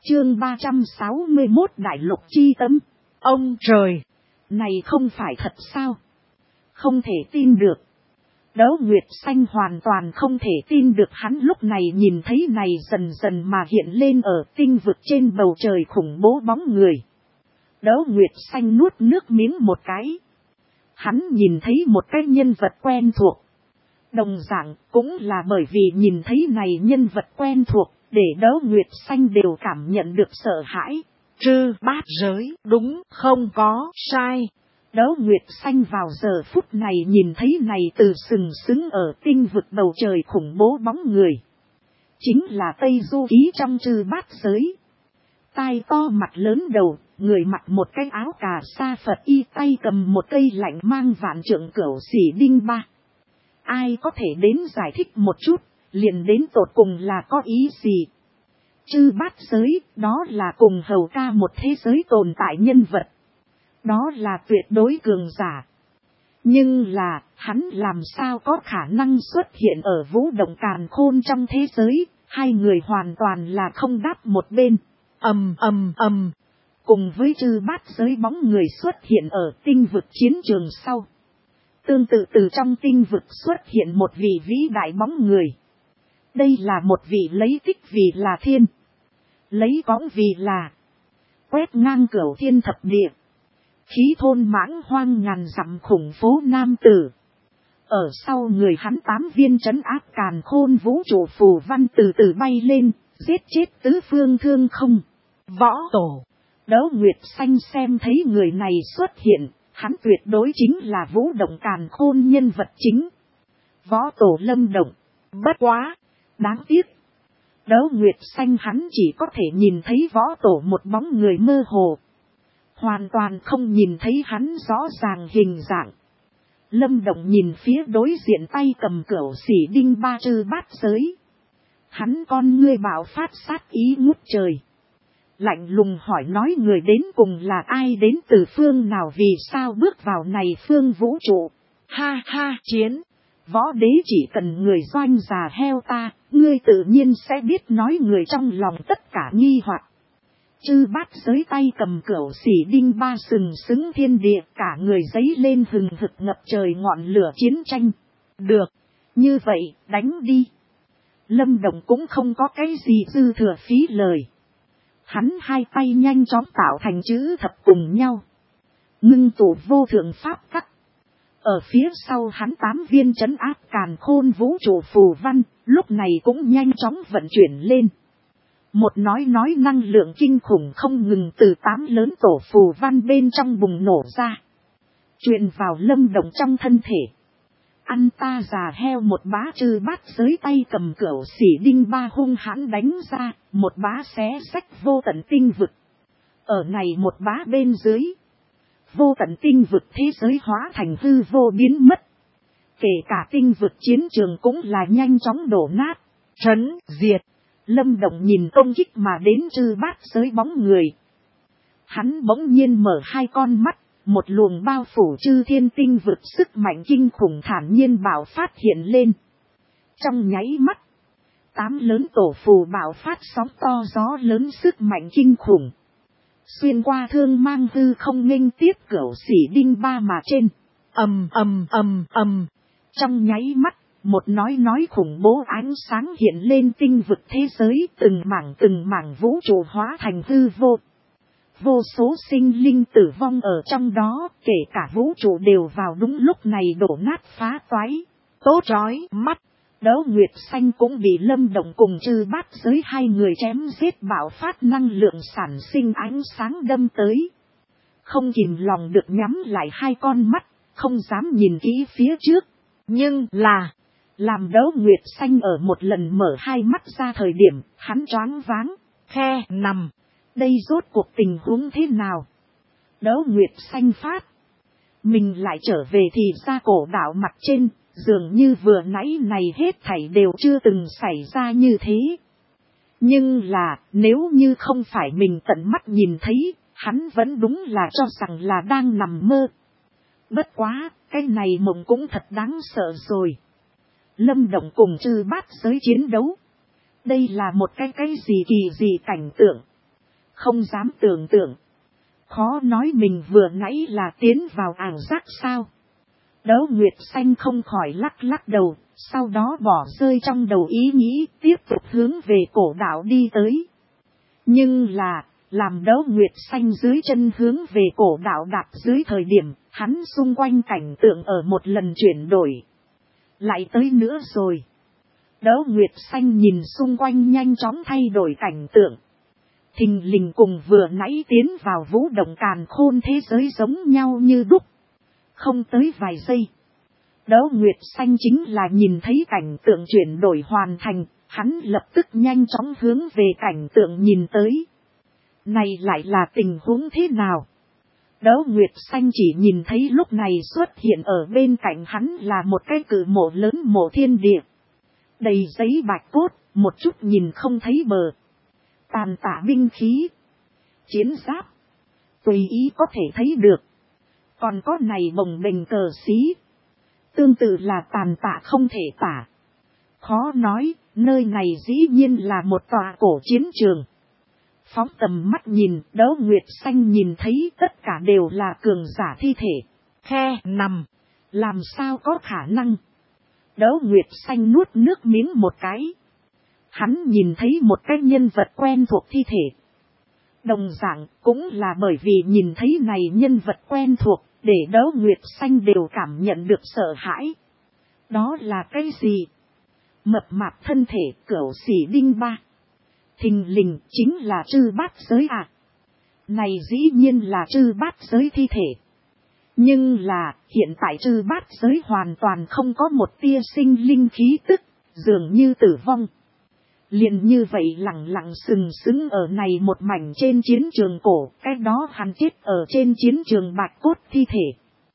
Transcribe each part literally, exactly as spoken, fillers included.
Chương ba trăm sáu mươi mốt Đại Lục Chi Tâm. Ông trời! Này không phải thật sao? Không thể tin được. Đấu Nguyệt Xanh hoàn toàn không thể tin được, hắn lúc này nhìn thấy này dần dần mà hiện lên ở tinh vực trên bầu trời khủng bố bóng người. Đấu Nguyệt Xanh nuốt nước miếng một cái. Hắn nhìn thấy một cái nhân vật quen thuộc. Đồng dạng cũng là bởi vì nhìn thấy này nhân vật quen thuộc, để Đấu Nguyệt Xanh đều cảm nhận được sợ hãi. Trư bát giới, đúng không có sai. Đấu Nguyệt Xanh vào giờ phút này nhìn thấy này từ sừng sững ở tinh vực bầu trời khủng bố bóng người. Chính là Tây Du Ký trong Trư bát giới. Tai to mặt lớn đầu, người mặc một cái áo cà sa Phật y, tay cầm một cây lạnh mang vạn trượng cửu xỉ đinh ba. Ai có thể đến giải thích một chút, liền đến tột cùng là có ý gì? Trư bát giới, đó là cùng hầu ca một thế giới tồn tại nhân vật. Đó là tuyệt đối cường giả. Nhưng là, hắn làm sao có khả năng xuất hiện ở vũ động càn khôn trong thế giới, hai người hoàn toàn là không đáp một bên. Ầm ầm ầm, cùng với trư bát giới bóng người xuất hiện ở tinh vực chiến trường sau. Tương tự từ trong tinh vực xuất hiện một vị vĩ đại bóng người. Đây là một vị lấy tích vì là thiên, lấy võng vì là, quét ngang cửu thiên thập địa, khí thôn mãng hoang ngàn dặm khủng phố nam tử. Ở sau người hắn tám viên trấn áp càn khôn vũ trụ phù văn từ từ bay lên, giết chết tứ phương thương không. Võ Tổ. Đấu Nguyệt Xanh xem thấy người này xuất hiện, hắn tuyệt đối chính là vũ động càn khôn nhân vật chính. Võ Tổ Lâm Động. Bất quá, đáng tiếc. Đấu Nguyệt Xanh hắn chỉ có thể nhìn thấy Võ Tổ một bóng người mơ hồ. Hoàn toàn không nhìn thấy hắn rõ ràng hình dạng. Lâm Động nhìn phía đối diện tay cầm cửu xỉ đinh ba trư bát giới. Hắn con ngươi bạo phát sát ý ngút trời. Lạnh lùng hỏi nói người đến cùng là ai, đến từ phương nào, vì sao bước vào này phương vũ trụ. Ha ha, chiến. Võ đế chỉ cần người doanh già heo ta, ngươi tự nhiên sẽ biết nói người trong lòng tất cả nghi hoặc. Trư bát giới tay cầm cửu xỉ đinh ba sừng sững thiên địa, cả người giấy lên hừng hực ngập trời ngọn lửa chiến tranh. Được, như vậy, đánh đi. Lâm Động cũng không có cái gì dư thừa phí lời. Hắn hai tay nhanh chóng tạo thành chữ thập cùng nhau, ngưng tụ vô thượng pháp tắc. Ở phía sau hắn tám viên trấn áp càn khôn vũ trụ phù văn, lúc này cũng nhanh chóng vận chuyển lên. Một nói nói năng lượng kinh khủng không ngừng từ tám lớn tổ phù văn bên trong bùng nổ ra, truyền vào Lâm Động trong thân thể. Ăn ta già heo, một bá trư bát giới tay cầm cửu xỉ đinh ba hung hãn đánh ra, một bá xé rách vô tận tinh vực. Ở này một bá bên dưới, vô tận tinh vực thế giới hóa thành hư vô biến mất. Kể cả tinh vực chiến trường cũng là nhanh chóng đổ nát, trấn diệt. Lâm Động nhìn công kích mà đến trư bát giới bóng người. Hắn bỗng nhiên mở hai con mắt, một luồng bao phủ chư thiên tinh vực sức mạnh kinh khủng thản nhiên bạo phát hiện lên. Trong nháy mắt, tám lớn tổ phù bạo phát sóng to gió lớn sức mạnh kinh khủng. Xuyên qua thương mang hư không nghênh tiếp cửu xỉ đinh ba mà trên. Ầm ầm ầm ầm. Trong nháy mắt, một nói nói khủng bố ánh sáng hiện lên tinh vực thế giới, từng mảng từng mảng vũ trụ hóa thành hư vô. Vô số sinh linh tử vong ở trong đó, kể cả vũ trụ đều vào đúng lúc này đổ nát phá toái. Tốt chói mắt. Đấu Nguyệt Xanh cũng bị Lâm Động cùng trư bát giới hai người chém giết bạo phát năng lượng sản sinh ánh sáng đâm tới. Không kìm lòng được nhắm lại hai con mắt, không dám nhìn kỹ phía trước. Nhưng là, làm Đấu Nguyệt Xanh ở một lần mở hai mắt ra thời điểm, hắn choáng váng, khe nằm. Đây rốt cuộc tình huống thế nào? Đấu Nguyệt Xanh phát. Mình lại trở về thì ra cổ đảo mặt trên, dường như vừa nãy này hết thảy đều chưa từng xảy ra như thế. Nhưng là, nếu như không phải mình tận mắt nhìn thấy, hắn vẫn đúng là cho rằng là đang nằm mơ. Bất quá, cái này mộng cũng thật đáng sợ rồi. Lâm Động cùng trư bát giới chiến đấu. Đây là một cái cái gì kỳ gì cảnh tượng. Không dám tưởng tượng. Khó nói mình vừa nãy là tiến vào ảo giác sao. Đấu Nguyệt Xanh không khỏi lắc lắc đầu, sau đó bỏ rơi trong đầu ý nghĩ tiếp tục hướng về cổ đạo đi tới. Nhưng là, làm Đấu Nguyệt Xanh dưới chân hướng về cổ đạo đạp dưới thời điểm, hắn xung quanh cảnh tượng ở một lần chuyển đổi. Lại tới nữa rồi. Đấu Nguyệt Xanh nhìn xung quanh nhanh chóng thay đổi cảnh tượng. Thình lình cùng vừa nãy tiến vào vũ động càn khôn thế giới giống nhau như đúc. Không tới vài giây. Đấu Nguyệt Xanh chính là nhìn thấy cảnh tượng chuyển đổi hoàn thành, hắn lập tức nhanh chóng hướng về cảnh tượng nhìn tới. Này lại là tình huống thế nào? Đấu Nguyệt Xanh chỉ nhìn thấy lúc này xuất hiện ở bên cạnh hắn là một cái cự mộ lớn mộ thiên địa. Đầy giấy bạch cốt, một chút nhìn không thấy bờ. Tàn tạ binh khí, chiến giáp, tùy ý có thể thấy được. Còn có này bồng bềnh cờ xí. Tương tự là tàn tạ không thể tả. Khó nói, nơi này dĩ nhiên là một tòa cổ chiến trường. Phóng tầm mắt nhìn, Đấu Nguyệt Xanh nhìn thấy tất cả đều là cường giả thi thể. Khe nằm, làm sao có khả năng. Đấu Nguyệt Xanh nuốt nước miếng một cái. Hắn nhìn thấy một cái nhân vật quen thuộc thi thể. Đồng dạng cũng là bởi vì nhìn thấy này nhân vật quen thuộc, để Đấu Nguyệt Xanh đều cảm nhận được sợ hãi. Đó là cái gì? Mập mạp thân thể cửu xỉ đinh ba. Thình lình chính là Trư Bát Giới à. Này dĩ nhiên là Trư Bát Giới thi thể. Nhưng là hiện tại Trư Bát Giới hoàn toàn không có một tia sinh linh khí tức, dường như tử vong. Liền như vậy lặng lặng sừng sững ở này một mảnh trên chiến trường cổ, cái đó hắn chết ở trên chiến trường bạch cốt thi thể.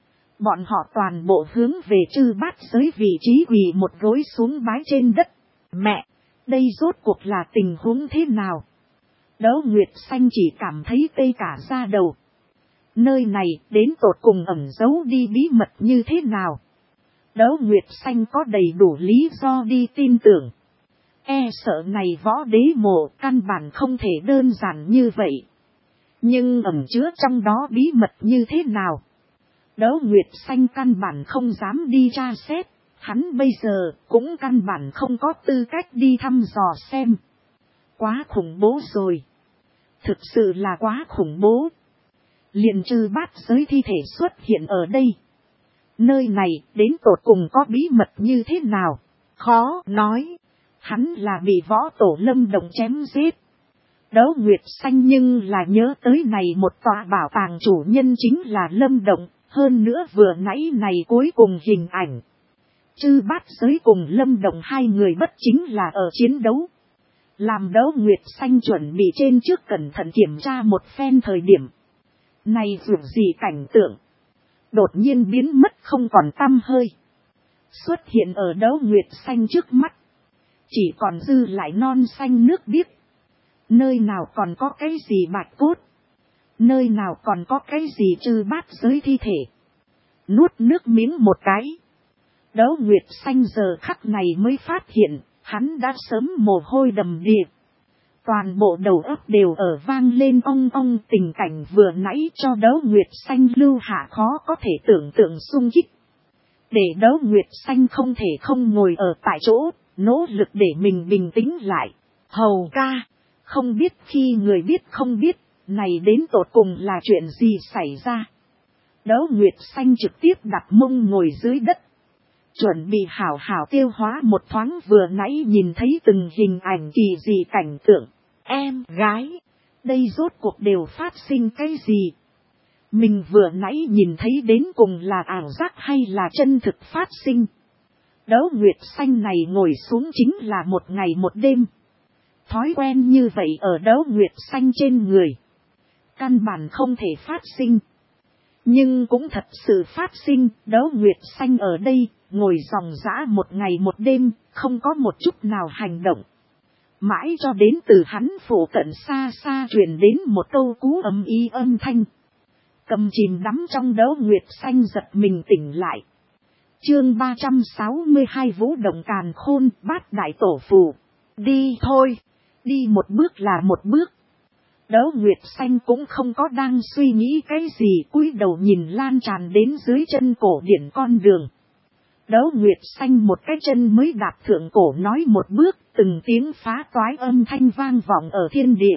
Bọn họ toàn bộ hướng về Trư Bát Giới vị trí quỳ một gối xuống bái trên đất. Mẹ, đây rốt cuộc là tình huống thế nào? Đấu Nguyệt Xanh chỉ cảm thấy tê cả da đầu. Nơi này đến tột cùng ẩn giấu đi bí mật như thế nào? Đấu Nguyệt Xanh có đầy đủ lý do đi tin tưởng. E sợ này võ đế mộ căn bản không thể đơn giản như vậy. Nhưng ẩn chứa trong đó bí mật như thế nào? Đấu Nguyệt Xanh căn bản không dám đi tra xét. Hắn bây giờ cũng căn bản không có tư cách đi thăm dò xem. Quá khủng bố rồi. Thực sự là quá khủng bố. Liền Trư Bát Giới thi thể xuất hiện ở đây. Nơi này đến tột cùng có bí mật như thế nào? Khó nói. Hắn là bị võ tổ Lâm Động chém giết. Đấu Nguyệt Xanh nhưng là nhớ tới này một tòa bảo tàng chủ nhân chính là Lâm Động. Hơn nữa vừa nãy này cuối cùng hình ảnh. Trư Bát Giới cùng Lâm Động hai người bất chính là ở chiến đấu. Làm Đấu Nguyệt Xanh chuẩn bị trên trước cẩn thận kiểm tra một phen thời điểm. Này dù gì cảnh tượng. Đột nhiên biến mất không còn tăm hơi. Xuất hiện ở Đấu Nguyệt Xanh trước mắt. Chỉ còn dư lại non xanh nước biếc. Nơi nào còn có cái gì bạch cốt. Nơi nào còn có cái gì Trư Bát Giới thi thể. Nuốt nước miếng một cái. Đấu Nguyệt Xanh giờ khắc này mới phát hiện. Hắn đã sớm mồ hôi đầm đìa. Toàn bộ đầu óc đều ở vang lên ong ong, tình cảnh vừa nãy cho Đấu Nguyệt Xanh lưu hạ khó có thể tưởng tượng sung kích. Để Đấu Nguyệt Xanh không thể không ngồi ở tại chỗ, nỗ lực để mình bình tĩnh lại. Hầu ca, không biết khi người biết không biết, này đến tột cùng là chuyện gì xảy ra. Đấu Nguyệt Xanh trực tiếp đặt mông ngồi dưới đất. Chuẩn bị hảo hảo tiêu hóa một thoáng vừa nãy nhìn thấy từng hình ảnh kỳ dị cảnh tượng. Em gái, đây rốt cuộc đều phát sinh cái gì? Mình vừa nãy nhìn thấy đến cùng là ảo giác hay là chân thực phát sinh? Đấu Nguyệt Xanh này ngồi xuống chính là một ngày một đêm. Thói quen như vậy ở Đấu Nguyệt Xanh trên người. Căn bản không thể phát sinh. Nhưng cũng thật sự phát sinh, Đấu Nguyệt Xanh ở đây, ngồi dòng dã một ngày một đêm, không có một chút nào hành động. Mãi cho đến từ hắn phủ cận xa xa truyền đến một câu cú ầm y âm thanh. Cầm chìm đắm trong Đấu Nguyệt Xanh giật mình tỉnh lại. Chương ba trăm sáu mươi hai Vũ Động Càn Khôn, Bát Đại Tổ Phù. Đi thôi, đi một bước là một bước. Đỗ Nguyệt Xanh cũng không có đang suy nghĩ cái gì, cúi đầu nhìn lan tràn đến dưới chân cổ điển con đường. Đỗ Nguyệt Xanh một cái chân mới đạp thượng cổ nói một bước, từng tiếng phá toái âm thanh vang vọng ở thiên địa.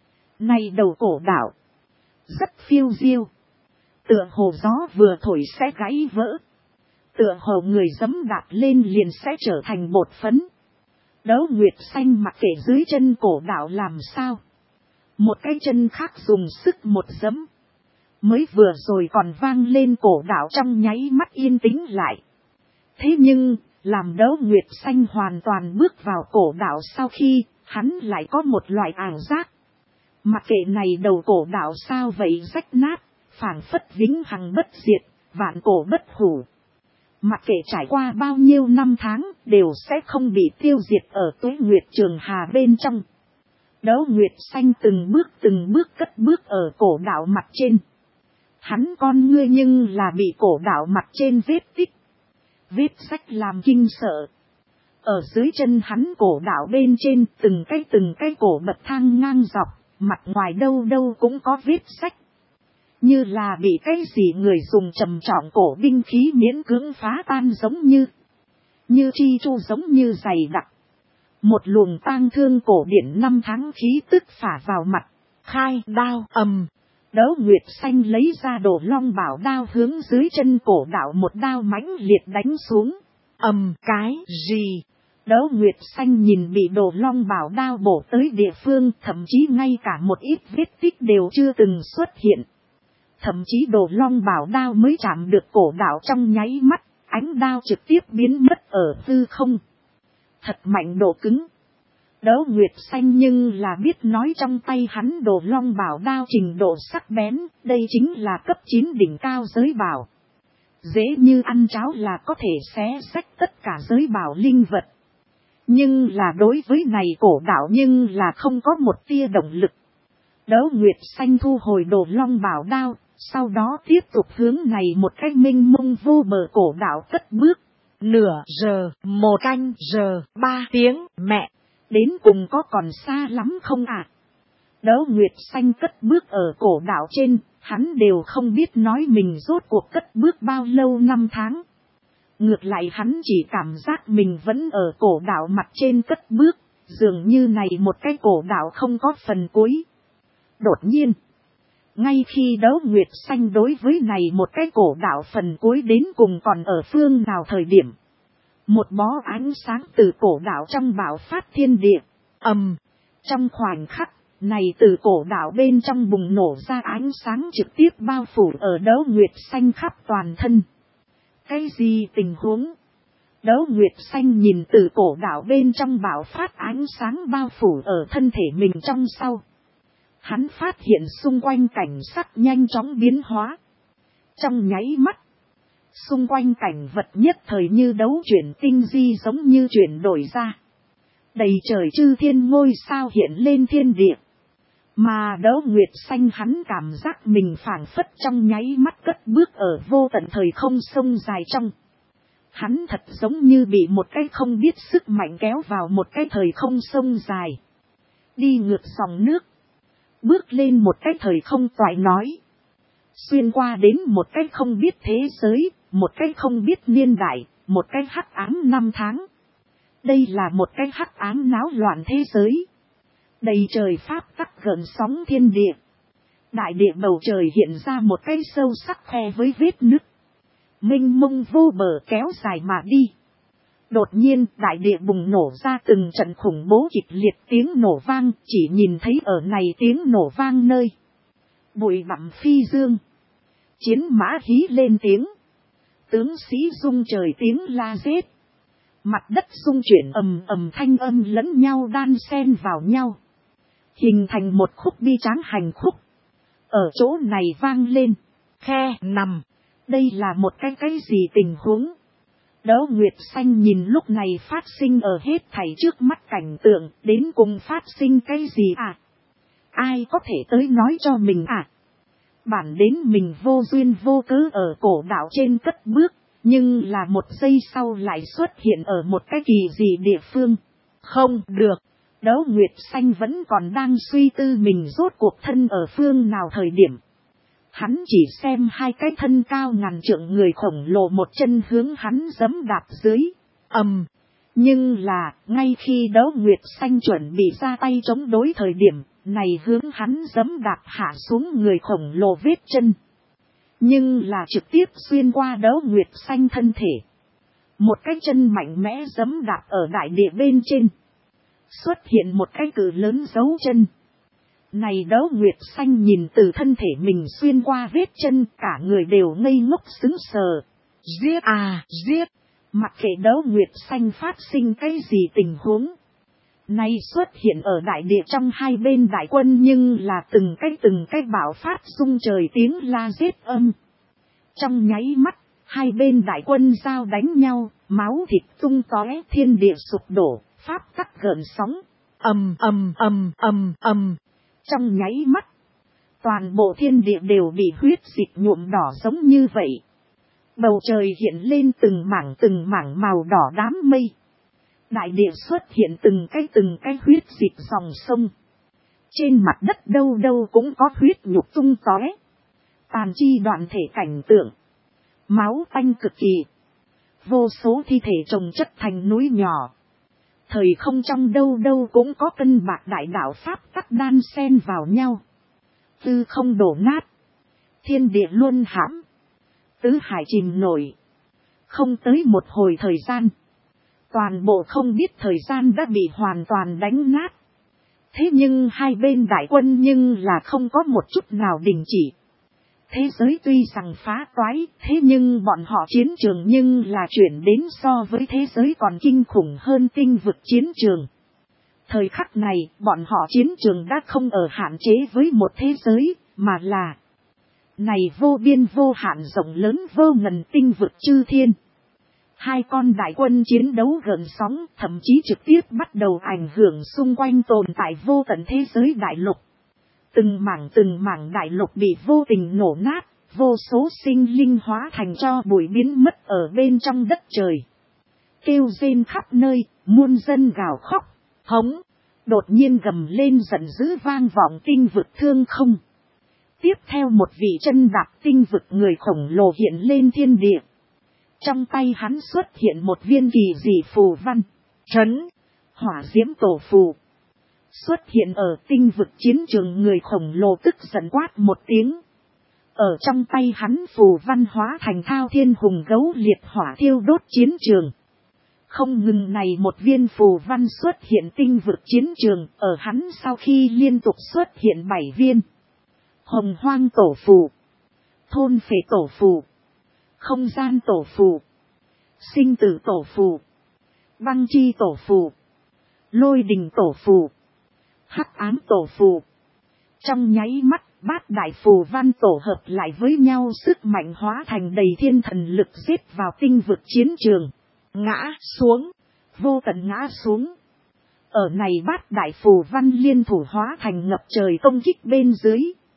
Này đầu cổ đảo, rất phiêu diêu. Tựa hồ gió vừa thổi sẽ gãy vỡ. Tựa hồ người giẫm đạp lên liền sẽ trở thành bột phấn. Đỗ Nguyệt Xanh mặc kệ dưới chân cổ đảo làm sao. Một cái chân khác dùng sức một giẫm. Mới vừa rồi còn vang lên cổ đảo trong nháy mắt yên tĩnh lại. Thế nhưng, làm Đỗ Nguyệt Xanh hoàn toàn bước vào cổ đảo sau khi, hắn lại có một loại ảo giác. Mặc kệ này đầu cổ đảo sao vậy rách nát, phảng phất vĩnh hằng bất diệt, vạn cổ bất hủ. Mặc kệ trải qua bao nhiêu năm tháng, đều sẽ không bị tiêu diệt ở tuế nguyệt trường hà bên trong. Đỗ Nguyệt Xanh từng bước từng bước cất bước ở cổ đảo mặt trên. Hắn con ngươi nhưng là bị cổ đảo mặt trên vết tích. Vết sách làm kinh sợ. Ở dưới chân hắn cổ đảo bên trên từng cái từng cái cổ bậc thang ngang dọc, mặt ngoài đâu đâu cũng có vết sách. Như là bị cái gì người dùng trầm trọng cổ binh khí miễn cưỡng phá tan giống như. Như chi chu giống như dày đặc. Một luồng tang thương cổ điển năm tháng khí tức phả vào mặt. Khai đao ầm. Đỗ Nguyệt Xanh lấy ra đồ long bảo đao hướng dưới chân cổ đảo một đao mãnh liệt đánh xuống. Ầm cái gì? Đỗ Nguyệt Xanh nhìn bị đồ long bảo đao bổ tới địa phương, thậm chí ngay cả một ít vết tích đều chưa từng xuất hiện. Thậm chí đồ long bảo đao mới chạm được cổ đảo trong nháy mắt, ánh đao trực tiếp biến mất ở hư không. Thật mạnh độ cứng. Đỗ Nguyệt Xanh nhưng là biết nói trong tay hắn đồ long bảo đao trình độ sắc bén, đây chính là cấp chín đỉnh cao giới bảo. Dễ như ăn cháo là có thể xé rách tất cả giới bảo linh vật. Nhưng là đối với này cổ đảo nhưng là không có một tia động lực. Đỗ Nguyệt Xanh thu hồi đồ long bảo đao, sau đó tiếp tục hướng này một cách minh mông vô bờ cổ đảo cất bước. Nửa giờ, một canh giờ, ba tiếng, mẹ. Đến cùng có còn xa lắm không ạ? À? Đỗ Nguyệt Xanh cất bước ở cổ đảo trên, hắn đều không biết nói mình rốt cuộc cất bước bao lâu năm tháng. Ngược lại hắn chỉ cảm giác mình vẫn ở cổ đảo mặt trên cất bước, dường như này một cái cổ đảo không có phần cuối. Đột nhiên, ngay khi Đỗ Nguyệt Xanh đối với này một cái cổ đảo phần cuối đến cùng còn ở phương nào thời điểm. Một bó ánh sáng từ cổ đảo trong bạo phát thiên địa, ầm, trong khoảnh khắc, này từ cổ đảo bên trong bùng nổ ra ánh sáng trực tiếp bao phủ ở Đỗ Nguyệt Xanh khắp toàn thân. Cái gì tình huống? Đỗ Nguyệt Xanh nhìn từ cổ đảo bên trong bạo phát ánh sáng bao phủ ở thân thể mình trong sau. Hắn phát hiện xung quanh cảnh sắc nhanh chóng biến hóa. Trong nháy mắt, xung quanh cảnh vật nhất thời như đấu chuyển tinh di giống như chuyển đổi ra. Đầy trời chư thiên ngôi sao hiện lên thiên địa. Mà Đỗ Nguyệt Xanh hắn cảm giác mình phảng phất trong nháy mắt cất bước ở vô tận thời không sông dài trong. Hắn thật giống như bị một cái không biết sức mạnh kéo vào một cái thời không sông dài. Đi ngược dòng nước. Bước lên một cái thời không toại nói. Xuyên qua đến một cái không biết thế giới, một cái không biết niên đại, một cái hắc ám năm tháng. Đây là một cái hắc ám náo loạn thế giới. Đầy trời pháp tắc gợn sóng thiên địa. Đại địa bầu trời hiện ra một cái sâu sắc khe với vết nứt. Mênh mông vô bờ kéo dài mà đi. Đột nhiên đại địa bùng nổ ra từng trận khủng bố kịch liệt tiếng nổ vang, chỉ nhìn thấy ở này tiếng nổ vang nơi. Bụi bặm phi dương. Chiến mã hí lên tiếng. Tướng sĩ rung trời tiếng la giết. Mặt đất rung chuyển ầm ầm thanh âm lẫn nhau đan xen vào nhau. Hình thành một khúc bi tráng hành khúc. Ở chỗ này vang lên. Khe nằm. Đây là một cái cái gì tình huống? Đỗ Nguyệt Xanh nhìn lúc này phát sinh ở hết thảy trước mắt cảnh tượng, đến cùng phát sinh cái gì à? Ai có thể tới nói cho mình à? Bản đến mình vô duyên vô cớ ở cổ đảo trên cất bước, nhưng là một giây sau lại xuất hiện ở một cái kỳ gì địa phương. Không được. Đấu Nguyệt Xanh vẫn còn đang suy tư mình rốt cuộc thân ở phương nào thời điểm. Hắn chỉ xem hai cái thân cao ngàn trượng người khổng lồ một chân hướng hắn giẫm đạp dưới. Ầm. Nhưng là, ngay khi Đấu Nguyệt Xanh chuẩn bị ra tay chống đối thời điểm, này hướng hắn giẫm đạp hạ xuống người khổng lồ vết chân. Nhưng là trực tiếp xuyên qua Đấu Nguyệt Xanh thân thể. Một cái chân mạnh mẽ giẫm đạp ở đại địa bên trên. Xuất hiện một cái cự lớn dấu chân. Này Đấu Nguyệt Xanh nhìn từ thân thể mình xuyên qua vết chân, cả người đều ngây ngốc sững sờ. Giết à, giết! Mặc kệ Đấu Nguyệt Xanh phát sinh cái gì tình huống. Nay xuất hiện ở đại địa trong hai bên đại quân nhưng là từng cái từng cái bạo phát rung trời tiếng la giết âm. Trong nháy mắt, hai bên đại quân giao đánh nhau, máu thịt tung tóe, thiên địa sụp đổ, pháp tắc gợn sóng. Ầm ầm ầm ầm ầm. Trong nháy mắt, toàn bộ thiên địa đều bị huyết dịch nhuộm đỏ giống như vậy. Bầu trời hiện lên từng mảng từng mảng màu đỏ đám mây. Đại địa xuất hiện từng cái từng cái huyết dịch dòng sông. Trên mặt đất đâu đâu cũng có huyết nhục tung tóe. Tàn chi đoạn thể cảnh tượng. Máu tanh cực kỳ. Vô số thi thể chồng chất thành núi nhỏ. Thời không trong đâu đâu cũng có cân bạc đại đạo pháp tắc đan xen vào nhau. Tư không đổ nát. Thiên địa luân hãm. Tứ hải chìm nổi. Không tới một hồi thời gian. Toàn bộ không biết thời gian đã bị hoàn toàn đánh nát. Thế nhưng hai bên đại quân nhưng là không có một chút nào đình chỉ. Thế giới tuy rằng phá toái, thế nhưng bọn họ chiến trường nhưng là chuyển đến so với thế giới còn kinh khủng hơn tinh vực chiến trường. Thời khắc này, bọn họ chiến trường đã không ở hạn chế với một thế giới, mà là này vô biên vô hạn rộng lớn vô ngần tinh vực chư thiên. Hai con đại quân chiến đấu gần sóng, thậm chí trực tiếp bắt đầu ảnh hưởng xung quanh tồn tại vô tận thế giới đại lục. Từng mảng từng mảng đại lục bị vô tình nổ nát, vô số sinh linh hóa thành cho bụi biến mất ở bên trong đất trời. Kêu rên khắp nơi, muôn dân gào khóc, hống, đột nhiên gầm lên giận dữ vang vọng tinh vực thương không. Tiếp theo một vị chân đạp tinh vực người khổng lồ hiện lên thiên địa. Trong tay hắn xuất hiện một viên kỳ dị phù văn, trấn, hỏa diễm tổ phù. Xuất hiện ở tinh vực chiến trường người khổng lồ tức giận quát một tiếng. Ở trong tay hắn phù văn hóa thành thao thiên hùng gấu liệt hỏa thiêu đốt chiến trường. Không ngừng này một viên phù văn xuất hiện tinh vực chiến trường, ở hắn sau khi liên tục xuất hiện bảy viên. Hồng hoang tổ phù, thôn phệ tổ phù, không gian tổ phù, sinh tử tổ phù, băng chi tổ phù, lôi đình tổ phù, hắc ám tổ phù. Trong nháy mắt, bát đại phù văn tổ hợp lại với nhau, sức mạnh hóa thành đầy thiên thần lực giết vào tinh vực chiến trường. Ngã xuống, vô tận ngã xuống. Ở này bát đại phù văn liên thủ hóa thành ngập trời công kích bên dưới.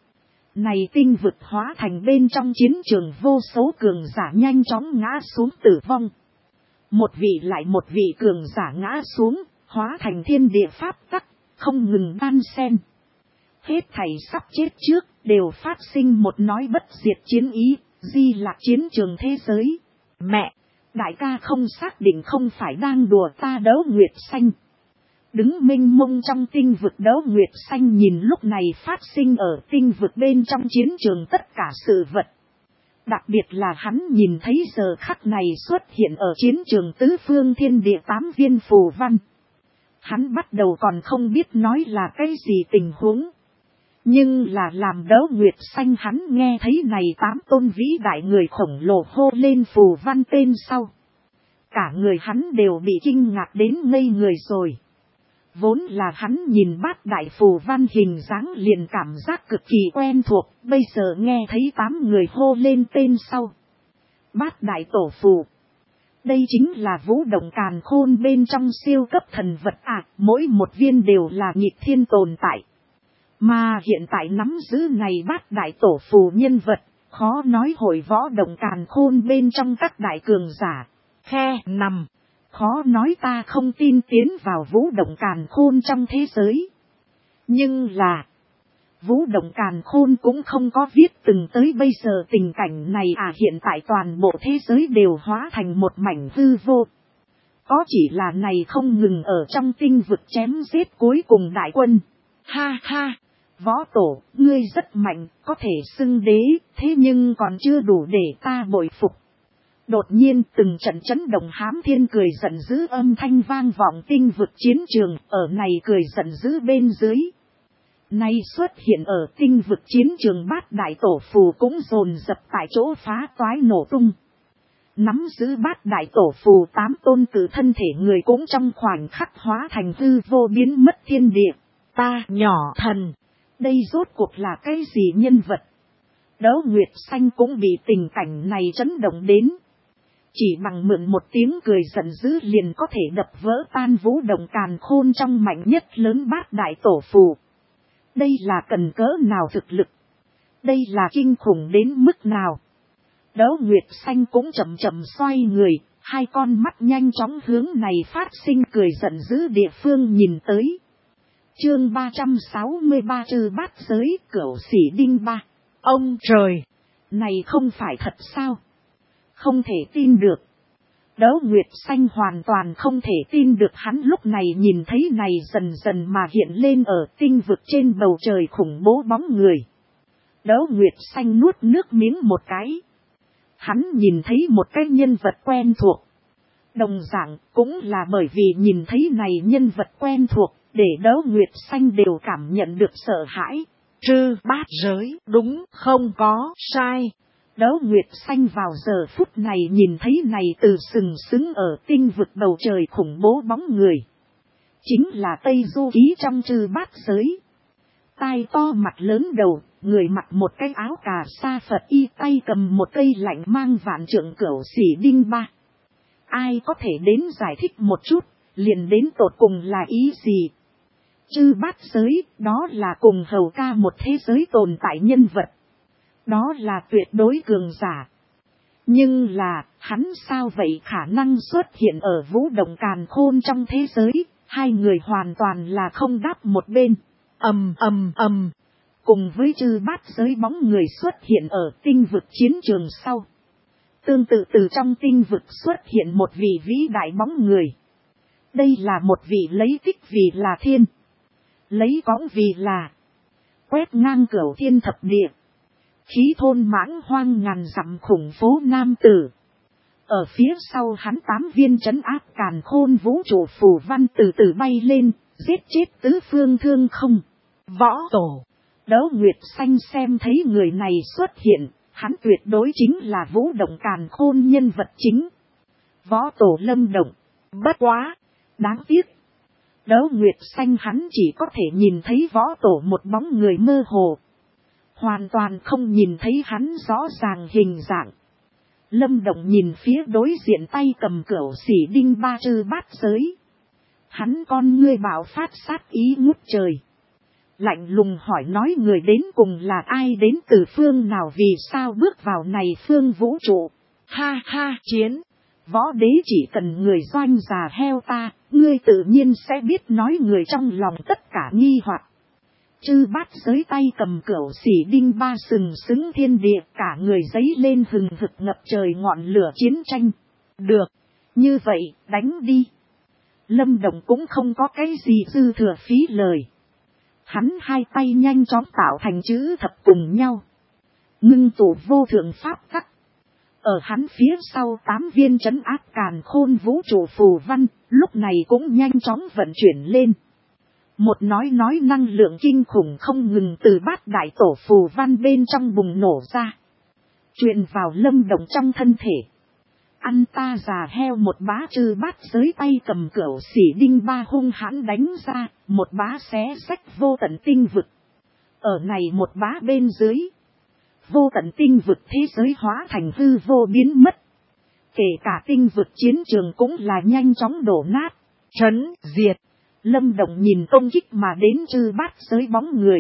Này tinh vực hóa thành bên trong chiến trường vô số cường giả nhanh chóng ngã xuống tử vong. Một vị lại một vị cường giả ngã xuống, hóa thành thiên địa pháp tắc, không ngừng đan xen. Hết thảy sắp chết trước, đều phát sinh một nói bất diệt chiến ý, di lạc chiến trường thế giới. Mẹ, đại ca không xác định không phải đang đùa ta Đấu Nguyệt Xanh. Đứng mênh mông trong tinh vực Đấu Nguyệt Xanh nhìn lúc này phát sinh ở tinh vực bên trong chiến trường tất cả sự vật. Đặc biệt là hắn nhìn thấy giờ khắc này xuất hiện ở chiến trường tứ phương thiên địa tám viên phù văn. Hắn bắt đầu còn không biết nói là cái gì tình huống. Nhưng là làm Đấu Nguyệt Xanh hắn nghe thấy này tám tôn vĩ đại người khổng lồ hô lên phù văn tên sau. Cả người hắn đều bị kinh ngạc đến ngây người rồi. Vốn là hắn nhìn bát đại phù văn hình dáng liền cảm giác cực kỳ quen thuộc, bây giờ nghe thấy tám người hô lên tên sau. Bát đại tổ phù. Đây chính là vũ động càn khôn bên trong siêu cấp thần vật ạ, à, mỗi một viên đều là nghịch thiên tồn tại. Mà hiện tại nắm giữ này bát đại tổ phù nhân vật, khó nói hội võ động càn khôn bên trong các đại cường giả. Khe nằm. Khó nói ta không tin tiến vào vũ động càn khôn trong thế giới. Nhưng là, vũ động càn khôn cũng không có viết từng tới bây giờ tình cảnh này à, hiện tại toàn bộ thế giới đều hóa thành một mảnh hư vô. Có chỉ là này không ngừng ở trong tinh vực chém giết cuối cùng đại quân. Ha ha, võ tổ, ngươi rất mạnh, có thể xưng đế, thế nhưng còn chưa đủ để ta bội phục. Đột nhiên từng trận chấn động hám thiên cười giận dữ âm thanh vang vọng tinh vực chiến trường, ở này cười giận dữ bên dưới. Nay xuất hiện ở tinh vực chiến trường bát đại tổ phù cũng dồn dập tại chỗ phá toái nổ tung. Nắm giữ bát đại tổ phù tám tôn cử thân thể người cũng trong khoảnh khắc hóa thành hư vô biến mất thiên địa. Ta nhỏ thần, đây rốt cuộc là cái gì nhân vật? Đấu Nguyệt Xanh cũng bị tình cảnh này chấn động đến. Chỉ bằng mượn một tiếng cười giận dữ liền có thể đập vỡ tan vũ động càn khôn trong mạnh nhất lớn bát đại tổ phù. Đây là cần cỡ nào thực lực? Đây là kinh khủng đến mức nào? Đấu Nguyệt Xanh cũng chậm chậm xoay người, hai con mắt nhanh chóng hướng này phát sinh cười giận dữ địa phương nhìn tới. Chương ba trăm sáu mươi ba Trư Bát Giới Cửu Sỉ Đinh Ba. Ông trời! Này không phải thật sao? Không thể tin được. Đấu Nguyệt Xanh hoàn toàn không thể tin được, hắn lúc này nhìn thấy này dần dần mà hiện lên ở tinh vực trên bầu trời khủng bố bóng người. Đấu Nguyệt Xanh nuốt nước miếng một cái. Hắn nhìn thấy một cái nhân vật quen thuộc. Đồng dạng cũng là bởi vì nhìn thấy này nhân vật quen thuộc, để Đấu Nguyệt Xanh đều cảm nhận được sợ hãi. Trư Bát Giới, đúng không có sai. Đấu Nguyệt Xanh vào giờ phút này nhìn thấy này từ sừng sững ở tinh vực bầu trời khủng bố bóng người. Chính là Tây Du Ký trong Trư Bát Giới. Tai to mặt lớn đầu, người mặc một cái áo cà sa Phật y, tay cầm một cây lạnh mang vạn trượng Cửu Sỉ Đinh Ba. Ai có thể đến giải thích một chút, liền đến tột cùng là ý gì? Trư Bát Giới, đó là cùng hầu ca một thế giới tồn tại nhân vật. Đó là tuyệt đối cường giả. Nhưng là, hắn sao vậy khả năng xuất hiện ở vũ động càn khôn trong thế giới, hai người hoàn toàn là không đáp một bên. Ầm ầm ầm, cùng với Trư Bát Giới bóng người xuất hiện ở tinh vực chiến trường sau. Tương tự từ trong tinh vực xuất hiện một vị vĩ đại bóng người. Đây là một vị lấy tích vì là thiên, lấy cõng vì là, quét ngang cửu thiên thập địa, khí thôn mãng hoang ngàn dặm khủng phố nam tử. Ở phía sau hắn tám viên trấn áp càn khôn vũ trụ phù văn từ từ bay lên, giết chết tứ phương thương không. Võ tổ. Đấu Nguyệt Xanh xem thấy người này xuất hiện, hắn tuyệt đối chính là vũ động càn khôn nhân vật chính. Võ tổ Lâm Động. Bất quá. Đáng tiếc. Đấu Nguyệt Xanh hắn chỉ có thể nhìn thấy võ tổ một bóng người mơ hồ. Hoàn toàn không nhìn thấy hắn rõ ràng hình dạng. Lâm Động nhìn phía đối diện tay cầm Cửu Sỉ Đinh Ba Trư Bát Giới. Hắn con ngươi bạo phát sát ý ngút trời. Lạnh lùng hỏi nói người đến cùng là ai, đến từ phương nào, vì sao bước vào này phương vũ trụ. Ha ha, chiến. Võ đế chỉ cần người doanh già heo ta, ngươi tự nhiên sẽ biết nói người trong lòng tất cả nghi hoặc. Trư Bát Giới tay cầm Cửu Sỉ Đinh Ba sừng sững thiên địa, cả người giấy lên hừng hực ngập trời ngọn lửa chiến tranh. Được, như vậy, đánh đi. Lâm Động cũng không có cái gì dư thừa phí lời. Hắn hai tay nhanh chóng tạo thành chữ thập cùng nhau. Ngưng tụ vô thượng pháp tắc. Ở hắn phía sau tám viên trấn áp càn khôn vũ trụ phù văn, lúc này cũng nhanh chóng vận chuyển lên. Một nói nói năng lượng kinh khủng không ngừng từ bát đại tổ phù văn bên trong bùng nổ ra. Truyền vào Lâm Động trong thân thể. Ăn ta già heo, một bá Trư Bát Giới tay cầm Cửu Sỉ Đinh Ba hung hãn đánh ra, một bá xé rách vô tận tinh vực. Ở này một bá bên dưới, vô tận tinh vực thế giới hóa thành hư vô biến mất. Kể cả tinh vực chiến trường cũng là nhanh chóng đổ nát, trấn diệt. Lâm Động nhìn công kích mà đến Trư Bát Giới bóng người.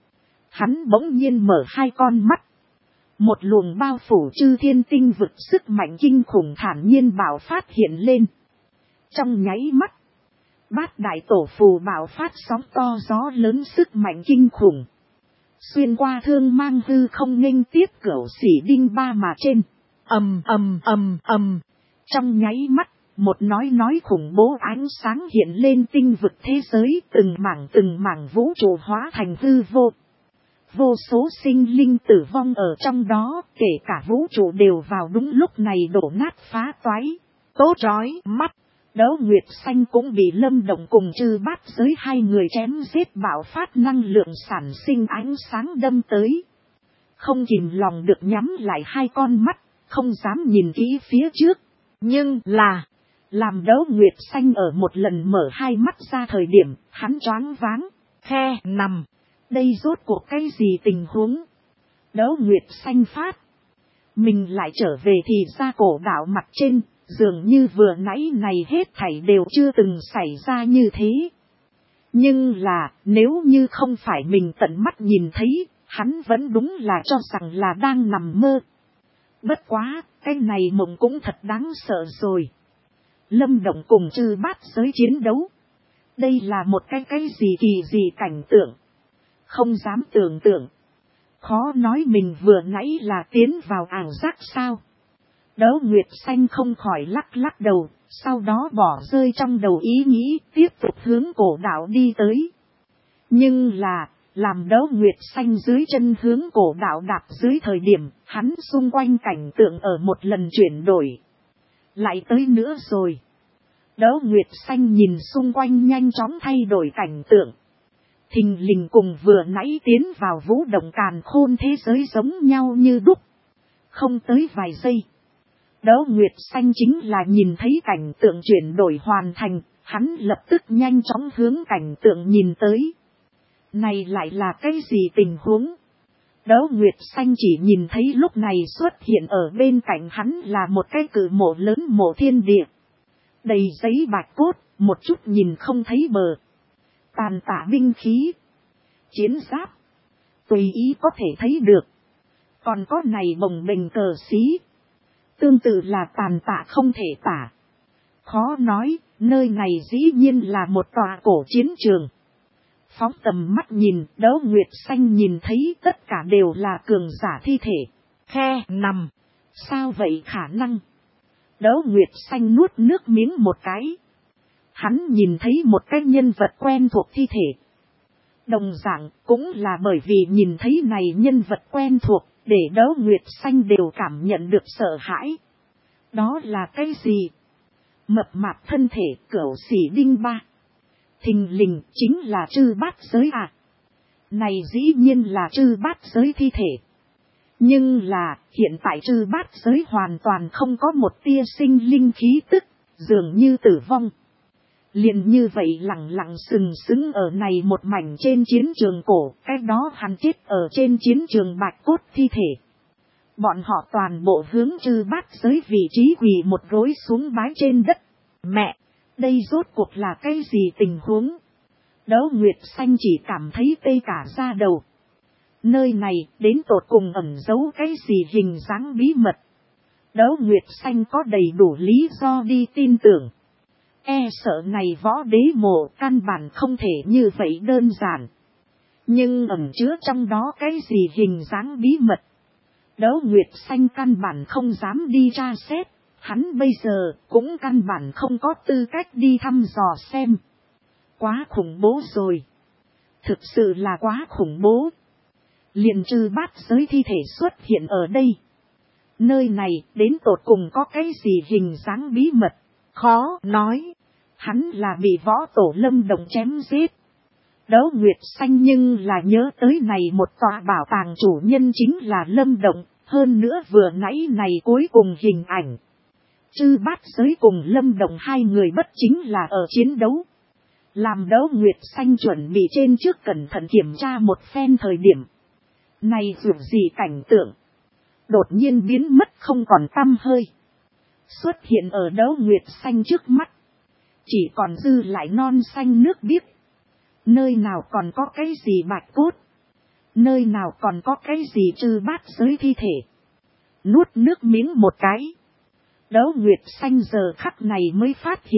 Hắn bỗng nhiên mở hai con mắt. Một luồng bao phủ chư thiên tinh vực sức mạnh kinh khủng thản nhiên bạo phát hiện lên. Trong nháy mắt, bát đại tổ phù bạo phát sóng to gió lớn sức mạnh kinh khủng. Xuyên qua thương mang hư không nghênh tiếp cửu xỉ đinh ba mà trên. Ầm ầm ầm ầm. Trong nháy mắt, một nói nói khủng bố ánh sáng hiện lên tinh vực thế giới, từng mảng từng mảng vũ trụ hóa thành hư vô. Vô số sinh linh tử vong ở trong đó, kể cả vũ trụ đều vào đúng lúc này đổ nát phá toái. Tốt rói mắt. Đấu Nguyệt Xanh cũng bị Lâm Động cùng Trư Bát Giới hai người chém giết bạo phát năng lượng sản sinh ánh sáng đâm tới. Không kìm lòng được nhắm lại hai con mắt, không dám nhìn kỹ phía trước. Nhưng là, làm Đấu Nguyệt Xanh ở một lần mở hai mắt ra thời điểm, hắn choáng váng, khe nằm. Đây rốt cuộc cái gì tình huống? Đấu Nguyệt Xanh phát. Mình lại trở về thì ra cổ đạo mặt trên. Dường như vừa nãy này hết thảy đều chưa từng xảy ra như thế. Nhưng là, nếu như không phải mình tận mắt nhìn thấy, hắn vẫn đúng là cho rằng là đang nằm mơ. Bất quá, cái này mộng cũng thật đáng sợ rồi. Lâm Động cùng Trư Bát Giới chiến đấu. Đây là một cái cái gì kỳ gì cảnh tượng. Không dám tưởng tượng. Khó nói mình vừa nãy là tiến vào ảo giác sao. Đấu Nguyệt Xanh không khỏi lắc lắc đầu, sau đó bỏ rơi trong đầu ý nghĩ tiếp tục hướng cổ đạo đi tới. Nhưng là, làm Đấu Nguyệt Xanh dưới chân hướng cổ đạo đạp dưới thời điểm, hắn xung quanh cảnh tượng ở một lần chuyển đổi. Lại tới nữa rồi. Đấu Nguyệt Xanh nhìn xung quanh nhanh chóng thay đổi cảnh tượng. Thình lình cùng vừa nãy tiến vào vũ động càn khôn thế giới giống nhau như đúc. Không tới vài giây. Đấu Nguyệt Xanh chính là nhìn thấy cảnh tượng chuyển đổi hoàn thành, hắn lập tức nhanh chóng hướng cảnh tượng nhìn tới. Này lại là cái gì tình huống? Đấu Nguyệt Xanh chỉ nhìn thấy lúc này xuất hiện ở bên cạnh hắn là một cái cự mộ lớn mộ thiên địa. Đầy giấy bạch cốt, một chút nhìn không thấy bờ. Tàn tạ binh khí, chiến giáp, tùy ý có thể thấy được. Còn có này bồng bềnh cờ xí. Tương tự là tàn tạ không thể tả. Khó nói, nơi này dĩ nhiên là một tòa cổ chiến trường. Phóng tầm mắt nhìn, Đấu Nguyệt Xanh nhìn thấy tất cả đều là cường giả thi thể. Khe nằm. Sao vậy khả năng? Đấu Nguyệt Xanh nuốt nước miếng một cái. Hắn nhìn thấy một cái nhân vật quen thuộc thi thể. Đồng dạng cũng là bởi vì nhìn thấy này nhân vật quen thuộc. Để Đấu Nguyệt Xanh đều cảm nhận được sợ hãi. Đó là cái gì? Mập mạp thân thể cửu xỉ đinh ba. Thình lình chính là Trư Bát Giới à. Này dĩ nhiên là Trư Bát Giới thi thể. Nhưng là hiện tại Trư Bát Giới hoàn toàn không có một tia sinh linh khí tức, dường như tử vong. Liền như vậy lặng lặng sừng sững ở này một mảnh trên chiến trường cổ, cái đó hắn chết ở trên chiến trường bạch cốt thi thể. Bọn họ toàn bộ hướng Trư Bát Giới vị trí quỳ một gối xuống bái trên đất. Mẹ, đây rốt cuộc là cái gì tình huống? Đấu Nguyệt Xanh chỉ cảm thấy tê cả da đầu. Nơi này đến tột cùng ẩn giấu cái gì hình dáng bí mật. Đấu Nguyệt Xanh có đầy đủ lý do đi tin tưởng. E sợ này võ đế mộ căn bản không thể như vậy đơn giản. Nhưng ẩn chứa trong đó cái gì hình dáng bí mật. Đấu Nguyệt Xanh căn bản không dám đi tra xét. Hắn bây giờ cũng căn bản không có tư cách đi thăm dò xem. Quá khủng bố rồi. Thực sự là quá khủng bố. Liền Trư Bát Giới thi thể xuất hiện ở đây. Nơi này đến tột cùng có cái gì hình dáng bí mật. Khó nói. Hắn là bị võ tổ Lâm Động chém giết. Đấu Nguyệt Xanh nhưng là nhớ tới này một tòa bảo tàng chủ nhân chính là Lâm Động. Hơn nữa vừa nãy này cuối cùng hình ảnh. Trư Bát Giới cùng Lâm Động hai người bất chính là ở chiến đấu. Làm Đấu Nguyệt Xanh chuẩn bị trên trước cẩn thận kiểm tra một phen thời điểm. Này dù gì cảnh tượng. Đột nhiên biến mất không còn tăm hơi. Xuất hiện ở Đấu Nguyệt Xanh trước mắt. Chỉ còn dư lại non xanh nước biếc. Nơi nào còn có cái gì bạch cốt. Nơi nào còn có cái gì Trư Bát Giới thi thể. Nuốt nước miếng một cái. Đấu Nguyệt Xanh giờ khắc này mới phát hiện.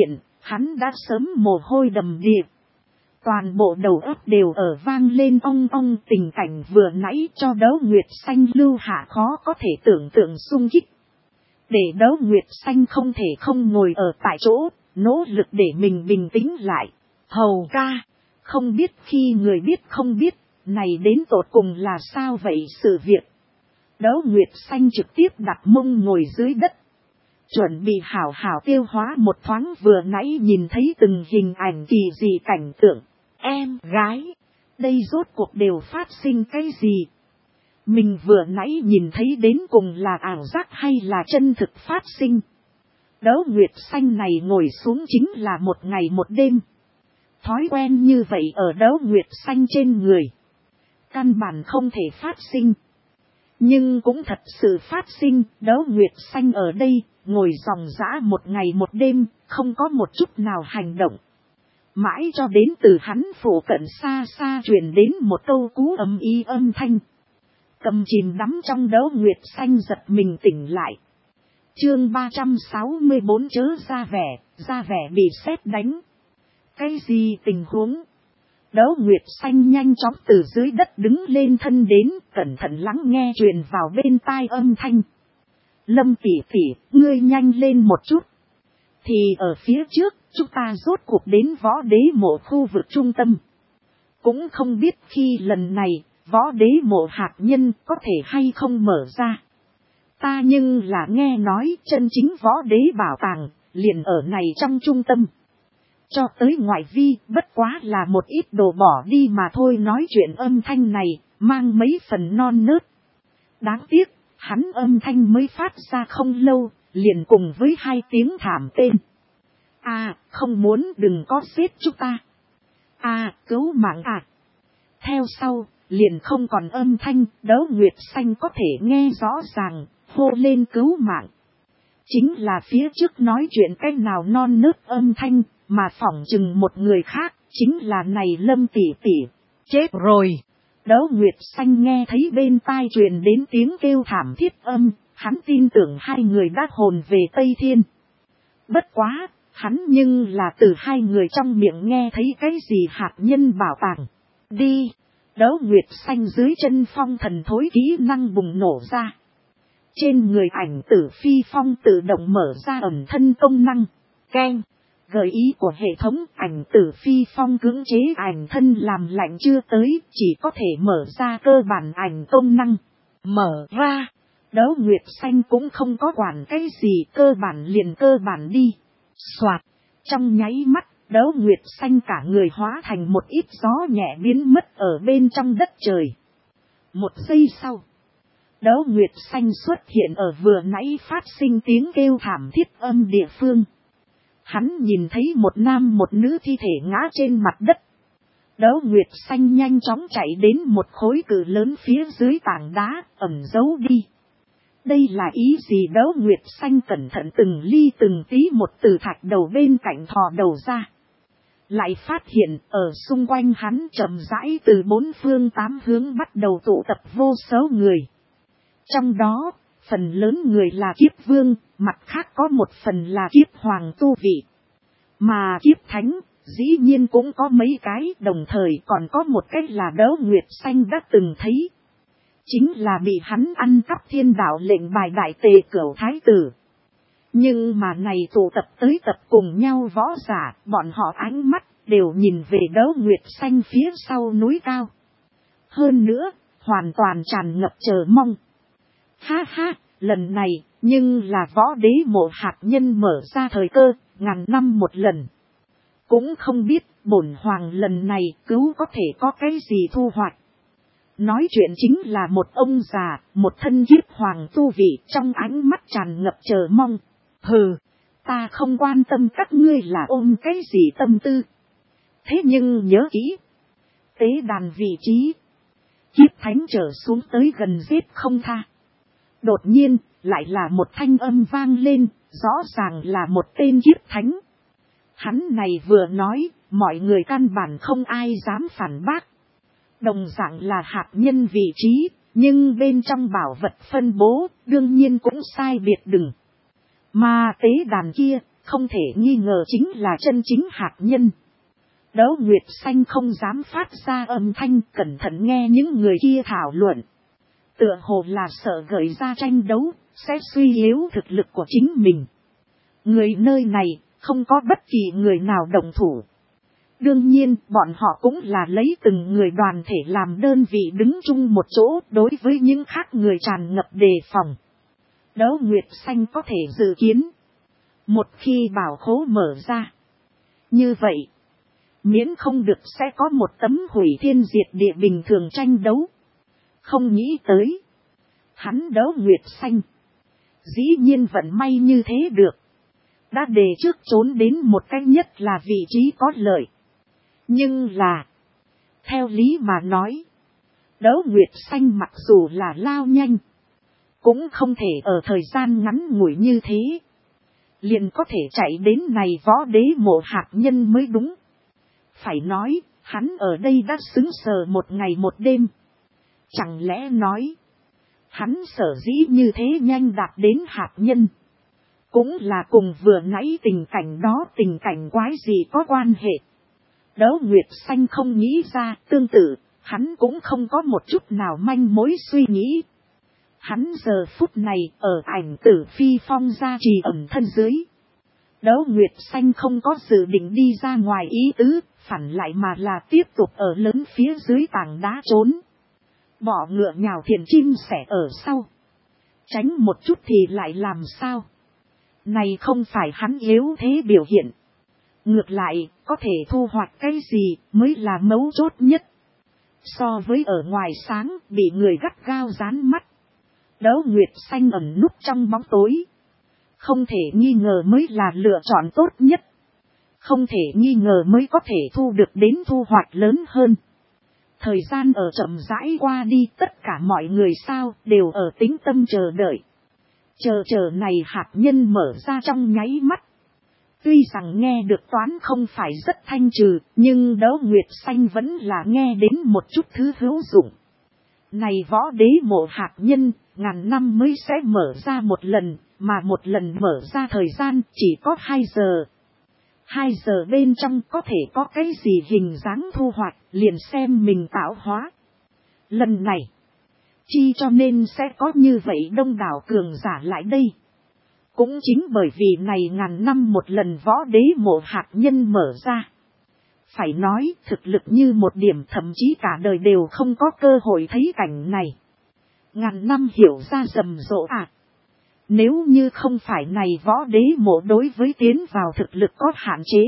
Hắn đã sớm mồ hôi đầm đìa. Toàn bộ đầu óc đều ở vang lên ong ong, tình cảnh vừa nãy cho Đấu Nguyệt Xanh lưu hạ khó có thể tưởng tượng xung kích. Để Đấu Nguyệt Xanh không thể không ngồi ở tại chỗ, nỗ lực để mình bình tĩnh lại. Hầu ca, không biết khi người biết không biết, này đến tột cùng là sao vậy sự việc. Đấu Nguyệt Xanh trực tiếp đặt mông ngồi dưới đất. Chuẩn bị hảo hảo tiêu hóa một thoáng vừa nãy nhìn thấy từng hình ảnh kỳ dị cảnh tượng. Em gái, đây rốt cuộc đều phát sinh cái gì? Mình vừa nãy nhìn thấy đến cùng là ảo giác hay là chân thực phát sinh? Đấu Nguyệt Xanh này ngồi xuống chính là một ngày một đêm. Thói quen như vậy ở Đấu Nguyệt Xanh trên người. Căn bản không thể phát sinh. Nhưng cũng thật sự phát sinh, Đấu Nguyệt Xanh ở đây, ngồi dòng dã một ngày một đêm, không có một chút nào hành động. Mãi cho đến từ hắn phủ cận xa xa truyền đến một câu cú ầm y âm thanh. Cầm chìm đắm trong Đấu Nguyệt Xanh giật mình tỉnh lại. Chương ba trăm sáu mươi bốn chớ ra vẻ, ra vẻ bị sét đánh. Cái gì tình huống? Đấu Nguyệt Xanh nhanh chóng từ dưới đất đứng lên thân đến, cẩn thận lắng nghe truyền vào bên tai âm thanh. Lâm tỷ tỷ, ngươi nhanh lên một chút. Thì ở phía trước, chúng ta rốt cuộc đến Võ Đế Mộ khu vực trung tâm. Cũng không biết khi lần này, Võ Đế Mộ hạt nhân có thể hay không mở ra. Ta nhưng là nghe nói chân chính Võ Đế bảo tàng, liền ở này trong trung tâm. Cho tới ngoại vi, bất quá là một ít đồ bỏ đi mà thôi. Nói chuyện âm thanh này, mang mấy phần non nớt. Đáng tiếc, hắn âm thanh mới phát ra không lâu, liền cùng với hai tiếng thảm tên. À, không muốn, đừng có giết chúng ta. À, cứu mạng à. Theo sau, liền không còn âm thanh, Đấu Nguyệt Xanh có thể nghe rõ ràng, hô lên cứu mạng. Chính là phía trước nói chuyện cái nào non nớt âm thanh, mà phỏng chừng một người khác, chính là này Lâm tỷ tỷ. Chết rồi. Đấu Nguyệt Xanh nghe thấy bên tai truyền đến tiếng kêu thảm thiết âm, hắn tin tưởng hai người đã hồn về Tây Thiên. Bất quá, hắn nhưng là từ hai người trong miệng nghe thấy cái gì hạt nhân bảo tàng. Đi. Đấu Nguyệt Xanh dưới chân phong thần thối kỹ năng bùng nổ ra. Trên người ảnh tử phi phong tự động mở ra ẩn thân công năng. Keng. Gợi ý của hệ thống ảnh tử phi phong cưỡng chế ảnh thân làm lạnh chưa tới, chỉ có thể mở ra cơ bản ảnh công năng. Mở ra. Đấu Nguyệt Xanh cũng không có quản cái gì, cơ bản liền cơ bản đi. Soạt. Trong nháy mắt, Đấu Nguyệt Xanh cả người hóa thành một ít gió nhẹ biến mất ở bên trong đất trời. Một giây sau, Đấu Nguyệt Xanh xuất hiện ở vừa nãy phát sinh tiếng kêu thảm thiết âm địa phương. Hắn nhìn thấy một nam một nữ thi thể ngã trên mặt đất. Đấu Nguyệt Xanh nhanh chóng chạy đến một khối cự lớn phía dưới tảng đá, ẩn giấu đi. Đây là ý gì? Đấu Nguyệt Xanh cẩn thận từng ly từng tí một từ thạch đầu bên cạnh thò đầu ra. Lại phát hiện ở xung quanh hắn chậm rãi từ bốn phương tám hướng bắt đầu tụ tập vô số người. Trong đó, phần lớn người là kiếp vương, mặt khác có một phần là kiếp hoàng tu vị. Mà kiếp thánh, dĩ nhiên cũng có mấy cái, đồng thời còn có một cái là Đấu Nguyệt Xanh đã từng thấy. Chính là bị hắn ăn cắp thiên đạo lệnh bài đại tề cửu thái tử. Nhưng mà này tụ tập tới tập cùng nhau võ giả, bọn họ ánh mắt đều nhìn về Đấu Nguyệt Xanh phía sau núi cao. Hơn nữa, hoàn toàn tràn ngập chờ mong. Ha ha, lần này, nhưng là Võ Đế Mộ hạt nhân mở ra thời cơ, ngàn năm một lần. Cũng không biết, bổn hoàng lần này cứu có thể có cái gì thu hoạch. Nói chuyện chính là một ông già, một thân kiếp hoàng tu vị, trong ánh mắt tràn ngập chờ mong. Hừ, ta không quan tâm các ngươi là ôm cái gì tâm tư. Thế nhưng nhớ kỹ, tế đàn vị trí, kiếp thánh trở xuống tới gần giết không tha. Đột nhiên, lại là một thanh âm vang lên, rõ ràng là một tên kiếp thánh. Hắn này vừa nói, mọi người căn bản không ai dám phản bác. Đồng dạng là hạt nhân vị trí, nhưng bên trong bảo vật phân bố, đương nhiên cũng sai biệt đừng. Mà tế đàn kia, không thể nghi ngờ chính là chân chính hạt nhân. Đấu Nguyệt Xanh không dám phát ra âm thanh, cẩn thận nghe những người kia thảo luận. Tựa hồ là sợ gợi ra tranh đấu, sẽ suy yếu thực lực của chính mình. Người nơi này, không có bất kỳ người nào đồng thủ. Đương nhiên, bọn họ cũng là lấy từng người đoàn thể làm đơn vị đứng chung một chỗ đối với những khác người tràn ngập đề phòng. Đấu Nguyệt Xanh có thể dự kiến. Một khi bảo khố mở ra. Như vậy, miễn không được sẽ có một tấm hủy thiên diệt địa bình thường tranh đấu. Không nghĩ tới. Hắn Đấu Nguyệt Xanh. Dĩ nhiên vận may như thế được. Đã đề trước trốn đến một cách nhất là vị trí có lợi. Nhưng là. Theo lý mà nói. Đấu Nguyệt Xanh mặc dù là lao nhanh. Cũng không thể ở thời gian ngắn ngủi như thế. Liền có thể chạy đến này võ đế mộ hạt nhân mới đúng. Phải nói, hắn ở đây đã xứng sờ một ngày một đêm. Chẳng lẽ nói, hắn sở dĩ như thế nhanh đạt đến hạt nhân. Cũng là cùng vừa nãy tình cảnh đó tình cảnh quái gì có quan hệ. Đấu Nguyệt Xanh không nghĩ ra, tương tự, hắn cũng không có một chút nào manh mối suy nghĩ. Hắn giờ phút này ở ảnh tử phi phong ra trì ẩn thân dưới. Đấu Nguyệt Xanh không có dự định đi ra ngoài ý tứ, phản lại mà là tiếp tục ở lớn phía dưới tảng đá trốn. Bỏ ngựa nhào thiền chim sẻ ở sau. Tránh một chút thì lại làm sao? Này không phải hắn yếu thế biểu hiện. Ngược lại, có thể thu hoạch cái gì mới là mấu chốt nhất. So với ở ngoài sáng, bị người gắt gao dán mắt. Đấu Nguyệt Xanh ẩn núp trong bóng tối. Không thể nghi ngờ mới là lựa chọn tốt nhất. Không thể nghi ngờ mới có thể thu được đến thu hoạch lớn hơn. Thời gian ở chậm rãi qua đi, tất cả mọi người sao đều ở tĩnh tâm chờ đợi. Chờ chờ này hạt nhân mở ra trong nháy mắt. Tuy rằng nghe được toán không phải rất thanh trừ, nhưng Đấu Nguyệt Xanh vẫn là nghe đến một chút thứ hữu dụng. Này võ đế mộ hạt nhân, ngàn năm mới sẽ mở ra một lần, mà một lần mở ra thời gian chỉ có hai giờ. Hai giờ bên trong có thể có cái gì hình dáng thu hoạch, liền xem mình tạo hóa. Lần này, chi cho nên sẽ có như vậy đông đảo cường giả lại đây. Cũng chính bởi vì này ngàn năm một lần võ đế mộ hạt nhân mở ra. Phải nói thực lực như một điểm, thậm chí cả đời đều không có cơ hội thấy cảnh này. Ngàn năm hiểu ra rầm rộ à. Nếu như không phải này võ đế mộ đối với tiến vào thực lực có hạn chế.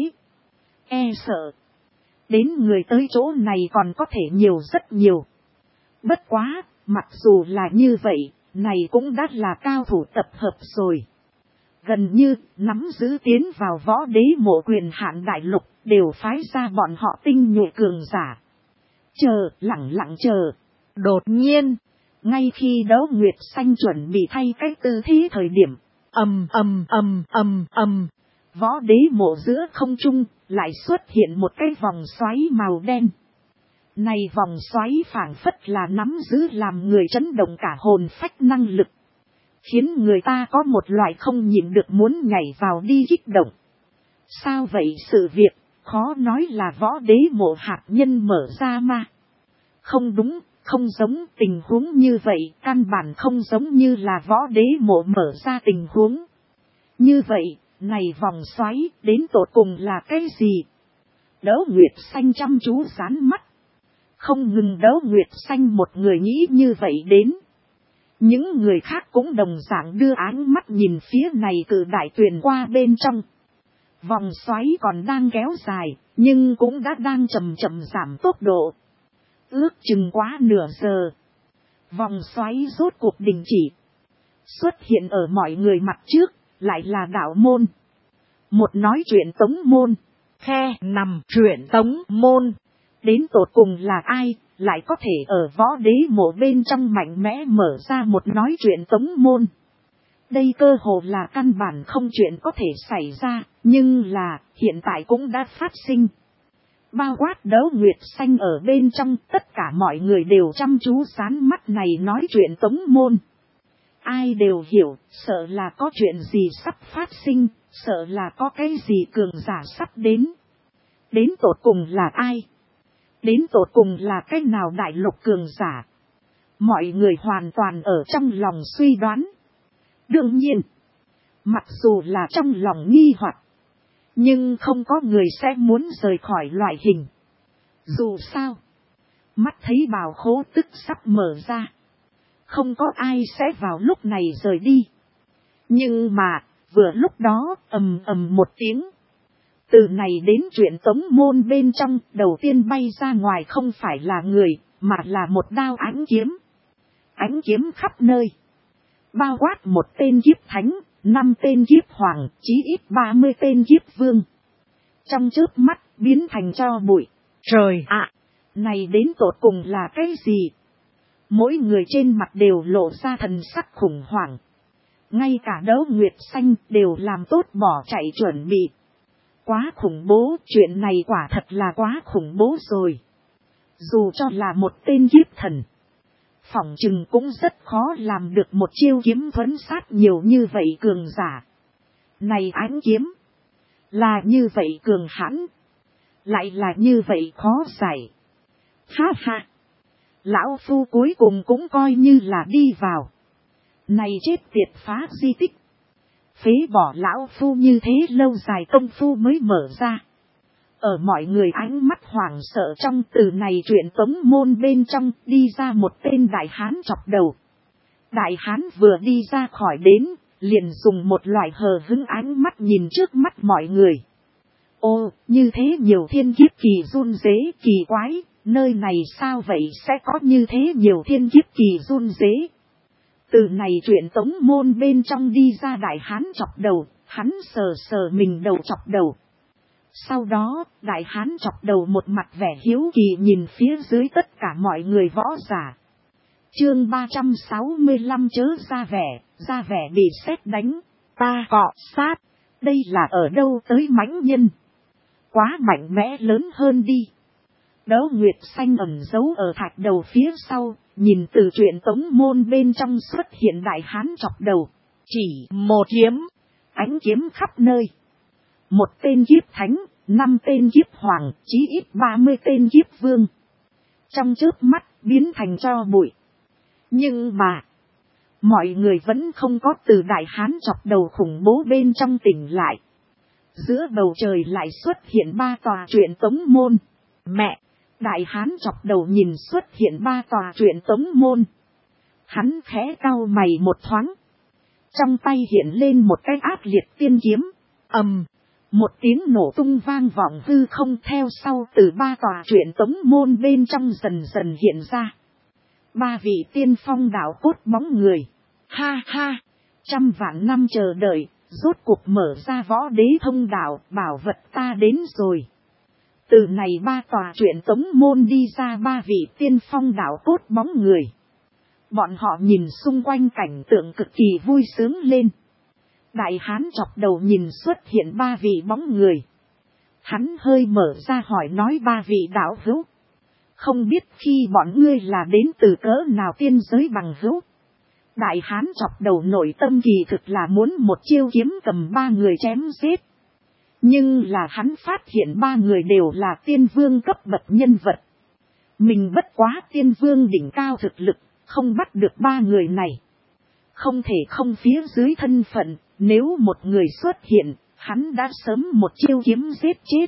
E sợ. Đến người tới chỗ này còn có thể nhiều rất nhiều. Bất quá, mặc dù là như vậy, này cũng đã là cao thủ tập hợp rồi. Gần như, nắm giữ tiến vào võ đế mộ quyền hạn đại lục, đều phái ra bọn họ tinh nhuệ cường giả. Chờ, lặng lặng chờ. Đột nhiên, ngay khi Đấu Nguyệt Xanh chuẩn bị thay cách tư thế thời điểm, ầm ầm ầm ầm ầm, võ đế mộ giữa không trung, lại xuất hiện một cái vòng xoáy màu đen. Này vòng xoáy phảng phất là nắm giữ làm người chấn động cả hồn phách năng lực. Khiến người ta có một loại không nhịn được muốn nhảy vào đi kích động. Sao vậy sự việc, khó nói là võ đế mộ hạt nhân mở ra mà. Không đúng, không giống tình huống như vậy, căn bản không giống như là võ đế mộ mở ra tình huống. Như vậy, này vòng xoáy, đến tột cùng là cái gì? Đấu Nguyệt Xanh chăm chú dán mắt. Không ngừng Đấu Nguyệt Xanh một người nghĩ như vậy đến. Những người khác cũng đồng dạng đưa áng mắt nhìn phía này cử đại tuyển qua bên trong. Vòng xoáy còn đang kéo dài, nhưng cũng đã đang chậm chậm giảm tốc độ. Ước chừng quá nửa giờ. Vòng xoáy rốt cuộc đình chỉ. Xuất hiện ở mọi người mặt trước, lại là đạo môn. Một nói chuyện tống môn. Khe nằm chuyện tống môn. Đến tột cùng là ai, lại có thể ở võ đế mộ bên trong mạnh mẽ mở ra một nói chuyện tống môn. Đây cơ hồ là căn bản không chuyện có thể xảy ra, nhưng là hiện tại cũng đã phát sinh. Bao quát Đấu Nguyệt Xanh ở bên trong, tất cả mọi người đều chăm chú dán mắt này nói chuyện tống môn. Ai đều hiểu, sợ là có chuyện gì sắp phát sinh, Sợ là có cái gì cường giả sắp đến. Đến tột cùng là ai? Đến tột cùng là cái nào đại lục cường giả? Mọi người hoàn toàn ở trong lòng suy đoán. Đương nhiên, mặc dù là trong lòng nghi hoặc, nhưng không có người sẽ muốn rời khỏi loại hình. Dù sao, mắt thấy bào khố tức sắp mở ra, không có ai sẽ vào lúc này rời đi. Nhưng mà, vừa lúc đó, ầm ầm một tiếng. Từ này đến chuyện tống môn bên trong, đầu tiên bay ra ngoài không phải là người, mà là một đao ánh kiếm. Ánh kiếm khắp nơi. Bao quát một tên kiếp thánh, năm tên kiếp hoàng, chí ít ba mươi tên kiếp vương. Trong chớp mắt, biến thành cho bụi. Trời ạ! Này đến tột cùng là cái gì? Mỗi người trên mặt đều lộ ra thần sắc khủng hoảng. Ngay cả Đấu Nguyệt Xanh đều làm tốt bỏ chạy chuẩn bị. Quá khủng bố, chuyện này quả thật là quá khủng bố rồi. Dù cho là một tên kiếp thần, phỏng chừng cũng rất khó làm được một chiêu kiếm thuẫn sát nhiều như vậy cường giả. Này ánh kiếm, là như vậy cường hãn, lại là như vậy khó giải. Ha ha! Lão Phu cuối cùng cũng coi như là đi vào. Này chết tiệt phá di tích. Phế bỏ Lão Phu như thế lâu dài công phu mới mở ra. Ở mọi người ánh mắt hoảng sợ trong từ này chuyện tống môn bên trong đi ra một tên đại hán chọc đầu. Đại hán vừa đi ra khỏi đến, liền dùng một loại hờ hững ánh mắt nhìn trước mắt mọi người. Ô, như thế nhiều thiên kiếp kỳ run rế kỳ quái, nơi này sao vậy sẽ có như thế nhiều thiên kiếp kỳ run rế. Từ này chuyện tống môn bên trong đi ra đại hán chọc đầu, hắn sờ sờ mình đầu chọc đầu. Sau đó, đại hán chọc đầu một mặt vẻ hiếu kỳ nhìn phía dưới tất cả mọi người võ giả. Chương ba trăm sáu mươi lăm chớ ra vẻ, ra vẻ bị sét đánh, ta cọ sát, đây là ở đâu tới mãnh nhân. Quá mạnh mẽ lớn hơn đi. Đấu Nguyệt Xanh ẩn giấu ở thạch đầu phía sau, nhìn từ chuyện tống môn bên trong xuất hiện đại hán chọc đầu. Chỉ một kiếm, ánh kiếm khắp nơi. Một tên kiếp thánh, năm tên kiếp hoàng, chí ít ba mươi tên kiếp vương. Trong chớp mắt biến thành tro bụi. Nhưng mà, mọi người vẫn không có từ đại hán chọc đầu khủng bố bên trong tỉnh lại. Giữa bầu trời lại xuất hiện ba tòa truyện tống môn. Mẹ! Đại hán chọc đầu nhìn xuất hiện ba tòa truyện tống môn. Hắn khẽ cau mày một thoáng. Trong tay hiện lên một cái ác liệt tiên kiếm. Ầm! Một tiếng nổ tung vang vọng hư không, theo sau từ ba tòa truyện tống môn bên trong dần dần hiện ra. Ba vị tiên phong đạo cốt bóng người. Ha ha! Trăm vạn năm chờ đợi, rốt cuộc mở ra võ đế thông đạo, bảo vật ta đến rồi. Từ này ba tòa truyện tống môn đi ra ba vị tiên phong đạo cốt bóng người. Bọn họ nhìn xung quanh cảnh tượng cực kỳ vui sướng lên. Đại hán chọc đầu nhìn xuất hiện ba vị bóng người. Hắn hơi mở ra hỏi nói ba vị đạo hữu. Không biết khi bọn ngươi là đến từ cỡ nào tiên giới bằng hữu. Đại hán chọc đầu nội tâm kỳ thực là muốn một chiêu kiếm cầm ba người chém giết. Nhưng là hắn phát hiện ba người đều là tiên vương cấp bậc nhân vật. Mình bất quá tiên vương đỉnh cao thực lực, không bắt được ba người này. Không thể không phía dưới thân phận, nếu một người xuất hiện, hắn đã sớm một chiêu kiếm giết chết.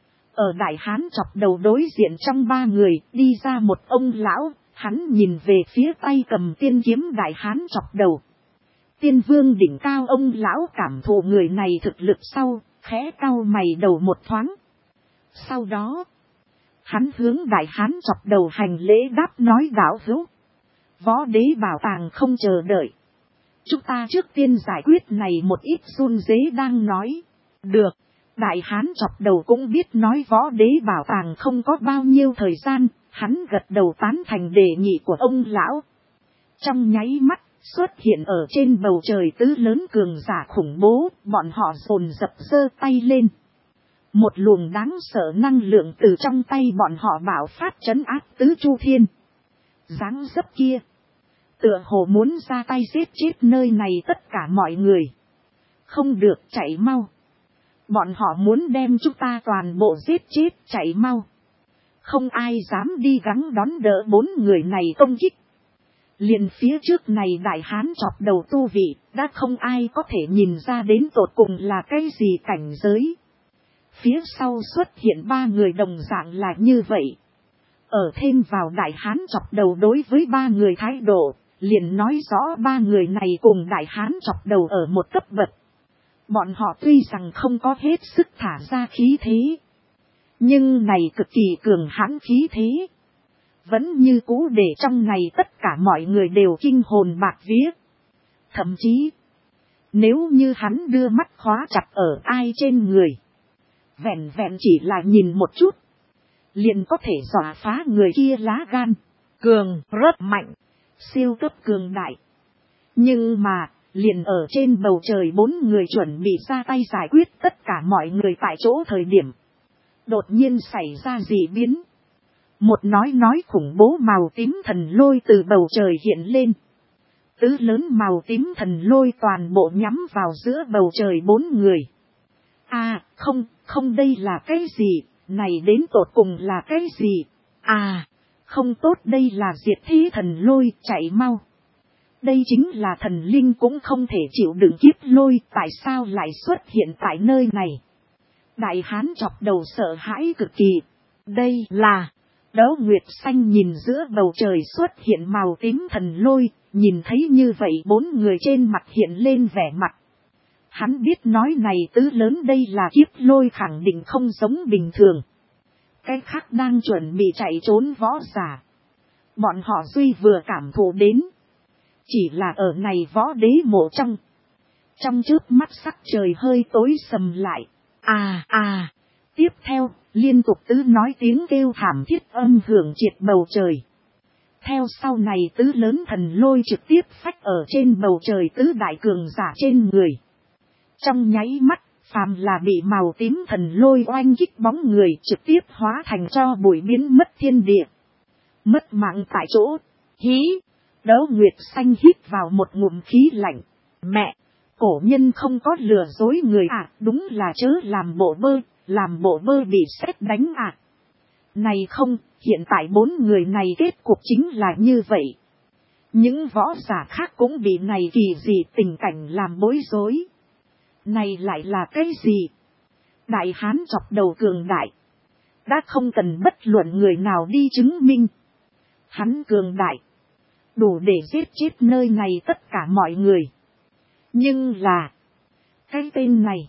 Ở đại hán chọc đầu đối diện trong ba người, đi ra một ông lão, hắn nhìn về phía tay cầm tiên kiếm đại hán chọc đầu. Tiên vương đỉnh cao ông lão cảm thụ người này thực lực sau, khẽ cau mày đầu một thoáng. Sau đó, hắn hướng đại hán chọc đầu hành lễ đáp nói đạo hữu. Võ đế bảo tàng không chờ đợi. Chúng ta trước tiên giải quyết này một ít run rế đang nói. Được, đại hán chọc đầu cũng biết nói võ đế bảo tàng không có bao nhiêu thời gian, hắn gật đầu tán thành đề nghị của ông lão. Trong nháy mắt, xuất hiện ở trên bầu trời tứ lớn cường giả khủng bố, bọn họ dồn dập giơ tay lên. Một luồng đáng sợ năng lượng từ trong tay bọn họ bạo phát trấn áp tứ chu thiên. Dáng dấp kia, tựa hồ muốn ra tay giết chết nơi này tất cả mọi người. Không được, chạy mau. Bọn họ muốn đem chúng ta toàn bộ giết chết, chạy mau. Không ai dám đi gắng đón đỡ bốn người này công kích. Liền phía trước này đại hán chọc đầu tu vị, đã không ai có thể nhìn ra đến tột cùng là cái gì cảnh giới. Phía sau xuất hiện ba người đồng dạng là như vậy. Ở thêm vào đại hán chọc đầu đối với ba người thái độ, liền nói rõ ba người này cùng đại hán chọc đầu ở một cấp bậc. Bọn họ tuy rằng không có hết sức thả ra khí thế, nhưng này cực kỳ cường hãn khí thế, vẫn như cũ để trong này tất cả mọi người đều kinh hồn bạt vía. Thậm chí, nếu như hắn đưa mắt khóa chặt ở ai trên người, vẹn vẹn chỉ là nhìn một chút, liền có thể dọa phá người kia lá gan. Cường, rất mạnh, siêu cấp cường đại. Nhưng mà, liền ở trên bầu trời bốn người chuẩn bị ra tay giải quyết tất cả mọi người tại chỗ thời điểm. Đột nhiên xảy ra dị biến. Một nói nói khủng bố màu tím thần lôi từ bầu trời hiện lên. Tứ lớn màu tím thần lôi toàn bộ nhắm vào giữa bầu trời bốn người. À, không, không đây là cái gì, này đến tột cùng là cái gì? À, không tốt, đây là diệt thế thần lôi, chạy mau. Đây chính là thần linh cũng không thể chịu đựng kiếp lôi, tại sao lại xuất hiện tại nơi này? Đại hán chọc đầu sợ hãi cực kỳ. Đây là... Đấu Nguyệt Xanh nhìn giữa bầu trời xuất hiện màu tím thần lôi, nhìn thấy như vậy bốn người trên mặt hiện lên vẻ mặt. Hắn biết nói này tứ lớn đây là kiếp lôi khẳng định không giống bình thường. Cái khác đang chuẩn bị chạy trốn võ giả. Bọn họ duy vừa cảm thụ đến. Chỉ là ở này võ đế mộ trong. Trong trước mắt sắc trời hơi tối sầm lại. À à, tiếp theo, liên tục tứ nói tiếng kêu thảm thiết âm hưởng triệt bầu trời. Theo sau này tứ lớn thần lôi trực tiếp phách ở trên bầu trời tứ đại cường giả trên người. Trong nháy mắt, phàm là bị màu tím thần lôi oanh kích bóng người trực tiếp hóa thành cho bụi biến mất thiên địa. Mất mạng tại chỗ. Hí! Đấu Nguyệt Xanh hít vào một ngụm khí lạnh. Mẹ! Cổ nhân không có lừa dối người à, đúng là chớ làm bộ bơ, làm bộ bơ bị sét đánh à. Này không, hiện tại bốn người này kết cục chính là như vậy. Những võ giả khác cũng bị này kỳ dị tình cảnh làm bối rối. Này lại là cái gì? Đại hán chọc đầu cường đại. Đã không cần bất luận người nào đi chứng minh. Hắn cường đại. Đủ để giết chết nơi này tất cả mọi người. Nhưng là. Cái tên này.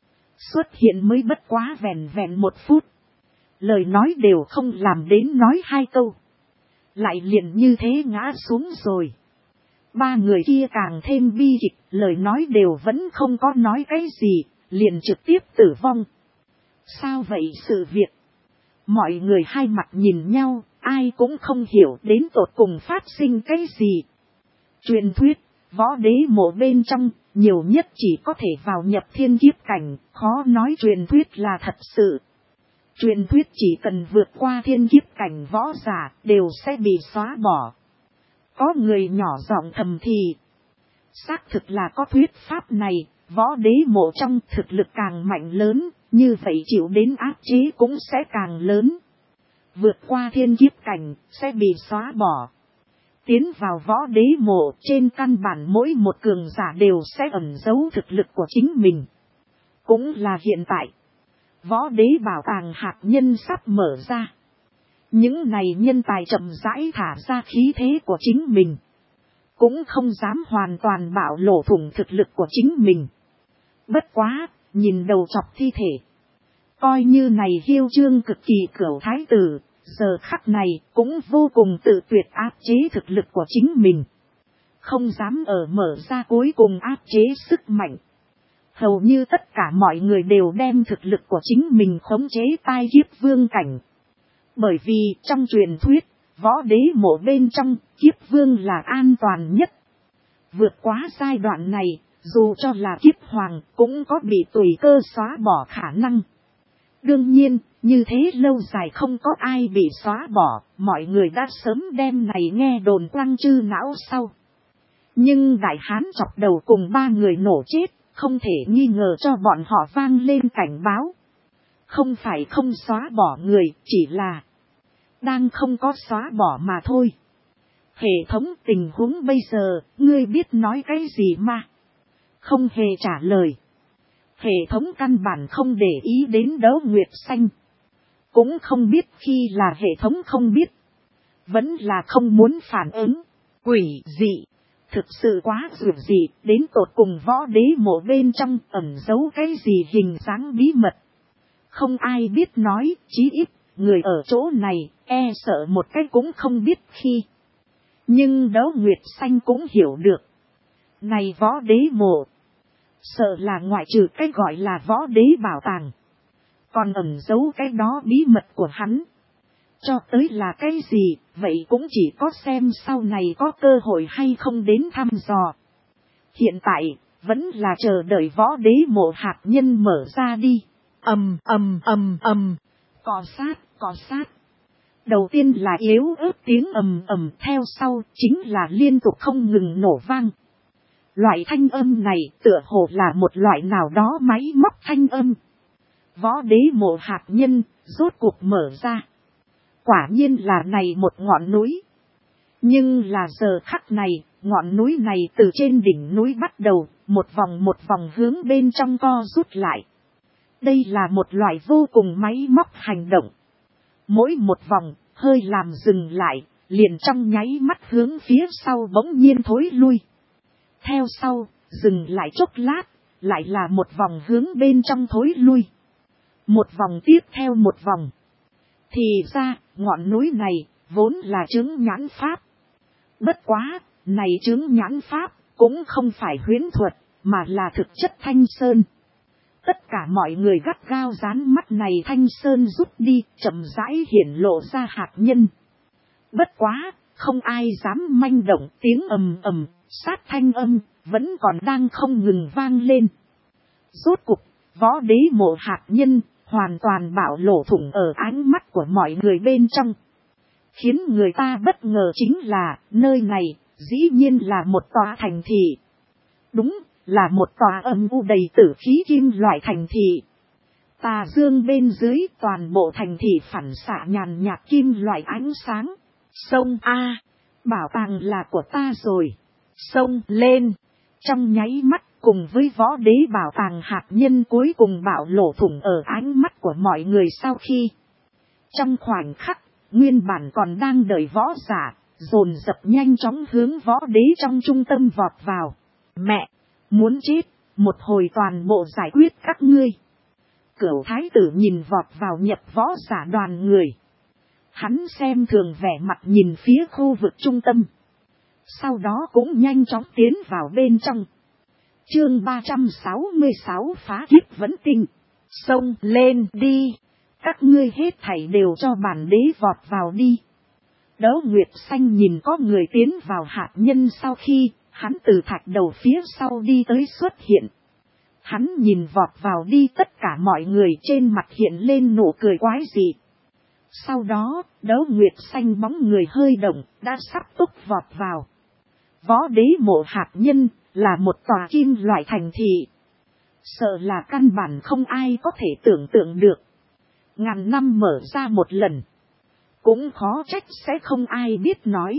Xuất hiện mới bất quá vẹn vẹn một phút. Lời nói đều không làm đến nói hai câu. Lại liền như thế ngã xuống rồi. Ba người kia càng thêm bi kịch, lời nói đều vẫn không có nói cái gì, liền trực tiếp tử vong. Sao vậy sự việc? Mọi người hai mặt nhìn nhau, ai cũng không hiểu đến tột cùng phát sinh cái gì. Truyền thuyết, võ đế mộ bên trong, nhiều nhất chỉ có thể vào nhập thiên kiếp cảnh, khó nói truyền thuyết là thật sự. Truyền thuyết chỉ cần vượt qua thiên kiếp cảnh võ giả đều sẽ bị xóa bỏ. Có người nhỏ giọng thầm thì. Xác thực là có thuyết pháp này, võ đế mộ trong thực lực càng mạnh lớn, như vậy chịu đến áp chế cũng sẽ càng lớn. Vượt qua thiên kiếp cảnh sẽ bị xóa bỏ. Tiến vào võ đế mộ trên căn bản mỗi một cường giả đều sẽ ẩn giấu thực lực của chính mình. Cũng là hiện tại. Võ đế bảo tàng hạt nhân sắp mở ra. Những này nhân tài chậm rãi thả ra khí thế của chính mình. Cũng không dám hoàn toàn bạo lộ thủng thực lực của chính mình. Bất quá, nhìn đầu chọc thi thể. Coi như này hiêu trương cực kỳ cửu thái tử, giờ khắc này cũng vô cùng tự tuyệt áp chế thực lực của chính mình. Không dám ở mở ra cuối cùng áp chế sức mạnh. Hầu như tất cả mọi người đều đem thực lực của chính mình khống chế tai kiếp vương cảnh. Bởi vì trong truyền thuyết, võ đế mộ bên trong, kiếp vương là an toàn nhất. Vượt quá giai đoạn này, dù cho là kiếp hoàng cũng có bị tùy cơ xóa bỏ khả năng. Đương nhiên, như thế lâu dài không có ai bị xóa bỏ, mọi người đã sớm đem này nghe đồn quăng chư não sau. Nhưng đại hán chọc đầu cùng ba người nổ chết, không thể nghi ngờ cho bọn họ vang lên cảnh báo. Không phải không xóa bỏ người, chỉ là đang không có xóa bỏ mà thôi. Hệ thống tình huống bây giờ, ngươi biết nói cái gì mà? Không hề trả lời. Hệ thống căn bản không để ý đến Đấu Nguyệt Xanh. Cũng không biết khi là hệ thống không biết. Vẫn là không muốn phản ứng. Quỷ dị. Thực sự quá dường dị. Đến tột cùng võ đế mộ bên trong ẩn giấu cái gì hình dáng bí mật. Không ai biết nói. Chí ít người ở chỗ này e sợ một cái cũng không biết khi. Nhưng Đấu Nguyệt Xanh cũng hiểu được. Này võ đế mộ. Sợ là ngoại trừ cái gọi là võ đế bảo tàng. Còn ẩn giấu cái đó bí mật của hắn. Cho tới là cái gì, vậy cũng chỉ có xem sau này có cơ hội hay không đến thăm dò. Hiện tại, vẫn là chờ đợi võ đế mộ hạt nhân mở ra đi. Ầm ầm ầm ầm, cọ sát, cọ sát. Đầu tiên là yếu ớt tiếng ầm ầm, theo sau chính là liên tục không ngừng nổ vang. Loại thanh âm này tựa hồ là một loại nào đó máy móc thanh âm. Võ đế mộ hạt nhân, rốt cuộc mở ra. Quả nhiên là này một ngọn núi. Nhưng là giờ khắc này, ngọn núi này từ trên đỉnh núi bắt đầu, một vòng một vòng hướng bên trong co rút lại. Đây là một loại vô cùng máy móc hành động. Mỗi một vòng, hơi làm dừng lại, liền trong nháy mắt hướng phía sau bỗng nhiên thối lui. Theo sau, dừng lại chốc lát, lại là một vòng hướng bên trong thối lui. Một vòng tiếp theo một vòng. Thì ra, ngọn núi này, vốn là chướng nhãn pháp. Bất quá, này chướng nhãn pháp, cũng không phải huyễn thuật, mà là thực chất thanh sơn. Tất cả mọi người gắt gao dán mắt này thanh sơn rút đi, chậm rãi hiển lộ ra hạt nhân. Bất quá, không ai dám manh động, tiếng ầm ầm, sát thanh âm, vẫn còn đang không ngừng vang lên. Rốt cục, võ đế mộ hạt nhân, hoàn toàn bạo lộ thủng ở ánh mắt của mọi người bên trong. Khiến người ta bất ngờ chính là, nơi này, dĩ nhiên là một tòa thành thị. Đúng, là một tòa âm u đầy tử khí kim loại thành thị. Tà dương bên dưới toàn bộ thành thị phản xạ nhàn nhạt kim loại ánh sáng. Sông A, bảo tàng là của ta rồi. Sông lên, trong nháy mắt cùng với võ đế bảo tàng hạt nhân cuối cùng bạo lộ thủng ở ánh mắt của mọi người sau khi. Trong khoảnh khắc, nguyên bản còn đang đợi võ giả, dồn dập nhanh chóng hướng võ đế trong trung tâm vọt vào. Mẹ, muốn chết, một hồi toàn bộ giải quyết các ngươi. Cửu thái tử nhìn vọt vào nhập võ giả đoàn người. Hắn xem thường vẻ mặt nhìn phía khu vực trung tâm. Sau đó cũng nhanh chóng tiến vào bên trong. Chương ba trăm sáu mươi sáu phá kiếp vẫn tinh. Xông lên đi. Các ngươi hết thảy đều cho bản đế vọt vào đi. Đấu Nguyệt Xanh nhìn có người tiến vào hạt nhân sau khi hắn từ thạch đầu phía sau đi tới xuất hiện. Hắn nhìn vọt vào đi tất cả mọi người trên mặt hiện lên nụ cười quái dị. Sau đó, Đấu Nguyệt Xanh bóng người hơi động, đã sắp túc vọt vào. Võ đế mộ hạt nhân, là một tòa kim loại thành thị. Sợ là căn bản không ai có thể tưởng tượng được. Ngàn năm mở ra một lần. Cũng khó trách sẽ không ai biết nói.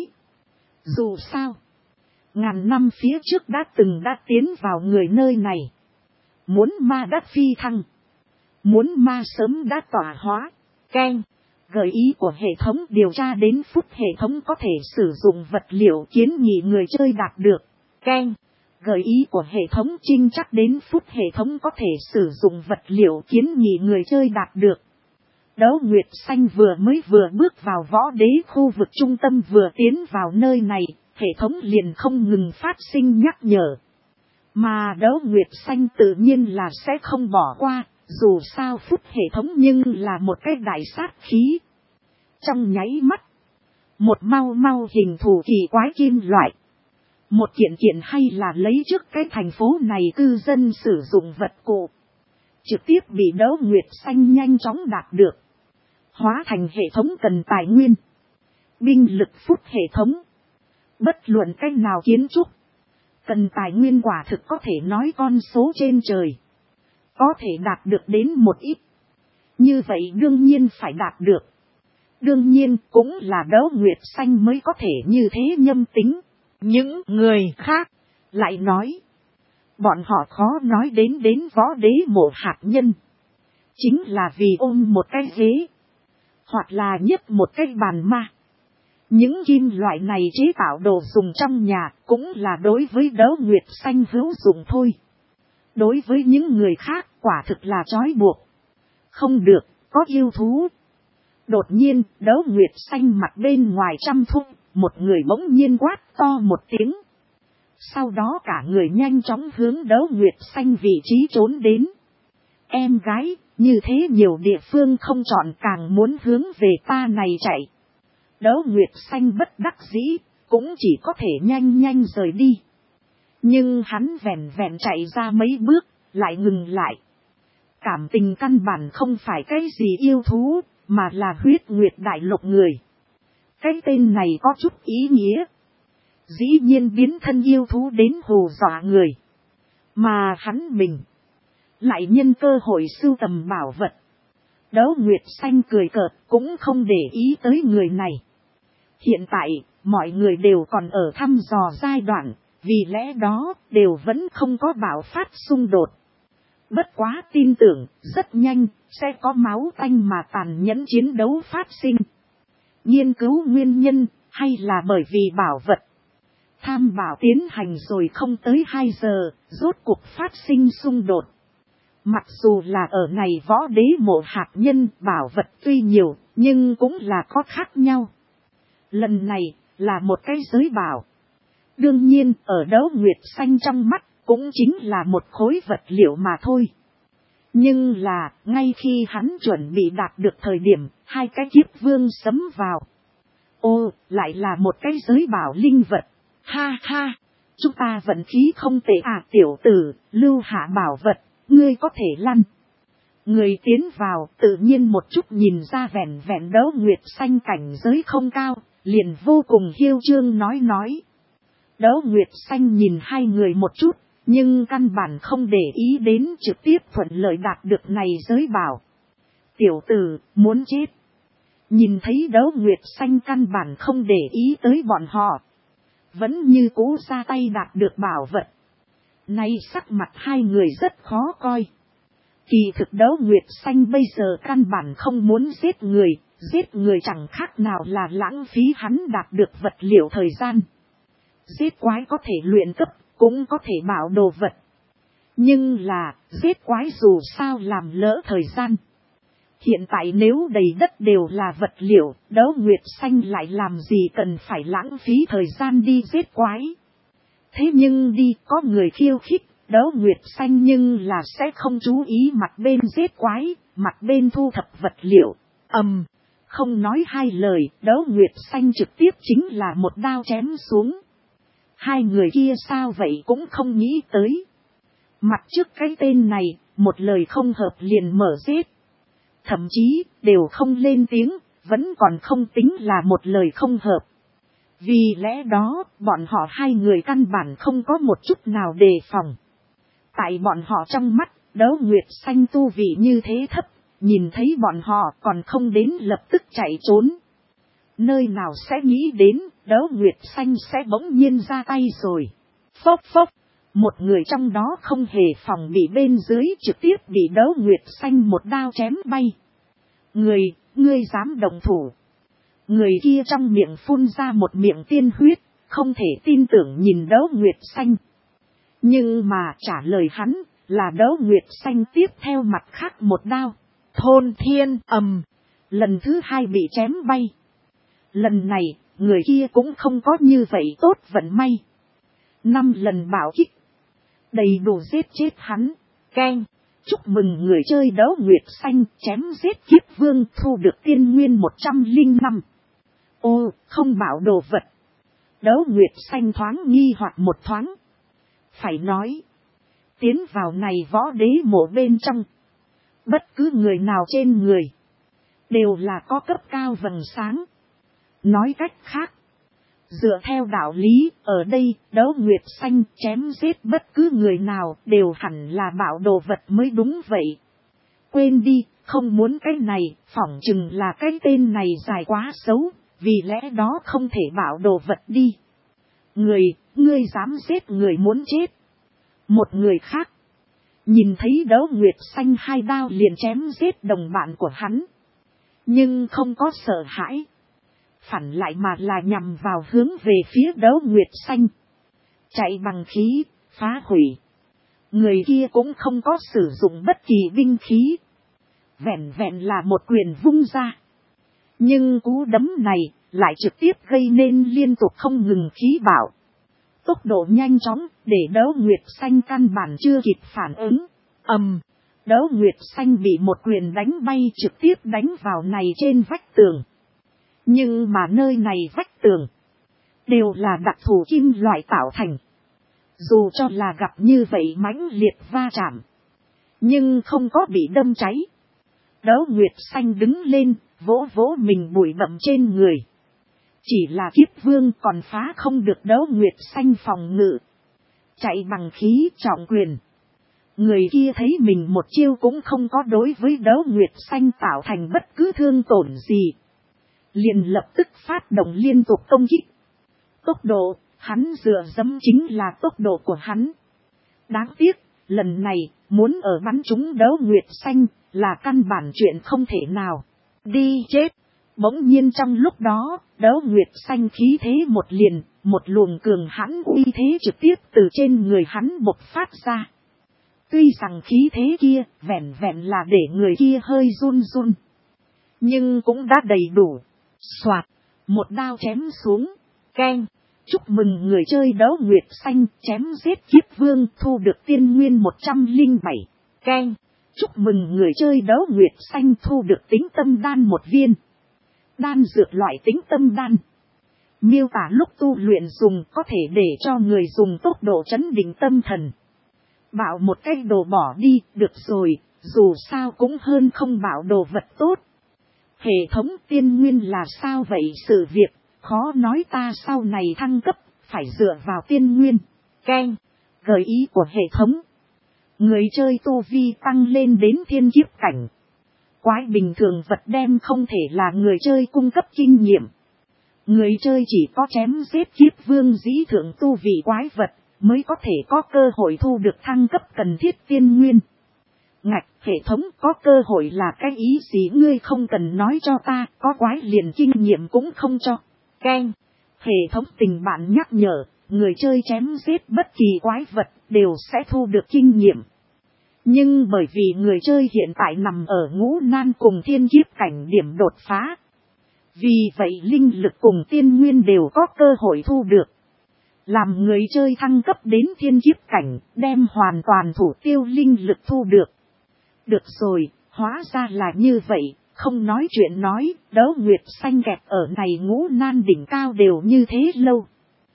Dù sao, ngàn năm phía trước đã từng đã tiến vào người nơi này. Muốn ma đã phi thăng. Muốn ma sớm đã tỏa hóa. Keng. Gợi ý của hệ thống điều tra đến phút hệ thống có thể sử dụng vật liệu kiến nghị người chơi đạt được. Keng. Gợi ý của hệ thống trinh chắc đến phút hệ thống có thể sử dụng vật liệu kiến nghị người chơi đạt được. Đấu Nguyệt Xanh vừa mới vừa bước vào võ đế khu vực trung tâm vừa tiến vào nơi này, hệ thống liền không ngừng phát sinh nhắc nhở. Mà Đấu Nguyệt Xanh tự nhiên là sẽ không bỏ qua, dù sao phút hệ thống nhưng là một cái đại sát khí. Trong nháy mắt, một mau mau hình thù kỳ quái kim loại. Một kiện kiện hay là lấy trước cái thành phố này cư dân sử dụng vật cụ. Trực tiếp bị Đấu Nguyệt Xanh nhanh chóng đạt được. Hóa thành hệ thống cần tài nguyên. Binh lực phút hệ thống. Bất luận cách nào kiến trúc. Cần tài nguyên quả thực có thể nói con số trên trời. Có thể đạt được đến một ít. Như vậy đương nhiên phải đạt được. Đương nhiên cũng là Đấu Nguyệt Xanh mới có thể như thế nhâm tính. Những người khác lại nói. Bọn họ khó nói đến đến võ đế mộ hạt nhân. Chính là vì ôm một cái ghế. Hoặc là nhấc một cái bàn ma. Những kim loại này chế tạo đồ dùng trong nhà cũng là đối với Đấu Nguyệt Xanh hữu dụng thôi. Đối với những người khác quả thực là trói buộc. Không được, có yêu thú. Đột nhiên, Đấu Nguyệt Xanh mặt bên ngoài trăm thung, một người bỗng nhiên quát to một tiếng. Sau đó cả người nhanh chóng hướng Đấu Nguyệt Xanh vị trí trốn đến. Em gái, như thế nhiều địa phương không chọn càng muốn hướng về ta này chạy. Đấu Nguyệt Xanh bất đắc dĩ, cũng chỉ có thể nhanh nhanh rời đi. Nhưng hắn vẹn vẹn chạy ra mấy bước, lại ngừng lại. Cảm tình căn bản không phải cái gì yêu thú, mà là huyết nguyệt đại lục người. Cái tên này có chút ý nghĩa. Dĩ nhiên biến thân yêu thú đến hù dọa người. Mà hắn mình lại nhân cơ hội sưu tầm bảo vật. Đấu Nguyệt Xanh cười cợt cũng không để ý tới người này. Hiện tại, mọi người đều còn ở thăm dò giai đoạn, vì lẽ đó đều vẫn không có bạo phát xung đột. Bất quá tin tưởng, rất nhanh, sẽ có máu tanh mà tàn nhẫn chiến đấu phát sinh. Nghiên cứu nguyên nhân, hay là bởi vì bảo vật. Tham bảo tiến hành rồi không tới hai giờ, rốt cuộc phát sinh xung đột. Mặc dù là ở này võ đế mộ hạt nhân bảo vật tuy nhiều, nhưng cũng là có khác nhau. Lần này, là một cái giới bảo. Đương nhiên, ở Đấu Nguyệt Xanh trong mắt, cũng chính là một khối vật liệu mà thôi. Nhưng là, ngay khi hắn chuẩn bị đạt được thời điểm, hai cái kiếp vương sấm vào. Ô, lại là một cái giới bảo linh vật. Ha ha, chúng ta vận khí không tệ à tiểu tử, lưu hạ bảo vật, ngươi có thể lăn. Người tiến vào tự nhiên một chút nhìn ra vẹn vẹn Đấu Nguyệt Xanh cảnh giới không cao, liền vô cùng hiêu trương nói nói. Đấu Nguyệt Xanh nhìn hai người một chút, nhưng căn bản không để ý đến trực tiếp thuận lợi đạt được này giới bảo. Tiểu tử, muốn chết. Nhìn thấy Đấu Nguyệt Xanh căn bản không để ý tới bọn họ. Vẫn như cũ ra tay đạt được bảo vật. Nay sắc mặt hai người rất khó coi. Kỳ thực Đấu Nguyệt Xanh bây giờ căn bản không muốn giết người. Giết người chẳng khác nào là lãng phí hắn đạt được vật liệu thời gian. Giết quái có thể luyện cấp, cũng có thể bảo đồ vật. Nhưng là, giết quái dù sao làm lỡ thời gian. Hiện tại nếu đầy đất đều là vật liệu, Đấu Nguyệt Xanh lại làm gì cần phải lãng phí thời gian đi giết quái. Thế nhưng đi có người khiêu khích, Đấu Nguyệt Xanh nhưng là sẽ không chú ý mặt bên giết quái, mặt bên thu thập vật liệu. Ầm, um, không nói hai lời, Đấu Nguyệt Xanh trực tiếp chính là một đao chém xuống. Hai người kia sao vậy cũng không nghĩ tới. Mặt trước cái tên này, một lời không hợp liền mở giết. Thậm chí, đều không lên tiếng, vẫn còn không tính là một lời không hợp. Vì lẽ đó, bọn họ hai người căn bản không có một chút nào đề phòng. Tại bọn họ trong mắt, Đấu Nguyệt Xanh tu vị như thế thấp, nhìn thấy bọn họ còn không đến lập tức chạy trốn. Nơi nào sẽ nghĩ đến, Đấu Nguyệt Xanh sẽ bỗng nhiên ra tay rồi. Phốc phốc, một người trong đó không hề phòng bị bên dưới trực tiếp bị Đấu Nguyệt Xanh một đao chém bay. Người, ngươi dám động thủ. Người kia trong miệng phun ra một miệng tiên huyết, không thể tin tưởng nhìn Đấu Nguyệt Xanh. Nhưng mà trả lời hắn là Đấu Nguyệt Xanh tiếp theo mặt khác một đao. Thôn thiên ầm, lần thứ hai bị chém bay. Lần này, người kia cũng không có như vậy tốt vận may. Năm lần bảo kích. Đầy đủ giết chết hắn. Keng. Chúc mừng người chơi Đấu Nguyệt Xanh chém giết kiếp vương thu được tiên nguyên một trăm lẻ năm. Ô, không bảo đồ vật. Đấu Nguyệt Xanh thoáng nghi hoặc một thoáng. Phải nói. Tiến vào này võ đế mộ bên trong. Bất cứ người nào trên người. Đều là có cấp cao vầng sáng. Nói cách khác. Dựa theo đạo lý, ở đây, Đấu Nguyệt Xanh chém giết bất cứ người nào đều hẳn là bảo đồ vật mới đúng vậy. Quên đi, không muốn cái này, phỏng chừng là cái tên này dài quá xấu, vì lẽ đó không thể bảo đồ vật đi. Người, ngươi dám giết người muốn chết. Một người khác, nhìn thấy Đấu Nguyệt Xanh hai đao liền chém giết đồng bạn của hắn. Nhưng không có sợ hãi. Phản lại mà là nhằm vào hướng về phía Đấu Nguyệt Xanh. Chạy bằng khí, phá hủy. Người kia cũng không có sử dụng bất kỳ binh khí. Vẹn vẹn là một quyền vung ra. Nhưng cú đấm này lại trực tiếp gây nên liên tục không ngừng khí bạo. Tốc độ nhanh chóng để Đấu Nguyệt Xanh căn bản chưa kịp phản ứng. Ầm, Đấu Nguyệt Xanh bị một quyền đánh bay trực tiếp đánh vào này trên vách tường. Nhưng mà nơi này vách tường đều là đặc thù kim loại tạo thành. Dù cho là gặp như vậy mãnh liệt va chạm, nhưng không có bị đâm cháy. Đấu Nguyệt Xanh đứng lên, vỗ vỗ mình bụi bặm trên người. Chỉ là Kiếp Vương còn phá không được Đấu Nguyệt Xanh phòng ngự. Chạy bằng khí trọng quyền. Người kia thấy mình một chiêu cũng không có đối với Đấu Nguyệt Xanh tạo thành bất cứ thương tổn gì. Liền lập tức phát động liên tục công kích. Tốc độ, hắn dựa dẫm chính là tốc độ của hắn. Đáng tiếc, lần này, muốn ở bắn trúng Đấu Nguyệt Xanh, là căn bản chuyện không thể nào. Đi chết! Bỗng nhiên trong lúc đó, Đấu Nguyệt Xanh khí thế một liền, một luồng cường hãn uy thế trực tiếp từ trên người hắn bộc phát ra. Tuy rằng khí thế kia, vẹn vẹn là để người kia hơi run run. Nhưng cũng đã đầy đủ. Soạt, một đao chém xuống, keng. Chúc mừng người chơi Đấu Nguyệt Xanh chém giết Kiếp Vương thu được tiên nguyên một trăm lẻ bảy. Keng. Chúc mừng người chơi Đấu Nguyệt Xanh thu được tính tâm đan một viên. Đan dược loại tính tâm đan. Miêu tả lúc tu luyện dùng có thể để cho người dùng tốc độ chấn định tâm thần. Bảo một cái đồ bỏ đi, được rồi, dù sao cũng hơn không bảo đồ vật tốt. Hệ thống tiên nguyên là sao vậy sự việc, khó nói ta sau này thăng cấp, phải dựa vào tiên nguyên. Keng, gợi ý của hệ thống. Người chơi tu vi tăng lên đến thiên kiếp cảnh. Quái bình thường vật đem không thể là người chơi cung cấp kinh nghiệm. Người chơi chỉ có chém giết Kiếp Vương dĩ thượng tu vị quái vật, mới có thể có cơ hội thu được thăng cấp cần thiết tiên nguyên. Ngạch, hệ thống có cơ hội là cái ý gì ngươi không cần nói cho ta, có quái liền kinh nghiệm cũng không cho. Keng, hệ thống tình bạn nhắc nhở, người chơi chém giết bất kỳ quái vật đều sẽ thu được kinh nghiệm. Nhưng bởi vì người chơi hiện tại nằm ở ngũ nan cùng thiên kiếp cảnh điểm đột phá. Vì vậy linh lực cùng tiên nguyên đều có cơ hội thu được. Làm người chơi thăng cấp đến thiên kiếp cảnh, đem hoàn toàn thủ tiêu linh lực thu được. Được rồi, hóa ra là như vậy, không nói chuyện nói, Đấu Nguyệt Xanh kẹp ở này ngũ nan đỉnh cao đều như thế lâu.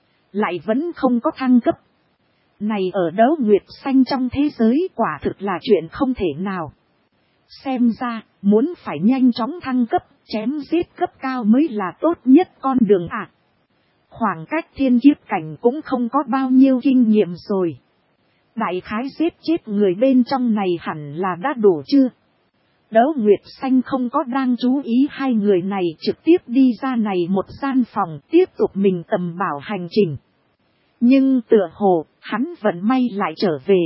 Lại vẫn không có thăng cấp. Này ở Đấu Nguyệt Xanh trong thế giới quả thực là chuyện không thể nào. Xem ra, muốn phải nhanh chóng thăng cấp, chém giết cấp cao mới là tốt nhất con đường ạ. À. Khoảng cách thiên kiếp cảnh cũng không có bao nhiêu kinh nghiệm rồi. Đại khái giết chết người bên trong này hẳn là đã đủ chưa? Đấu Nguyệt Xanh không có đang chú ý hai người này trực tiếp đi ra này một gian phòng tiếp tục mình tầm bảo hành trình. Nhưng tựa hồ, hắn vẫn may lại trở về.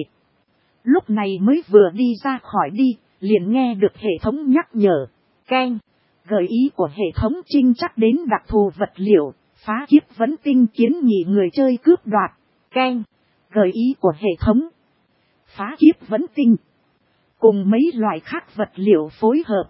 Lúc này mới vừa đi ra khỏi đi, liền nghe được hệ thống nhắc nhở. Keng, gợi ý của hệ thống trinh chắc đến đặc thù vật liệu, phá kiếp vấn tinh kiến nghị người chơi cướp đoạt. Keng, gợi ý của hệ thống. Phá kiếp vấn tinh. Cùng mấy loại khác vật liệu phối hợp.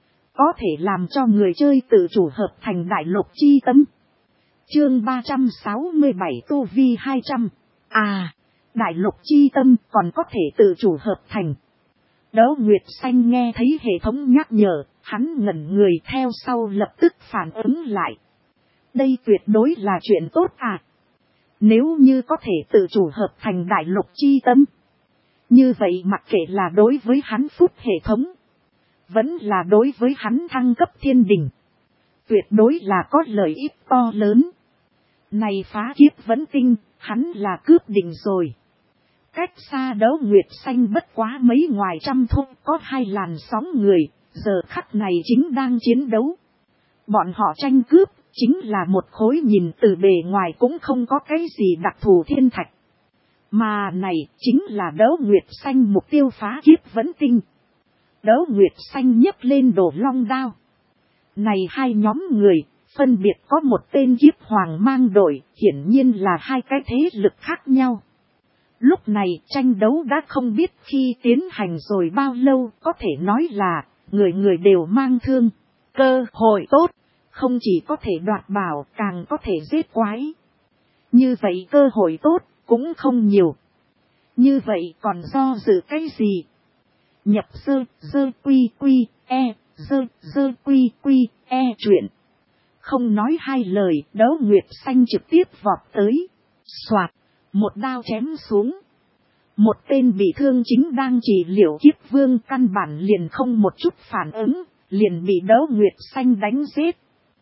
Có thể làm cho người chơi tự chủ hợp thành đại lục chi tấm. Chương ba trăm sáu mươi bảy tu vi hai trăm. À, đại lục chi tâm còn có thể tự chủ hợp thành. Đấu Nguyệt Xanh nghe thấy hệ thống nhắc nhở, hắn ngẩn người theo sau lập tức phản ứng lại. Đây tuyệt đối là chuyện tốt à. Nếu như có thể tự chủ hợp thành đại lục chi tâm. Như vậy mặc kệ là đối với hắn phút hệ thống. Vẫn là đối với hắn thăng cấp thiên đình. Tuyệt đối là có lợi ích to lớn. Này phá kiếp vẫn tinh, hắn là cướp định rồi. Cách xa Đấu Nguyệt Xanh bất quá mấy ngoài trăm thôn có hai làn sóng người, giờ khắc này chính đang chiến đấu. Bọn họ tranh cướp, chính là một khối nhìn từ bề ngoài cũng không có cái gì đặc thù thiên thạch. Mà này chính là Đấu Nguyệt Xanh mục tiêu phá kiếp vẫn tinh. Đấu Nguyệt Xanh nhấc lên đồ long đao. Này hai nhóm người, phân biệt có một tên kiếp hoàng mang đội, hiển nhiên là hai cái thế lực khác nhau. Lúc này tranh đấu đã không biết khi tiến hành rồi bao lâu, có thể nói là người người đều mang thương. Cơ hội tốt, không chỉ có thể đoạt bảo càng có thể giết quái. Như vậy cơ hội tốt cũng không nhiều. Như vậy còn do dự cái gì? Nhập dơ, dơ quy quy, e, dơ, dơ quy quy, e chuyện. Không nói hai lời, Đấu Nguyệt Xanh trực tiếp vọt tới. Soạt, một đao chém xuống. Một tên bị thương chính đang trị liệu kiếp vương căn bản liền không một chút phản ứng, liền bị Đấu Nguyệt Xanh đánh giết.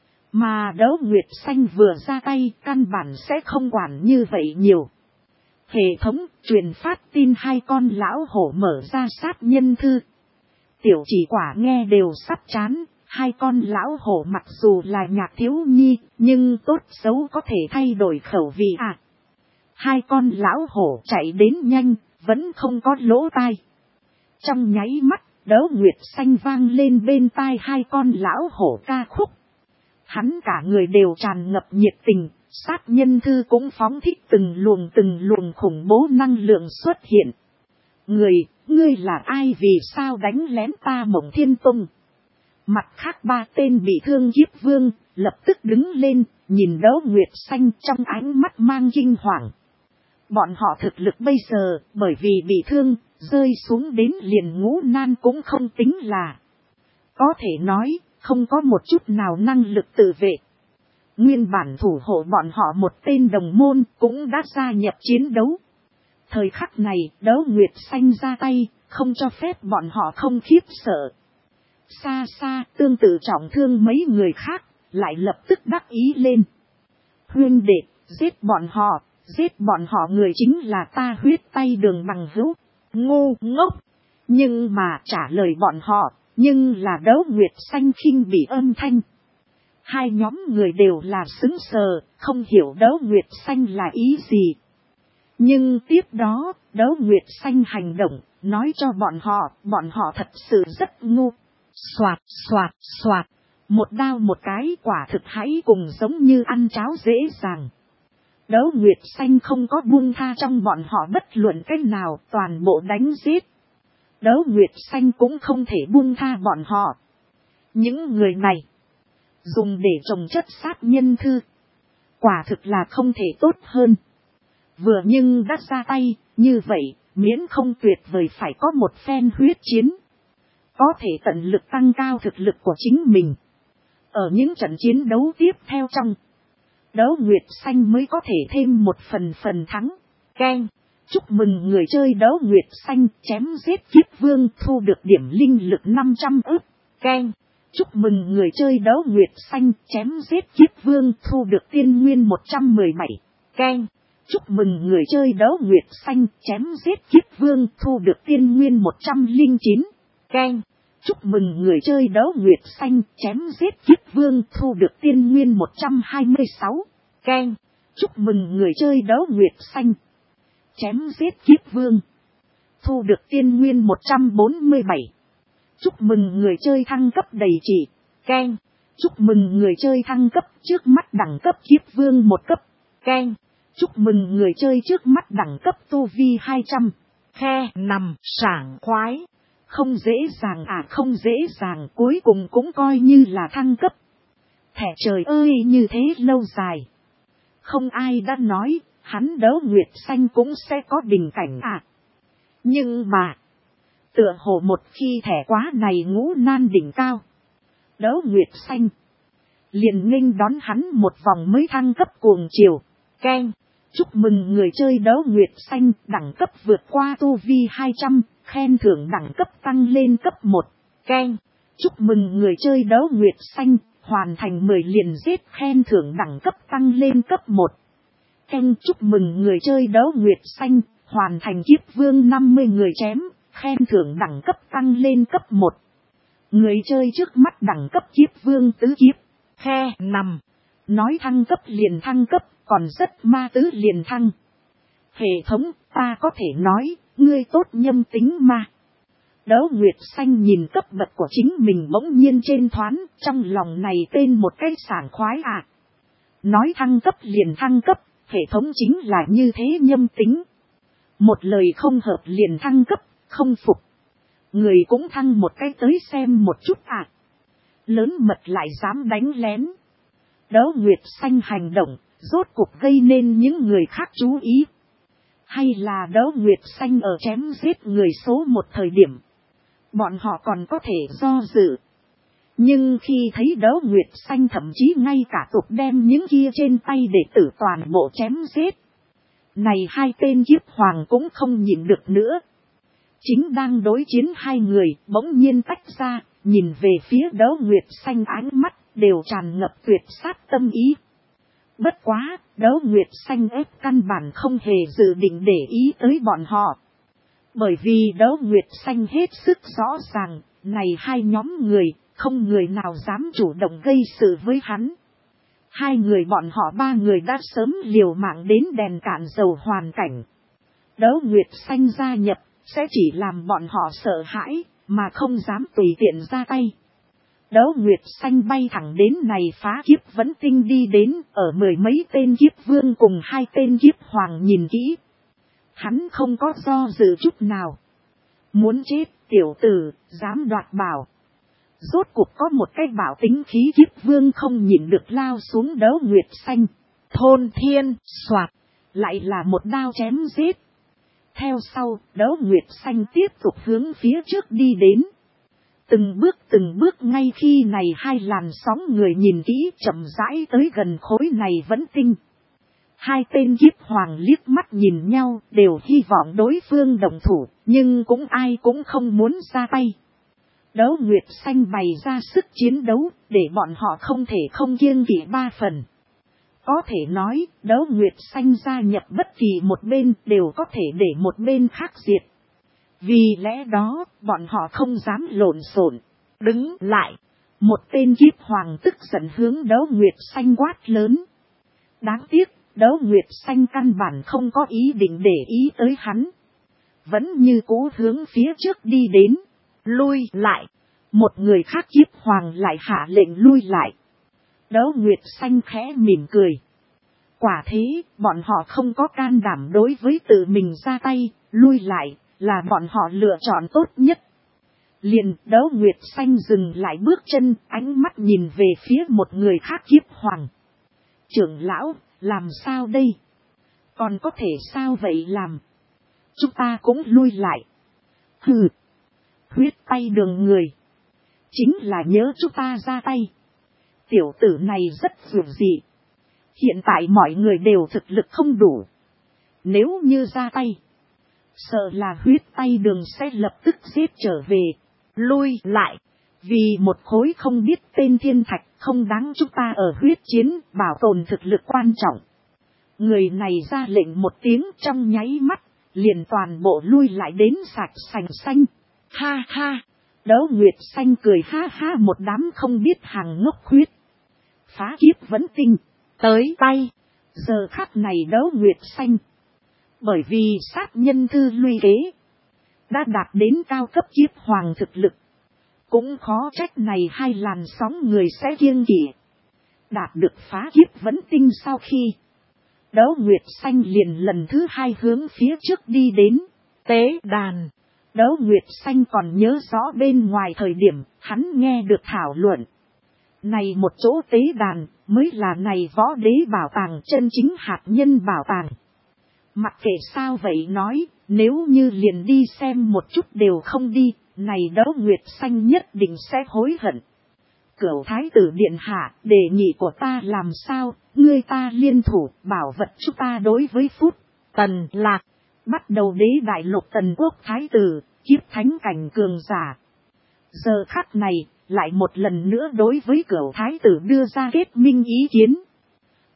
Mà Đấu Nguyệt Xanh vừa ra tay căn bản sẽ không quản như vậy nhiều. Hệ thống truyền phát tin hai con lão hổ mở ra sát nhân thư. Tiểu chỉ quả nghe đều sắp chán, hai con lão hổ mặc dù là nhạc thiếu nhi, nhưng tốt xấu có thể thay đổi khẩu vị à. Hai con lão hổ chạy đến nhanh, vẫn không có lỗ tai. Trong nháy mắt, Đấu Nguyệt Xanh vang lên bên tai hai con lão hổ ca khúc. Hắn cả người đều tràn ngập nhiệt tình, sát nhân thư cũng phóng thích từng luồng từng luồng khủng bố năng lượng xuất hiện. Người, ngươi là ai vì sao đánh lén ta Mộng Thiên Tông? Mặt khác ba tên bị thương kiếp vương, lập tức đứng lên, nhìn Đấu Nguyệt Xanh trong ánh mắt mang kinh hoàng. Bọn họ thực lực bây giờ, bởi vì bị thương, rơi xuống đến liền ngũ nan cũng không tính là. Có thể nói, không có một chút nào năng lực tự vệ. Nguyên bản thủ hộ bọn họ một tên đồng môn cũng đã gia nhập chiến đấu. Thời khắc này, Đấu Nguyệt Xanh ra tay, không cho phép bọn họ không khiếp sợ. Xa xa, tương tự trọng thương mấy người khác, lại lập tức đắc ý lên. Huynh đệ, giết bọn họ, giết bọn họ người chính là ta huyết tay Đường bằng hữu. Ngu ngốc. Nhưng mà trả lời bọn họ, nhưng là Đấu Nguyệt Xanh khinh bị âm thanh. Hai nhóm người đều là sững sờ, không hiểu Đấu Nguyệt Xanh là ý gì. Nhưng tiếp đó, Đấu Nguyệt Xanh hành động, nói cho bọn họ, bọn họ thật sự rất ngu. Xoạt, xoạt, xoạt. Một đao một cái quả thực hãy cùng giống như ăn cháo dễ dàng. Đấu Nguyệt Xanh không có buông tha trong bọn họ bất luận cách nào, toàn bộ đánh giết. Đấu Nguyệt Xanh cũng không thể buông tha bọn họ. Những người này, dùng để trồng chất sát nhân thư. Quả thực là không thể tốt hơn. Vừa nhưng đã ra tay, như vậy, miễn không tuyệt vời phải có một phen huyết chiến. Có thể tận lực tăng cao thực lực của chính mình. Ở những trận chiến đấu tiếp theo trong, Đấu Nguyệt Xanh mới có thể thêm một phần phần thắng. Keng, chúc mừng người chơi Đấu Nguyệt Xanh chém giết kiếp vương thu được điểm linh lực năm trăm ức. Keng, chúc mừng người chơi Đấu Nguyệt Xanh chém giết kiếp vương thu được tiên nguyên một trăm mười bảy. Keng, chúc mừng người chơi Đấu Nguyệt Xanh chém giết kiếp vương thu được tiên nguyên một trăm lẻ chín. Keng, chúc mừng người chơi Đấu Nguyệt Xanh chém giết kiếp vương thu được tiên nguyên một trăm hai mươi sáu. Keng, chúc mừng người chơi Đấu Nguyệt Xanh chém giết kiếp vương thu được tiên nguyên một trăm bốn mươi bảy. Chúc mừng người chơi thăng cấp đầy chỉ. Keng, chúc mừng người chơi thăng cấp trước mắt đẳng cấp kiếp vương một cấp. Keng, chúc mừng người chơi trước mắt đẳng cấp tu vi hai trăm. Khe nằm sảng khoái. Không dễ dàng à, không dễ dàng, cuối cùng cũng coi như là thăng cấp. Thẻ trời ơi, như thế lâu dài. Không ai đã nói, hắn Đấu Nguyệt Xanh cũng sẽ có bình cảnh à. Nhưng mà, tựa hồ một khi thẻ quá này ngũ nan đỉnh cao, Đấu Nguyệt Xanh liền nghênh đón hắn một vòng mới thăng cấp cuồng chiều. Keng, chúc mừng người chơi Đấu Nguyệt Xanh đẳng cấp vượt qua tu vi hai trăm, khen thưởng đẳng cấp tăng lên cấp một. Keng, chúc mừng người chơi Đấu Nguyệt Xanh hoàn thành mười liền giết, khen thưởng đẳng cấp tăng lên cấp một. Canh chúc mừng người chơi đấu nguyệt xanh, hoàn thành kiếp vương năm mươi người chém, khen thưởng đẳng cấp tăng lên cấp một. Người chơi trước mắt đẳng cấp kiếp vương tứ kiếp, khe nằm. Nói thăng cấp liền thăng cấp, còn rất ma tứ liền thăng. Hệ thống, ta có thể nói, ngươi tốt nhâm tính mà. Đấu nguyệt xanh nhìn cấp bậc của chính mình bỗng nhiên trên thoáng, trong lòng này tên một cái sảng khoái à. Nói thăng cấp liền thăng cấp, hệ thống chính là như thế nhâm tính. Một lời không hợp liền thăng cấp, không phục. Người cũng thăng một cái tới xem một chút à. Lớn mật lại dám đánh lén. Đấu nguyệt xanh hành động, rốt cuộc gây nên những người khác chú ý. Hay là đấu nguyệt xanh ở chém giết người số một thời điểm. Bọn họ còn có thể do dự. Nhưng khi thấy đấu nguyệt xanh thậm chí ngay cả tục đem những kia trên tay để tử toàn bộ chém giết. Này hai tên kiếp hoàng cũng không nhịn được nữa. Chính đang đối chiến hai người bỗng nhiên tách ra, nhìn về phía đấu nguyệt xanh ánh mắt đều tràn ngập tuyệt sát tâm ý. Bất quá, đấu nguyệt xanh ép căn bản không hề dự định để ý tới bọn họ. Bởi vì đấu nguyệt xanh hết sức rõ ràng, này hai nhóm người, không người nào dám chủ động gây sự với hắn. Hai người bọn họ ba người đã sớm liều mạng đến đèn cạn dầu hoàn cảnh. Đấu nguyệt xanh gia nhập, sẽ chỉ làm bọn họ sợ hãi, mà không dám tùy tiện ra tay. Đấu nguyệt xanh bay thẳng đến này phá kiếp vẫn tinh đi đến, ở mười mấy tên kiếp vương cùng hai tên kiếp hoàng nhìn kỹ. Hắn không có do dự chút nào. Muốn chết tiểu tử, dám đoạt bảo. Rốt cuộc có một cái bảo tính khí kiếp vương không nhìn được lao xuống đấu nguyệt xanh. Thôn thiên, soạt, lại là một đao chém giết. Theo sau, đấu nguyệt xanh tiếp tục hướng phía trước đi đến. Từng bước từng bước ngay khi này hai làn sóng người nhìn kỹ chậm rãi tới gần khối này vẫn tinh. Hai tên kiếp hoàng liếc mắt nhìn nhau đều hy vọng đối phương đồng thủ, nhưng cũng ai cũng không muốn ra tay. Đấu nguyệt xanh bày ra sức chiến đấu để bọn họ không thể không kiêng kỵ ba phần. Có thể nói, đấu nguyệt xanh gia nhập bất kỳ một bên đều có thể để một bên khác diệt. Vì lẽ đó, bọn họ không dám lộn xộn. Đứng lại, một tên kiếp hoàng tức giận hướng đấu nguyệt xanh quát lớn. Đáng tiếc, đấu nguyệt xanh căn bản không có ý định để ý tới hắn. Vẫn như cũ hướng phía trước đi đến, lui lại. Một người khác kiếp hoàng lại hạ lệnh lui lại. Đấu nguyệt xanh khẽ mỉm cười. Quả thế, bọn họ không có can đảm đối với tự mình ra tay, lui lại, là bọn họ lựa chọn tốt nhất. Liền đấu nguyệt xanh dừng lại bước chân, ánh mắt nhìn về phía một người khác kiếp hoàng. Trưởng lão, làm sao đây? Còn có thể sao vậy làm? Chúng ta cũng lui lại. Hừ, huyết tay đường người. Chính là nhớ chúng ta ra tay. Tiểu tử này rất dữ dị. Hiện tại mọi người đều thực lực không đủ. Nếu như ra tay, sợ là huyết tay đường sẽ lập tức giết trở về. Lui lại. Vì một khối không biết tên thiên thạch không đáng chúng ta ở huyết chiến bảo tồn thực lực quan trọng. Người này ra lệnh một tiếng trong nháy mắt, liền toàn bộ lui lại đến sạch sành xanh. Ha ha. Đấu nguyệt xanh cười ha ha một đám không biết hàng ngốc huyết. Phá kiếp vẫn tinh. Tới tay. Giờ khắc này đấu nguyệt xanh. Bởi vì sát nhân thư luy kế. Đã đạt đến cao cấp kiếp hoàng thực lực. Cũng khó trách này hai làn sóng người sẽ kiêng kỵ. Đạt được phá kiếp vẫn tinh sau khi. Đấu nguyệt xanh liền lần thứ hai hướng phía trước đi đến. Tế đàn. Đấu nguyệt xanh còn nhớ rõ bên ngoài thời điểm hắn nghe được thảo luận. Này một chỗ tế đàn mới là này võ đế bảo tàng chân chính hạt nhân bảo tàng. Mặc kệ sao vậy nói, nếu như liền đi xem một chút đều không đi, này đấu nguyệt xanh nhất định sẽ hối hận. Cửu thái tử điện hạ, đề nghị của ta làm sao, ngươi ta liên thủ bảo vật chúng ta đối với Phút Tần Lạc. Bắt đầu đế đại lục Tần quốc thái tử, kiếp thánh cảnh cường giả. Giờ khắc này, lại một lần nữa đối với cửu thái tử đưa ra kết minh ý kiến.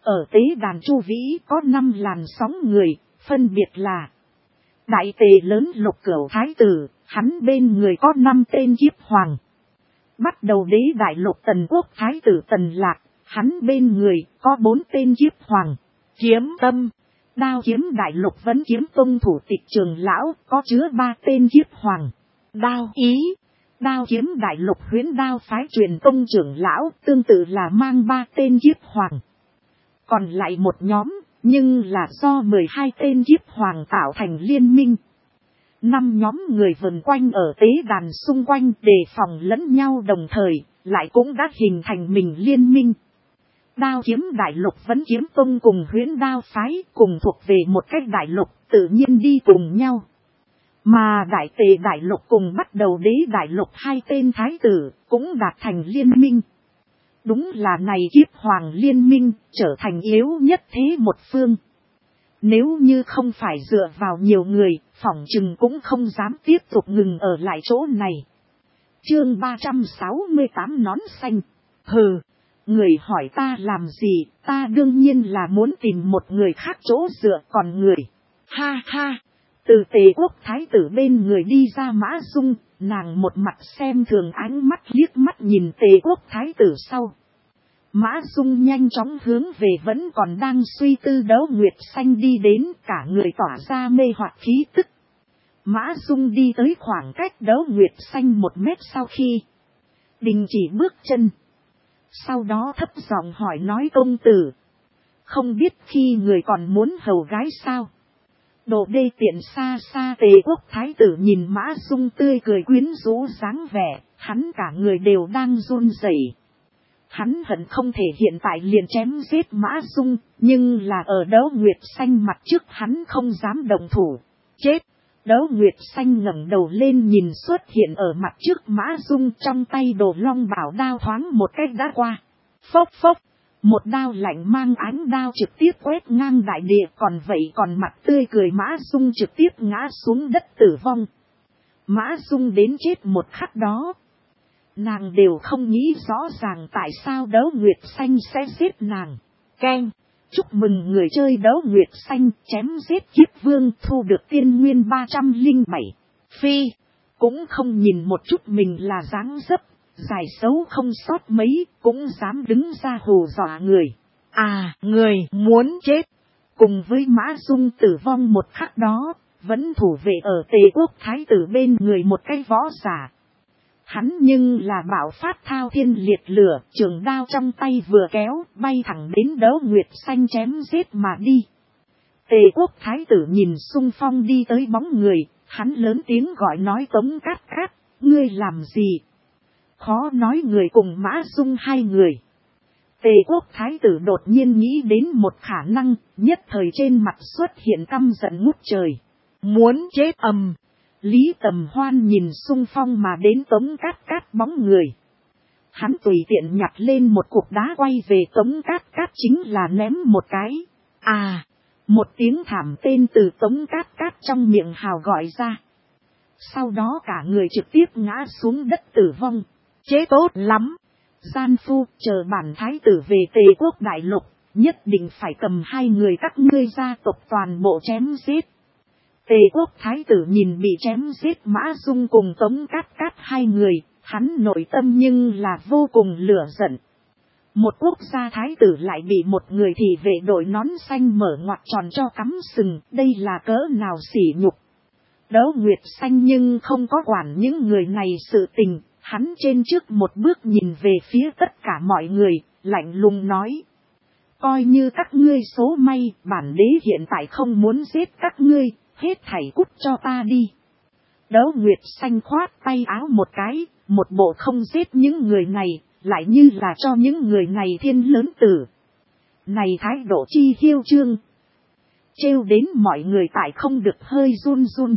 Ở tế đàn chu vĩ có năm làn sóng người, phân biệt là đại tề lớn Lục Cửu thái tử, hắn bên người có năm tên kiếp hoàng. Bắt đầu đế đại lục Tần quốc thái tử Tần Lạc, hắn bên người có bốn tên kiếp hoàng. Kiếm tâm, đao kiếm đại lục Vấn Kiếm tông thủ tịch trường lão, có chứa ba tên kiếp hoàng. Đao ý, đao kiếm đại lục Huyễn đao phái truyền tông trưởng lão, tương tự là mang ba tên kiếp hoàng. Còn lại một nhóm, nhưng là do mười hai tên kiếp hoàng tạo thành liên minh. Năm nhóm người vần quanh ở tế đàn xung quanh đề phòng lẫn nhau đồng thời, lại cũng đã hình thành mình liên minh. Đao kiếm đại lục Vấn Kiếm tông cùng Huyễn đao phái cùng thuộc về một cách đại lục, tự nhiên đi cùng nhau. Mà đại tề đại lục cùng bắt đầu đế đại lục hai tên thái tử cũng đạt thành liên minh. Đúng là này kiếp hoàng liên minh trở thành yếu nhất thế một phương. Nếu như không phải dựa vào nhiều người, phỏng chừng cũng không dám tiếp tục ngừng ở lại chỗ này. Chương ba trăm sáu mươi tám nón xanh. Hừ, người hỏi ta làm gì, ta đương nhiên là muốn tìm một người khác chỗ dựa, còn người. Ha ha, từ Tề quốc thái tử bên người đi ra Mã Dung, nàng một mặt xem thường ánh mắt liếc mắt nhìn Tề quốc thái tử sau. Mã Dung nhanh chóng hướng về vẫn còn đang suy tư Đấu Nguyệt Xanh đi đến, cả người tỏa ra mê hoặc khí tức. Mã Dung đi tới khoảng cách Đấu Nguyệt Xanh một mét sau khi đình chỉ bước chân. Sau đó thấp giọng hỏi nói công tử, không biết khi người còn muốn hầu gái sao? Đồ đê tiện xa xa Tề quốc thái tử nhìn Mã Dung tươi cười quyến rũ dáng vẻ, hắn cả người đều đang run rẩy. Hắn hận không thể hiện tại liền chém giết Mã Dung, nhưng là ở Đấu Nguyệt Xanh mặt trước hắn không dám đồng thủ. Chết! Đấu Nguyệt Xanh ngẩng đầu lên nhìn xuất hiện ở mặt trước Mã Dung, trong tay đồ long bảo đao thoáng một cách đã qua. Phốc phốc! Một đao lạnh mang ánh đao trực tiếp quét ngang đại địa, còn vậy còn mặt tươi cười Mã Dung trực tiếp ngã xuống đất tử vong. Mã Dung đến chết một khắc đó, nàng đều không nghĩ rõ ràng tại sao Đấu Nguyệt Xanh sẽ giết nàng. Keng, chúc mừng người chơi Đấu Nguyệt Xanh chém giết kiếp vương thu được tiên nguyên ba trăm lẻ bảy. Phi, cũng không nhìn một chút mình là dáng dấp, dài xấu không sót mấy, cũng dám đứng ra hù dọa người. À, người muốn chết. Cùng với Mã Dung tử vong một khắc đó, vẫn thủ vệ ở Tề quốc thái tử bên người một cái võ giả. Hắn nhưng là bạo phát thao thiên liệt lửa, trường đao trong tay vừa kéo, bay thẳng đến Đấu Nguyệt Xanh chém giết mà đi. Tề quốc thái tử nhìn xung phong đi tới bóng người, hắn lớn tiếng gọi nói Tống Cát Cát, ngươi làm gì? Khó nói người cùng Mã Dung hai người. Tề quốc thái tử đột nhiên nghĩ đến một khả năng, nhất thời trên mặt xuất hiện căm giận ngút trời. Muốn chết ầm. Lý Tầm Hoan nhìn xung phong mà đến Tống Cát Cát bóng người. Hắn tùy tiện nhặt lên một cục đá quay về Tống Cát Cát chính là ném một cái. À, một tiếng thảm tên từ Tống Cát Cát trong miệng hào gọi ra. Sau đó cả người trực tiếp ngã xuống đất tử vong. Chế tốt lắm. Gian phu, chờ bản thái tử về Tề quốc đại lục, nhất định phải cầm hai người các ngươi gia tộc toàn bộ chém giết. Tề quốc thái tử nhìn bị chém giết Mã Dung cùng Tống Cát Cát hai người, hắn nội tâm nhưng là vô cùng lửa giận. Một quốc gia thái tử lại bị một người thị vệ đội nón xanh mở ngoặt tròn cho cắm sừng, đây là cỡ nào sỉ nhục. Đấu Nguyệt Xanh nhưng không có quản những người này sự tình, hắn trên trước một bước nhìn về phía tất cả mọi người, lạnh lùng nói. Coi như các ngươi số may, bản đế hiện tại không muốn giết các ngươi. Hết thảy cút cho ta đi. Đấu Nguyệt Xanh khoát tay áo một cái, một bộ không giết những người này, lại như là cho những người này thiên lớn tử. Này thái độ chi hiêu trương. Trêu đến mọi người tại không được hơi run run.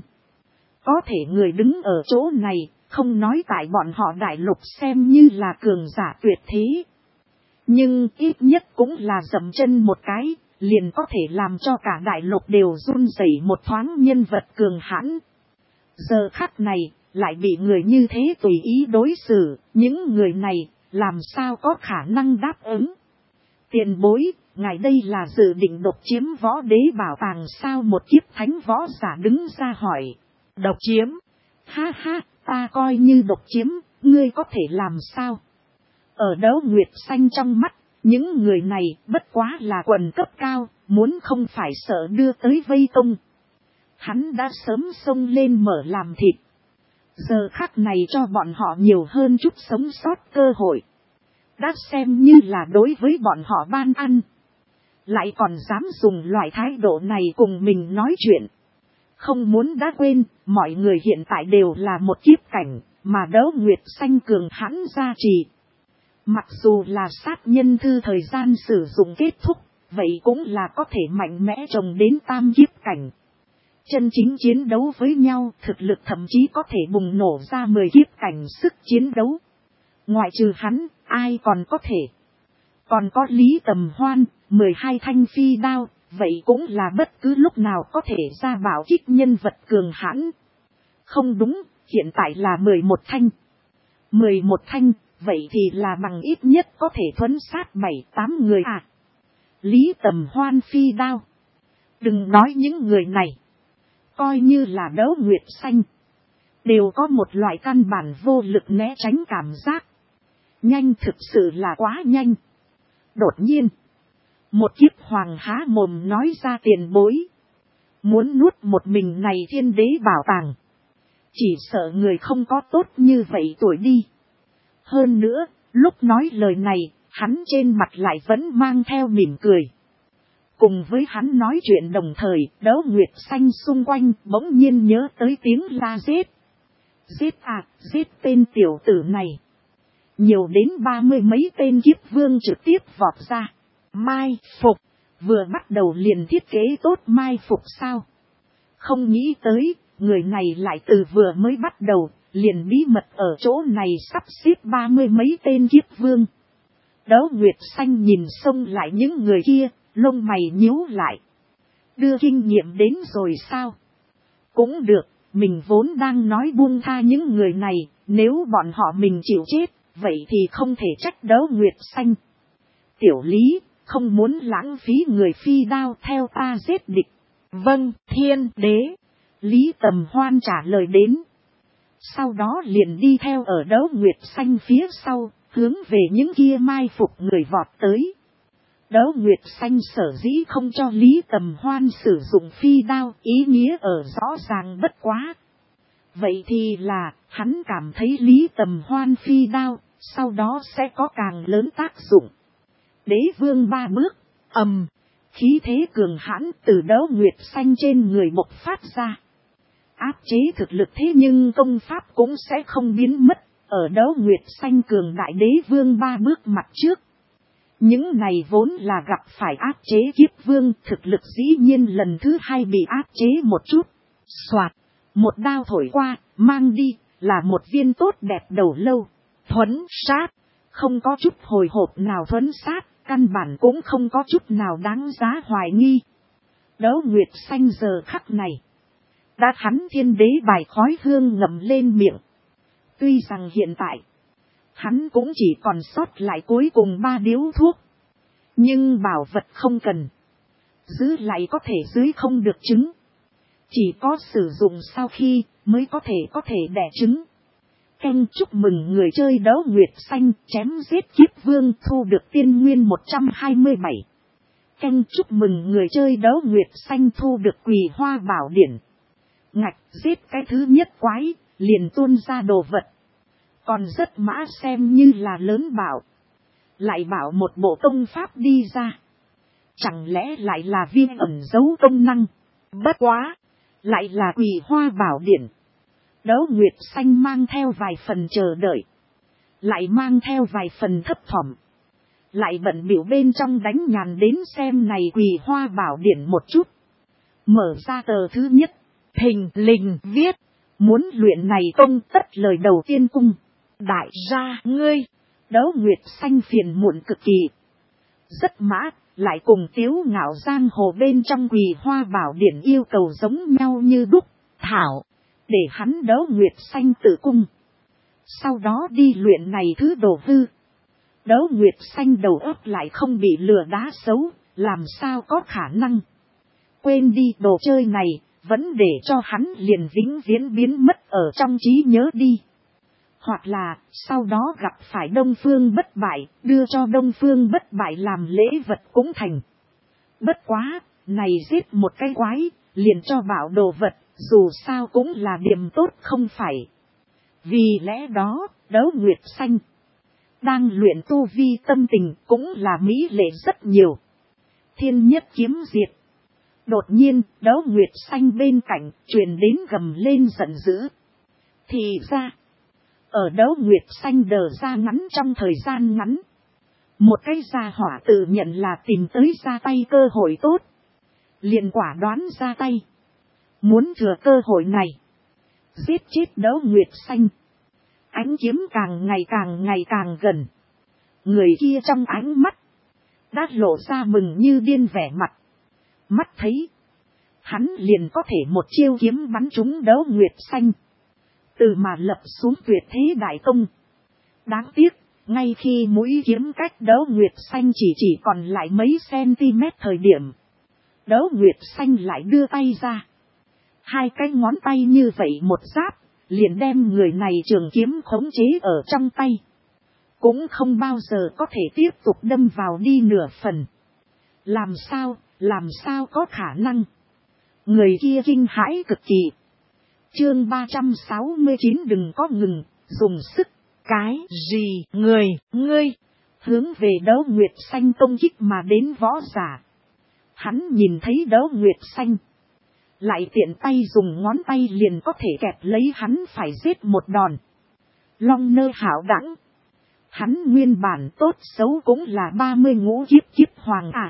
Có thể người đứng ở chỗ này, không nói tại bọn họ đại lục xem như là cường giả tuyệt thế. Nhưng ít nhất cũng là dậm chân một cái. Liền có thể làm cho cả đại lục đều run rẩy một thoáng nhân vật cường hãn. Giờ khắc này, lại bị người như thế tùy ý đối xử, những người này, làm sao có khả năng đáp ứng. Tiền bối, ngài đây là dự định độc chiếm võ đế bảo tàng sao? Một kiếp thánh võ giả đứng ra hỏi. Độc chiếm? Ha ha, ta coi như độc chiếm, ngươi có thể làm sao? Ở Đấu Nguyệt Xanh trong mắt, những người này bất quá là quần cấp cao, muốn không phải sợ đưa tới vây công. Hắn đã sớm xông lên mở làm thịt. Giờ khắc này cho bọn họ nhiều hơn chút sống sót cơ hội. Đã xem như là đối với bọn họ ban ăn. Lại còn dám dùng loại thái độ này cùng mình nói chuyện. Không muốn đã quên, mọi người hiện tại đều là một kiếp cảnh, mà Đấu Nguyệt Xanh cường hãn gia trì. Mặc dù là sát nhân thư thời gian sử dụng kết thúc, vậy cũng là có thể mạnh mẽ trồng đến tam kiếp cảnh. Chân chính chiến đấu với nhau, thực lực thậm chí có thể bùng nổ ra mười kiếp cảnh sức chiến đấu. Ngoại trừ hắn, ai còn có thể. Còn có Lý Tầm Hoan, mười hai thanh phi đao, vậy cũng là bất cứ lúc nào có thể ra bảo kích nhân vật cường hãn. Không đúng, hiện tại là mười một thanh. mười một thanh, vậy thì là bằng ít nhất có thể thuấn sát bảy tám người à. Lý Tầm Hoan phi đao. Đừng nói những người này. Coi như là Đấu Nguyệt Xanh. Đều có một loại căn bản vô lực né tránh cảm giác. Nhanh, thực sự là quá nhanh. Đột nhiên. Một kiếp hoàng há mồm nói ra tiền bối. Muốn nuốt một mình này thiên đế bảo tàng. Chỉ sợ người không có tốt như vậy tuổi đi. Hơn nữa, lúc nói lời này, hắn trên mặt lại vẫn mang theo mỉm cười. Cùng với hắn nói chuyện đồng thời, Đấu Nguyệt Xanh xung quanh bỗng nhiên nhớ tới tiếng la giết. Giết à, giết tên tiểu tử này. Nhiều đến ba mươi mấy tên kiếp vương trực tiếp vọt ra. Mai phục, vừa bắt đầu liền thiết kế tốt mai phục sao? Không nghĩ tới, người này lại từ vừa mới bắt đầu, liền bí mật ở chỗ này sắp xếp ba mươi mấy tên kiếp vương. Đấu Nguyệt Xanh nhìn xông lại những người kia, lông mày nhíu lại. Đưa kinh nghiệm đến rồi sao? Cũng được, mình vốn đang nói buông tha những người này, nếu bọn họ mình chịu chết, vậy thì không thể trách Đấu Nguyệt Xanh. Tiểu Lý, không muốn lãng phí người phi đao theo ta giết địch. Vâng, thiên đế. Lý Tầm Hoan trả lời đến. Sau đó liền đi theo ở Đấu Nguyệt Xanh phía sau, hướng về những kia mai phục người vọt tới. Đấu Nguyệt Xanh sở dĩ không cho Lý Tầm Hoan sử dụng phi đao, ý nghĩa ở rõ ràng bất quá. Vậy thì là, hắn cảm thấy Lý Tầm Hoan phi đao, sau đó sẽ có càng lớn tác dụng. Đế vương ba bước, ầm, khí thế cường hãn từ Đấu Nguyệt Xanh trên người bộc phát ra. Áp chế thực lực thế nhưng công pháp cũng sẽ không biến mất, ở Đấu Nguyệt Xanh cường đại đế vương ba bước mặt trước. Những này vốn là gặp phải áp chế kiếp vương, thực lực dĩ nhiên lần thứ hai bị áp chế một chút. Soạt, một đao thổi qua, mang đi, là một viên tốt đẹp đầu lâu. Thuấn sát, không có chút hồi hộp nào thuấn sát, căn bản cũng không có chút nào đáng giá hoài nghi. Đấu Nguyệt Xanh giờ khắc này. Đã hắn thiên đế bài khói hương ngậm lên miệng. Tuy rằng hiện tại, hắn cũng chỉ còn sót lại cuối cùng ba điếu thuốc. Nhưng bảo vật không cần. Giữ lại có thể dưới không được trứng. Chỉ có sử dụng sau khi mới có thể có thể đẻ trứng. Canh chúc mừng người chơi Đấu Nguyệt Xanh chém giết kiếp vương thu được tiên nguyên một trăm hai mươi bảy. Canh chúc mừng người chơi Đấu Nguyệt Xanh thu được Quỳ Hoa Bảo Điển. Ngạch giết cái thứ nhất quái, liền tuôn ra đồ vật. Còn rất mã xem như là lớn bảo. Lại bảo một bộ công pháp đi ra. Chẳng lẽ lại là viên ẩn dấu công năng. Bất quá, lại là Quỳ Hoa Bảo Điển. Đấu Nguyệt Xanh mang theo vài phần chờ đợi. Lại mang theo vài phần thấp thỏm. Lại bận biểu bên trong đánh nhàn đến xem này Quỳ Hoa Bảo Điển một chút. Mở ra tờ thứ nhất. Thình lình viết. Muốn luyện này công tất lời đầu tiên cung. Đại gia ngươi. Đấu Nguyệt Xanh phiền muộn cực kỳ. Rất mã. Lại cùng Tiếu Ngạo giang hồ bên trong Quỳ Hoa Bảo Điển yêu cầu giống nhau như đúc. Thảo. Để hắn Đấu Nguyệt Xanh tự cung. Sau đó đi luyện này thứ đồ hư. Đấu Nguyệt Xanh đầu óc lại không bị lừa đá xấu. làm sao có khả năng. Quên đi đồ chơi này, vẫn để cho hắn liền vĩnh viễn biến mất ở trong trí nhớ đi. Hoặc là, sau đó gặp phải Đông Phương Bất Bại, đưa cho Đông Phương Bất Bại làm lễ vật cũng thành. Bất quá, này giết một cái quái, liền cho bảo đồ vật, dù sao cũng là điểm tốt không phải. Vì lẽ đó, Đấu Nguyệt Xanh đang luyện tu vi tâm tình cũng là mỹ lệ rất nhiều. Thiên nhất kiếm diệt. Đột nhiên, Đấu Nguyệt Xanh bên cạnh truyền đến gầm lên giận dữ. Thì ra, ở Đấu Nguyệt Xanh đờ ra ngắn trong thời gian ngắn, một cái gia hỏa tự nhận là tìm tới ra tay cơ hội tốt, liền quả đoán ra tay, muốn thừa cơ hội này giết chết Đấu Nguyệt Xanh. Ánh kiếm càng ngày càng ngày càng gần, người kia trong ánh mắt đã lộ ra mừng như điên vẻ mặt. Mắt thấy hắn liền có thể một chiêu kiếm bắn trúng Đấu Nguyệt Xanh, từ mà lập xuống tuyệt thế đại công. Đáng tiếc, ngay khi mũi kiếm cách Đấu Nguyệt Xanh chỉ chỉ còn lại mấy cm thời điểm, Đấu Nguyệt Xanh lại đưa tay ra. Hai cái ngón tay như vậy một giáp, liền đem người này trường kiếm khống chế ở trong tay. Cũng không bao giờ có thể tiếp tục đâm vào đi nửa phần. Làm sao, làm sao có khả năng. Người kia kinh hãi cực kỳ. Chương ba trăm sáu mươi chín đừng có ngừng, dùng sức. Cái gì người, ngươi, hướng về Đấu Nguyệt Xanh công kích mà đến võ giả. Hắn nhìn thấy Đấu Nguyệt Xanh, lại tiện tay dùng ngón tay liền có thể kẹp lấy hắn phải giết một đòn. Long nơ hảo đẳng. Hắn nguyên bản tốt xấu cũng là ba mươi ngũ kiếp kiếp hoàng à.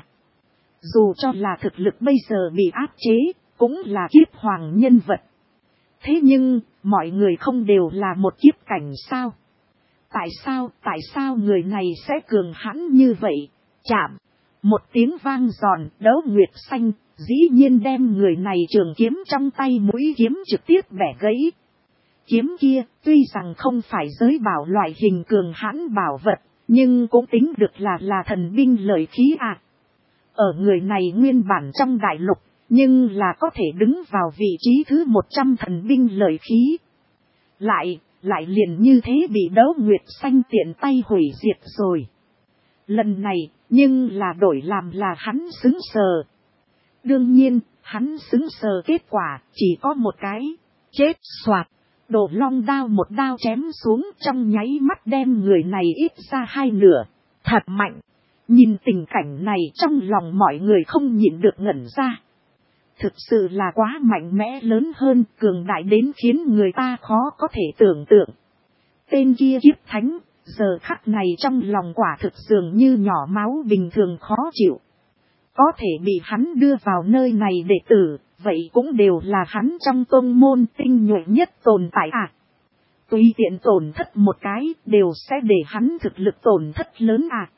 Dù cho là thực lực bây giờ bị áp chế, cũng là kiếp hoàng nhân vật. Thế nhưng, mọi người không đều là một kiếp cảnh sao? Tại sao, tại sao người này sẽ cường hãn như vậy? Chạm. Một tiếng vang giòn, Đấu Nguyệt Xanh, dĩ nhiên đem người này trường kiếm trong tay mũi kiếm trực tiếp bẻ gãy. Kiếm kia, tuy rằng không phải giới bảo loại hình cường hãn bảo vật, nhưng cũng tính được là là thần binh lợi khí à. Ở người này nguyên bản trong đại lục, nhưng là có thể đứng vào vị trí thứ một trăm thần binh lợi khí. Lại, lại liền như thế bị Đấu Nguyệt Xanh tiện tay hủy diệt rồi. Lần này, nhưng là đổi làm là hắn xứng sờ. Đương nhiên, hắn xứng sờ kết quả chỉ có một cái, chết soạt. Đồ long đao một đao chém xuống trong nháy mắt đem người này ít ra hai nửa. Thật mạnh. Nhìn tình cảnh này trong lòng mọi người không nhịn được ngẩn ra. Thực sự là quá mạnh mẽ lớn hơn, cường đại đến khiến người ta khó có thể tưởng tượng. Tên kia kiếp thánh, giờ khắc này trong lòng quả thực dường như nhỏ máu bình thường khó chịu. Có thể bị hắn đưa vào nơi này để tử, vậy cũng đều là hắn trong tôn môn tinh nhuệ nhất tồn tại à. Tùy tiện tổn thất một cái, đều sẽ để hắn thực lực tổn thất lớn à.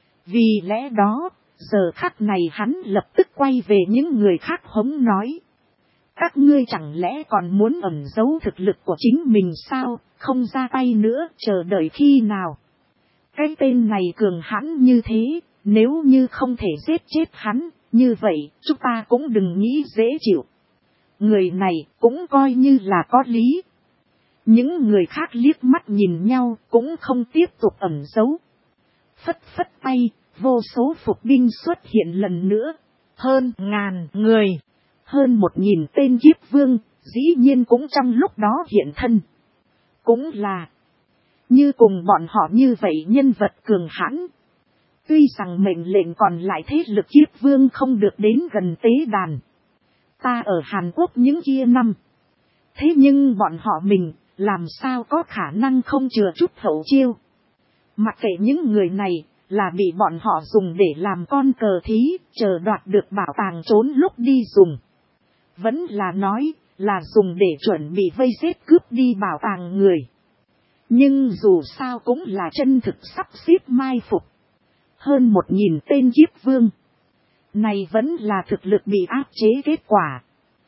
Vì lẽ đó, giờ khắc này hắn lập tức quay về những người khác hống nói. Các ngươi chẳng lẽ còn muốn ẩn giấu thực lực của chính mình sao, không ra tay nữa, chờ đợi khi nào. Cái tên này cường hãn như thế, nếu như không thể giết chết hắn, như vậy chúng ta cũng đừng nghĩ dễ chịu. Người này cũng coi như là có lý. Những người khác liếc mắt nhìn nhau cũng không tiếp tục ẩn giấu. Phất phất tay, vô số phục binh xuất hiện lần nữa. Hơn ngàn người, hơn một nghìn tên kiếp vương, dĩ nhiên cũng trong lúc đó hiện thân. Cũng là, như cùng bọn họ như vậy nhân vật cường hãn. Tuy rằng mệnh lệnh còn lại thế lực kiếp vương không được đến gần tế đàn. Ta ở Hàn Quốc những kia năm. Thế nhưng bọn họ mình, làm sao có khả năng không chừa chút hậu chiêu. Mặc kệ những người này, là bị bọn họ dùng để làm con cờ thí, chờ đoạt được bảo tàng trốn lúc đi dùng. Vẫn là nói, là dùng để chuẩn bị vây giết cướp đi bảo tàng người. Nhưng dù sao cũng là chân thực sắp xếp mai phục. Hơn một nghìn tên kiếp vương. Này vẫn là thực lực bị áp chế kết quả.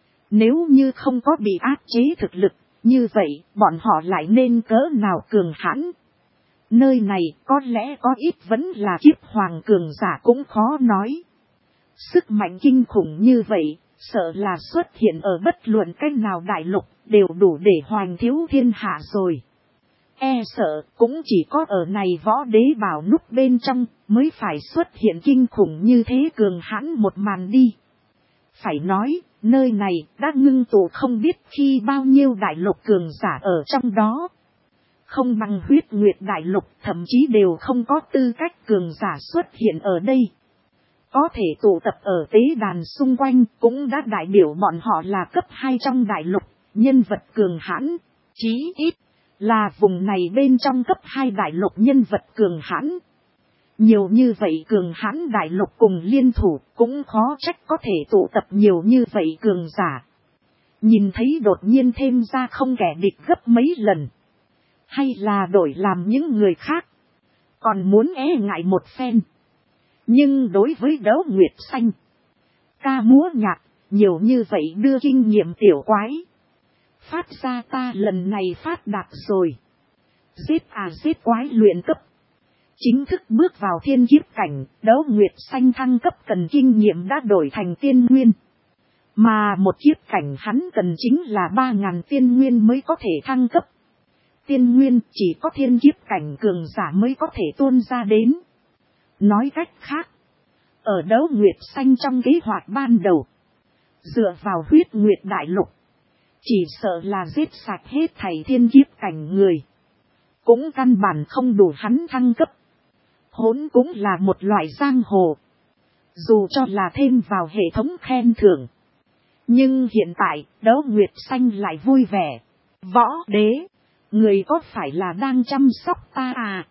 Nếu như không có bị áp chế thực lực, như vậy bọn họ lại nên cỡ nào cường hãn. Nơi này có lẽ có ít vẫn là kiếp hoàng cường giả cũng khó nói. Sức mạnh kinh khủng như vậy, sợ là xuất hiện ở bất luận cách nào đại lục, đều đủ để hoành thiếu thiên hạ rồi. E sợ cũng chỉ có ở này võ đế bảo núp bên trong mới phải xuất hiện kinh khủng như thế cường hãn một màn đi. Phải nói, nơi này đã ngưng tụ không biết khi bao nhiêu đại lục cường giả ở trong đó. Không bằng Huyết Nguyệt đại lục, thậm chí đều không có tư cách cường giả xuất hiện ở đây. Có thể tụ tập ở tế đàn xung quanh cũng đã đại biểu bọn họ là cấp hai trong đại lục, nhân vật cường hãn, chí ít là vùng này bên trong cấp hai đại lục nhân vật cường hãn. Nhiều như vậy cường hãn đại lục cùng liên thủ cũng khó trách có thể tụ tập nhiều như vậy cường giả. Nhìn thấy đột nhiên thêm ra không kẻ địch gấp mấy lần. Hay là đổi làm những người khác. Còn muốn e ngại một phen. Nhưng đối với Đấu Nguyệt Xanh, ca múa nhạc, nhiều như vậy đưa kinh nghiệm tiểu quái. Phát ra ta lần này phát đạt rồi. Giết à giết quái luyện cấp. Chính thức bước vào thiên kiếp cảnh, Đấu Nguyệt Xanh thăng cấp cần kinh nghiệm đã đổi thành tiên nguyên. Mà một kiếp cảnh hắn cần chính là ba ngàn tiên nguyên mới có thể thăng cấp. Tiên nguyên chỉ có thiên kiếp cảnh cường giả mới có thể tuôn ra đến. Nói cách khác, ở Đấu Nguyệt Xanh trong kế hoạch ban đầu, dựa vào Huyết Nguyệt đại lục, chỉ sợ là giết sạch hết thảy thiên kiếp cảnh người. Cũng căn bản không đủ hắn thăng cấp. Hỗn cũng là một loại giang hồ. Dù cho là thêm vào hệ thống khen thưởng. Nhưng hiện tại, Đấu Nguyệt Xanh lại vui vẻ. Võ đế, người có phải là đang chăm sóc ta à?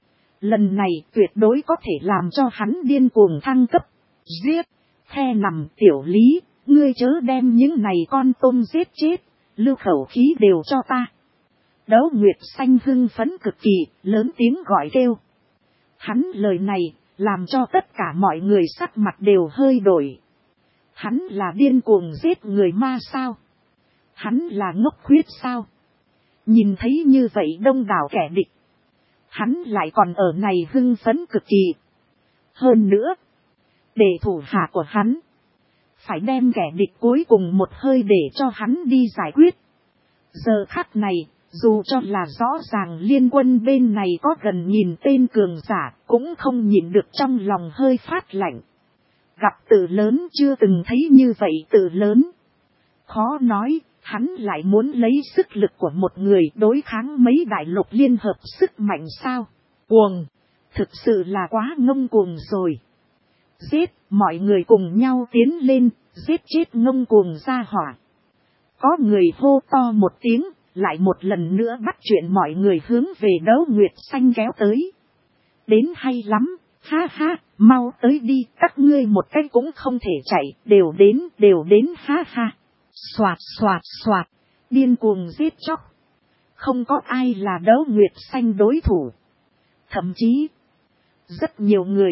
Lần này tuyệt đối có thể làm cho hắn điên cuồng thăng cấp. Giết, the nằm tiểu lý, ngươi chớ đem những này con tôm giết chết, lưu khẩu khí đều cho ta. Đấu Nguyệt Xanh hưng phấn cực kỳ, lớn tiếng gọi kêu. Hắn lời này, làm cho tất cả mọi người sắc mặt đều hơi đổi. Hắn là điên cuồng giết người ma sao? Hắn là ngốc khuyết sao? Nhìn thấy như vậy đông đảo kẻ địch. Hắn lại còn ở này hưng phấn cực kỳ. Hơn nữa, để thủ hạ của hắn phải đem kẻ địch cuối cùng một hơi để cho hắn đi giải quyết. Giờ khắc này, dù cho là rõ ràng liên quân bên này có gần nghìn tên cường giả, cũng không nhìn được trong lòng hơi phát lạnh. Gặp tử lớn chưa từng thấy như vậy tử lớn. Khó nói, hắn lại muốn lấy sức lực của một người đối kháng mấy đại lục liên hợp sức mạnh sao? Cuồng, thực sự là quá ngông cuồng rồi. Giết, mọi người cùng nhau tiến lên, giết chết ngông cuồng ra hỏa. Có người hô to một tiếng, lại một lần nữa bắt chuyện mọi người hướng về Đấu Nguyệt Xanh kéo tới. Đến hay lắm, ha ha, mau tới đi, các ngươi một cách cũng không thể chạy, đều đến, đều đến, ha ha. Xoạt xoạt xoạt, điên cuồng giết chóc. Không có ai là Đấu Nguyệt Xanh đối thủ. Thậm chí, rất nhiều người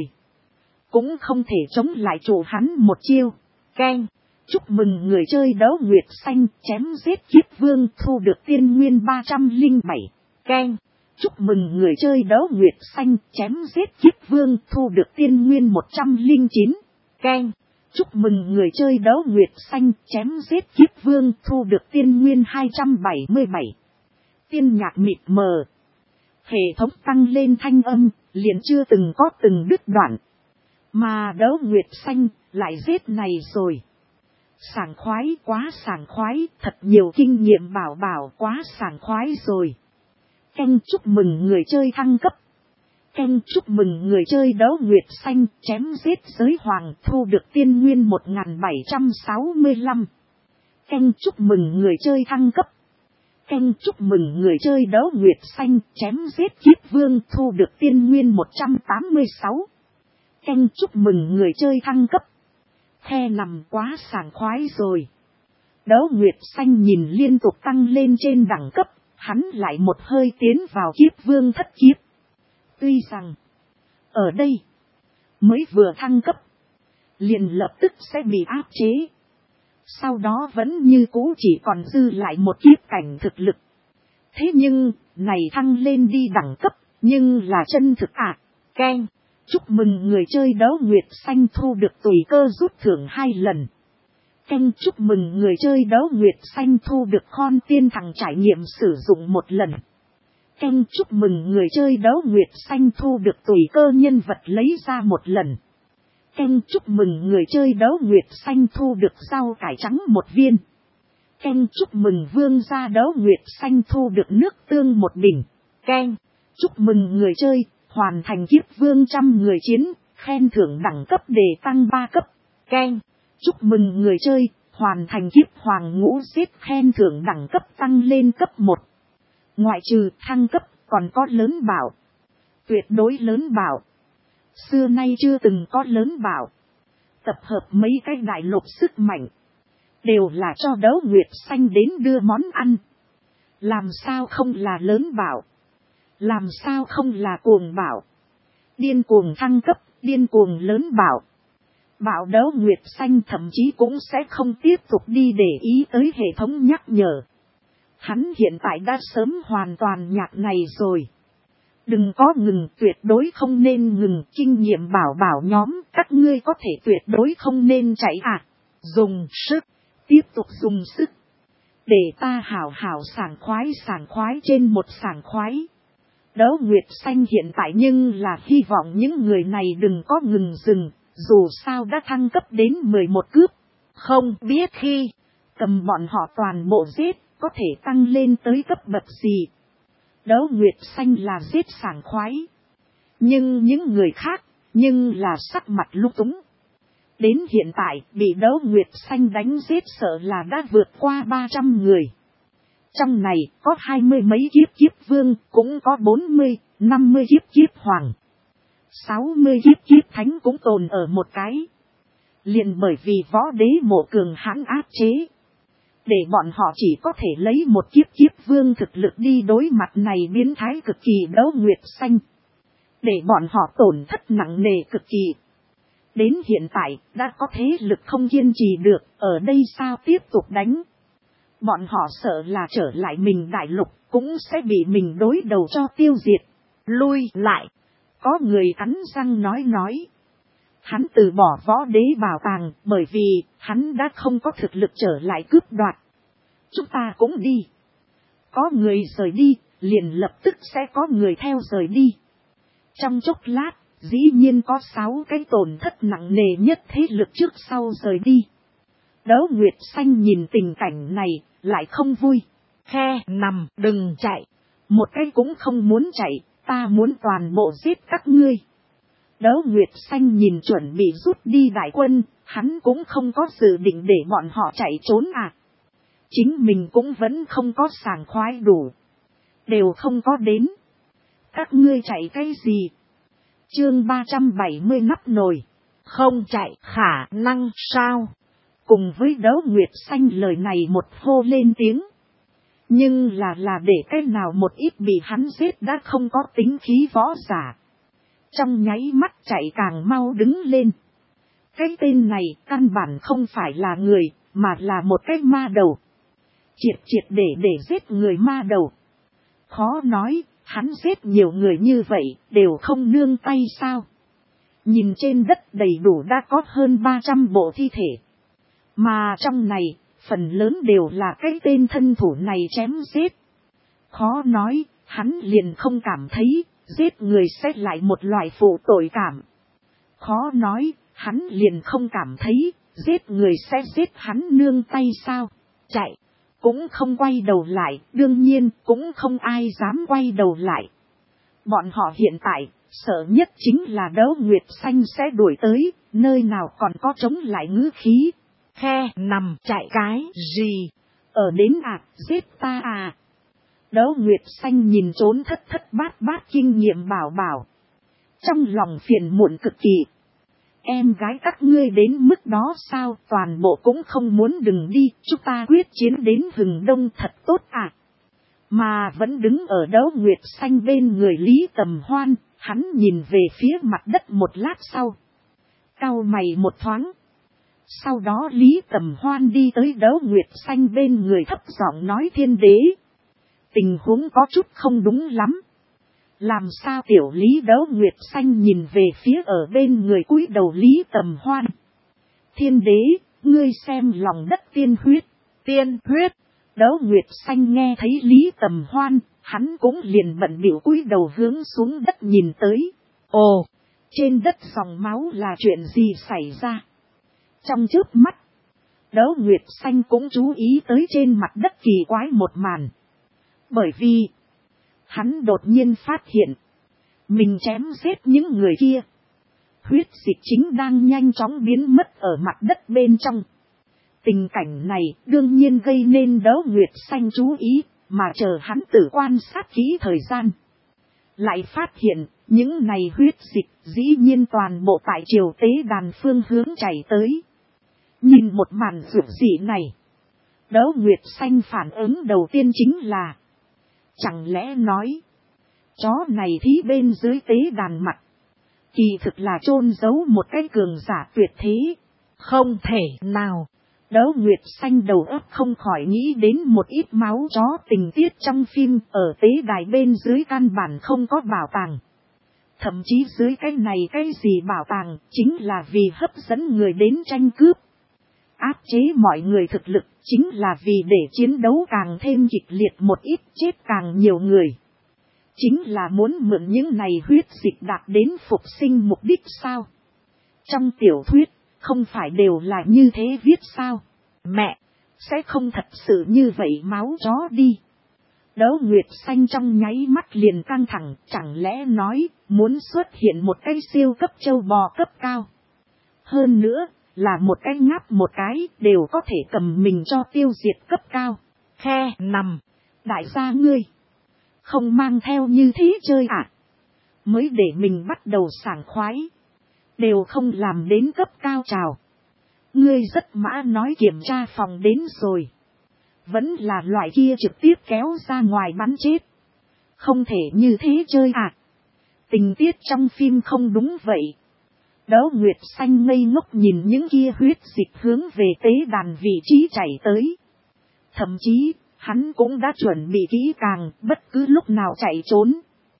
cũng không thể chống lại chủ hắn một chiêu. Keng, chúc mừng người chơi Đấu Nguyệt Xanh chém giết Kiếp Vương thu được tiên nguyên ba trăm lẻ bảy. Keng, chúc mừng người chơi Đấu Nguyệt Xanh chém giết Kiếp Vương thu được tiên nguyên một trăm lẻ chín. Keng, chúc mừng người chơi Đấu Nguyệt Xanh chém giết Kiếp Vương thu được tiên nguyên hai trăm bảy mươi bảy. Tiên nhạc mịt mờ. Hệ thống tăng lên thanh âm, liền chưa từng có từng đứt đoạn. Mà Đấu Nguyệt Xanh lại giết này rồi. Sảng khoái, quá sảng khoái, thật nhiều kinh nghiệm bảo bảo, quá sảng khoái rồi. Canh chúc mừng người chơi thăng cấp. Canh chúc mừng người chơi Đấu Nguyệt Xanh chém giết giới hoàng thu được tiên nguyên một nghìn bảy trăm sáu mươi lăm. Canh chúc mừng người chơi thăng cấp. Canh chúc mừng người chơi Đấu Nguyệt Xanh chém giết Kiếp Vương thu được tiên nguyên một trăm tám mươi sáu. Canh chúc mừng người chơi thăng cấp. The nằm quá sảng khoái rồi. Đấu Nguyệt Xanh nhìn liên tục tăng lên trên đẳng cấp, hắn lại một hơi tiến vào Kiếp Vương thất kiếp. Tuy rằng, ở đây, mới vừa thăng cấp, liền lập tức sẽ bị áp chế. Sau đó vẫn như cũ chỉ còn dư lại một kiếp cảnh thực lực. Thế nhưng, này thăng lên đi đẳng cấp, nhưng là chân thực ạ. À. Keng, Chúc mừng người chơi đấu nguyệt xanh thu được tùy cơ rút thưởng hai lần. Canh chúc mừng người chơi đấu nguyệt xanh thu được con tiên thằng trải nghiệm sử dụng một lần. Canh chúc mừng người chơi đấu nguyệt xanh thu được tùy cơ nhân vật lấy ra một lần. Canh chúc mừng người chơi đấu nguyệt xanh thu được rau cải trắng một viên. Canh chúc mừng vương gia đấu nguyệt xanh thu được nước tương một bình. Canh chúc mừng người chơi hoàn thành kiếp vương trăm người chiến, khen thưởng đẳng cấp để tăng ba cấp. Canh chúc mừng người chơi hoàn thành kiếp hoàng ngũ giết, khen thưởng đẳng cấp tăng lên cấp một. Ngoại trừ thăng cấp còn có lớn bảo. Tuyệt đối lớn bảo. Xưa nay chưa từng có lớn bảo. Tập hợp mấy cái đại lục sức mạnh. Đều là cho đấu nguyệt xanh đến đưa món ăn. Làm sao không là lớn bảo. Làm sao không là cuồng bảo. Điên cuồng thăng cấp, điên cuồng lớn bảo. Bảo đấu nguyệt xanh thậm chí cũng sẽ không tiếp tục đi để ý tới hệ thống nhắc nhở. Hắn hiện tại đã sớm hoàn toàn nhạc này rồi. Đừng có ngừng, tuyệt đối không nên ngừng. Kinh nghiệm bảo bảo nhóm, các ngươi có thể tuyệt đối không nên chạy à. Dùng sức, tiếp tục dùng sức. Để ta hảo hảo sảng khoái sảng khoái trên một sảng khoái. Đấu nguyệt xanh hiện tại nhưng là hy vọng những người này đừng có ngừng dừng. Dù sao đã thăng cấp đến mười một cướp. Không biết khi cầm bọn họ toàn bộ giết có thể tăng lên tới cấp bậc gì. Đấu nguyệt xanh là giết sảng khoái. Nhưng những người khác nhưng là sắc mặt lung túng. Đến hiện tại bị đấu nguyệt xanh đánh giết sợ là đã vượt qua ba trăm người. Trong này có hai mươi mấy kiếp kiếp vương, cũng có bốn mươi, năm mươi kiếp kiếp hoàng. sáu mươi kiếp kiếp thánh cũng tồn ở một cái. Liền bởi vì võ đế mộ cường hãn áp chế. Để bọn họ chỉ có thể lấy một kiếp kiếp vương thực lực đi đối mặt này biến thái cực kỳ đấu nguyệt xanh. Để bọn họ tổn thất nặng nề cực kỳ. Đến hiện tại đã có thế lực không kiên trì được, ở đây sao tiếp tục đánh. Bọn họ sợ là trở lại mình đại lục cũng sẽ bị mình đối đầu cho tiêu diệt. Lui lại. Có người cắn răng nói nói. Hắn từ bỏ võ đế bảo tàng bởi vì hắn đã không có thực lực trở lại cướp đoạt. Chúng ta cũng đi. Có người rời đi, liền lập tức sẽ có người theo rời đi. Trong chốc lát, dĩ nhiên có sáu cái tổn thất nặng nề nhất thế lực trước sau rời đi. Đấu nguyệt xanh nhìn tình cảnh này, lại không vui. Khe nằm, đừng chạy. Một cái cũng không muốn chạy, ta muốn toàn bộ giết các ngươi. Đấu nguyệt xanh nhìn chuẩn bị rút đi đại quân, hắn cũng không có dự định để bọn họ chạy trốn à. Chính mình cũng vẫn không có sảng khoái đủ. Đều không có đến. Các ngươi chạy cái gì? Chương ba trăm bảy mươi nắp nồi. Không chạy khả năng sao? Cùng với đấu nguyệt xanh lời này một hô lên tiếng. Nhưng là là để cái nào một ít bị hắn giết đã không có tính khí võ giả. Trong nháy mắt chạy càng mau đứng lên. Cái tên này căn bản không phải là người, mà là một cái ma đầu. Triệt triệt để để giết người ma đầu. Khó nói, hắn giết nhiều người như vậy, đều không nương tay sao. Nhìn trên đất đầy đủ đã có hơn ba trăm bộ thi thể. Mà trong này, phần lớn đều là cái tên thân thủ này chém giết. Khó nói, hắn liền không cảm thấy, giết người sẽ lại một loại phụ tội cảm. Khó nói, hắn liền không cảm thấy, giết người sẽ giết hắn nương tay sao. Chạy, cũng không quay đầu lại, đương nhiên cũng không ai dám quay đầu lại. Bọn họ hiện tại, sợ nhất chính là đấu nguyệt xanh sẽ đuổi tới, nơi nào còn có chống lại ngữ khí. Khe nằm chạy cái gì? Ở đến à, giết ta à? Đấu nguyệt xanh nhìn trốn thất thất bát bát kinh nghiệm bảo bảo. Trong lòng phiền muộn cực kỳ. Em gái các ngươi đến mức đó sao, toàn bộ cũng không muốn đừng đi, chúng ta quyết chiến đến hừng đông thật tốt à. Mà vẫn đứng ở đấu nguyệt xanh bên người Lý Tầm Hoan, hắn nhìn về phía mặt đất một lát sau. Cau mày một thoáng. Sau đó Lý Tầm Hoan đi tới đấu nguyệt xanh bên người thấp giọng nói thiên đế. Tình huống có chút không đúng lắm. Làm sao tiểu Lý Đấu Nguyệt Xanh nhìn về phía ở bên người cúi đầu Lý Tầm Hoan. Thiên đế, ngươi xem lòng đất tiên huyết, tiên huyết. Đấu Nguyệt Xanh nghe thấy Lý Tầm Hoan, hắn cũng liền bận bịu cúi đầu hướng xuống đất nhìn tới. Ồ, trên đất dòng máu là chuyện gì xảy ra? Trong chớp mắt, Đấu Nguyệt Xanh cũng chú ý tới trên mặt đất kỳ quái một màn. Bởi vì, hắn đột nhiên phát hiện, mình chém giết những người kia. Huyết dịch chính đang nhanh chóng biến mất ở mặt đất bên trong. Tình cảnh này đương nhiên gây nên Đấu Nguyệt Xanh chú ý, mà chờ hắn tự quan sát kỹ thời gian. Lại phát hiện, những này huyết dịch dĩ nhiên toàn bộ tại triều tế đàn phương hướng chảy tới. Nhìn một màn rực dị này, Đấu Nguyệt Xanh phản ứng đầu tiên chính là, chẳng lẽ nói, chó này thí bên dưới tế đàn mặt, kỳ thực là chôn giấu một cái cường giả tuyệt thế. Không thể nào. Đấu Nguyệt Xanh đầu óc không khỏi nghĩ đến một ít máu chó tình tiết trong phim, ở tế đài bên dưới căn bản không có bảo tàng. Thậm chí dưới cái này cái gì bảo tàng chính là vì hấp dẫn người đến tranh cướp. Áp chế mọi người thực lực chính là vì để chiến đấu càng thêm kịch liệt một ít, chết càng nhiều người. Chính là muốn mượn những này huyết dịch đạt đến phục sinh mục đích sao? Trong tiểu thuyết, không phải đều là như thế viết sao? Mẹ, sẽ không thật sự như vậy máu chó đi. Đấu Nguyệt Xanh trong nháy mắt liền căng thẳng, chẳng lẽ nói, muốn xuất hiện một cái siêu cấp châu bò cấp cao. Hơn nữa, là một cái ngáp một cái, đều có thể cầm mình cho tiêu diệt cấp cao. Khe nằm, đại gia ngươi, không mang theo như thế chơi à? Mới để mình bắt đầu sảng khoái, đều không làm đến cấp cao trào. Ngươi rất mã nói kiểm tra phòng đến rồi. Vẫn là loại kia trực tiếp kéo ra ngoài bắn chết. Không thể như thế chơi à? Tình tiết trong phim không đúng vậy. Đấu Nguyệt Xanh ngây ngốc nhìn những kia huyết dịch hướng về tế đàn vị trí chảy tới. Thậm chí, hắn cũng đã chuẩn bị kỹ càng, bất cứ lúc nào chạy trốn.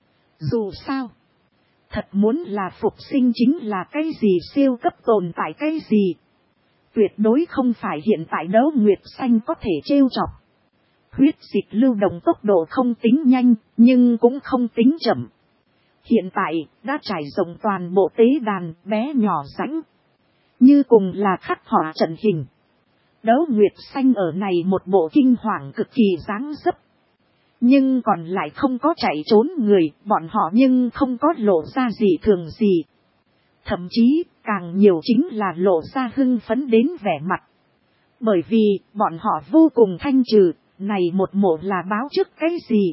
Dù sao, thật muốn là phục sinh chính là cái gì siêu cấp tồn tại cái gì. Tuyệt đối không phải hiện tại Đấu Nguyệt Xanh có thể trêu chọc. Huyết dịch lưu động tốc độ không tính nhanh, nhưng cũng không tính chậm. Hiện tại, đã trải rộng toàn bộ tế đàn bé nhỏ rãnh. Như cùng là khắc họa trận hình. Đấu Nguyệt Xanh ở này một bộ kinh hoàng cực kỳ dáng dấp. Nhưng còn lại không có chạy trốn người, bọn họ nhưng không có lộ ra gì thường gì. Thậm chí, càng nhiều chính là lộ ra hưng phấn đến vẻ mặt. Bởi vì, bọn họ vô cùng thanh trừ, này một mộ là báo trước cái gì.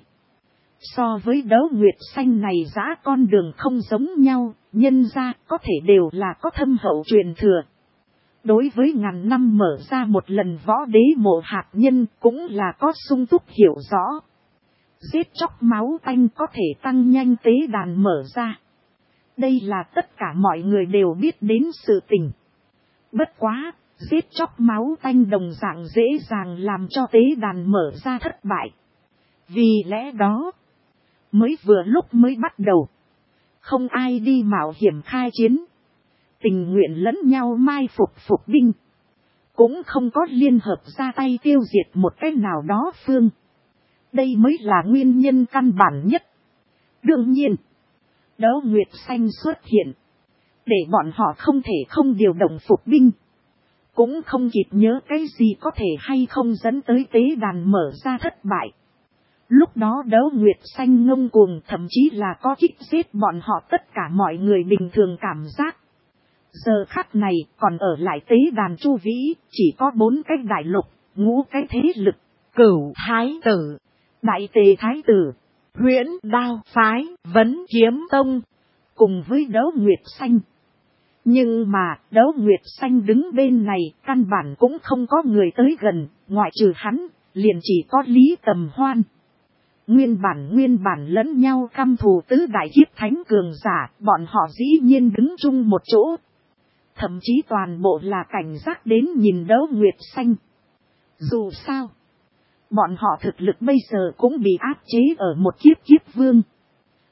So với Đấu Nguyệt Xanh này giã con đường không giống nhau, nhân ra có thể đều là có thâm hậu truyền thừa. Đối với ngàn năm mở ra một lần võ đế mộ hạt nhân cũng là có sung túc hiểu rõ. Giết chóc máu tanh có thể tăng nhanh tế đàn mở ra. Đây là tất cả mọi người đều biết đến sự tình. Bất quá, giết chóc máu tanh đồng dạng dễ dàng làm cho tế đàn mở ra thất bại. Vì lẽ đó, mới vừa lúc mới bắt đầu, không ai đi mạo hiểm khai chiến. Tình nguyện lẫn nhau mai phục phục binh. Cũng không có liên hợp ra tay tiêu diệt một cái nào đó phương. Đây mới là nguyên nhân căn bản nhất. Đương nhiên, Đấu Nguyệt Xanh xuất hiện. Để bọn họ không thể không điều động phục binh. Cũng không kịp nhớ cái gì có thể hay không dẫn tới tế đàn mở ra thất bại. Lúc đó Đấu Nguyệt Xanh ngông cuồng, thậm chí là có kích giết bọn họ tất cả mọi người bình thường cảm giác. Giờ khắc này còn ở lại tế đàn chu vĩ, chỉ có bốn cái đại lục, ngũ cái thế lực, Cửu Thái Tử, Đại Tề Thái Tử, Huyễn Đao Phái, Vấn Kiếm Tông, cùng với Đấu Nguyệt Xanh. Nhưng mà, Đấu Nguyệt Xanh đứng bên này, căn bản cũng không có người tới gần, ngoại trừ hắn, liền chỉ có Lý Tầm Hoan. Nguyên bản nguyên bản lẫn nhau căm thù tứ đại kiếp thánh cường giả, bọn họ dĩ nhiên đứng chung một chỗ. Thậm chí toàn bộ là cảnh giác đến nhìn Đấu Nguyệt Xanh. Dù sao, bọn họ thực lực bây giờ cũng bị áp chế ở một kiếp kiếp vương.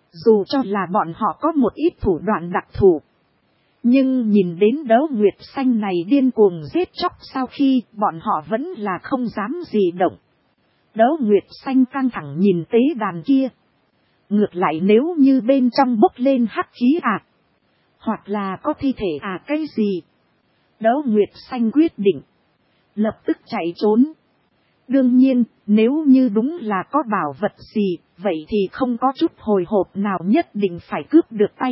Dù cho là bọn họ có một ít thủ đoạn đặc thù. Nhưng nhìn đến Đấu Nguyệt Xanh này điên cuồng giết chóc sau khi bọn họ vẫn là không dám gì động. Đấu Nguyệt Xanh căng thẳng nhìn tế đàn kia. Ngược lại nếu như bên trong bốc lên hắc khí à. Hoặc là có thi thể à cái gì. Đấu Nguyệt Xanh quyết định. Lập tức chạy trốn. Đương nhiên, nếu như đúng là có bảo vật gì, vậy thì không có chút hồi hộp nào nhất định phải cướp được tay.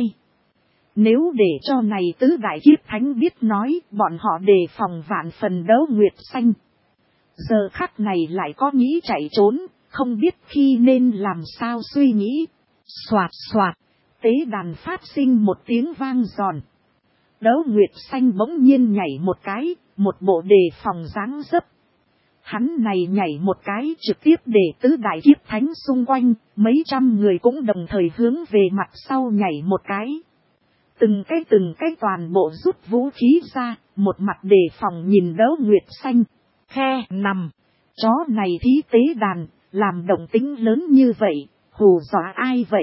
Nếu để cho này tứ đại kiếp thánh biết nói, bọn họ đề phòng vạn phần Đấu Nguyệt Xanh. Giờ khắc này lại có nghĩ chạy trốn, không biết khi nên làm sao suy nghĩ. Xoạt xoạt, tế đàn phát sinh một tiếng vang giòn. Đấu Nguyệt Xanh bỗng nhiên nhảy một cái, một bộ đề phòng dáng dấp. Hắn này nhảy một cái trực tiếp để tứ đại kiếp thánh xung quanh, mấy trăm người cũng đồng thời hướng về mặt sau nhảy một cái. Từng cái từng cái toàn bộ rút vũ khí ra, một mặt đề phòng nhìn Đấu Nguyệt Xanh. Khe nằm, chó này thí tế đàn, làm động tính lớn như vậy, hù dọa ai vậy?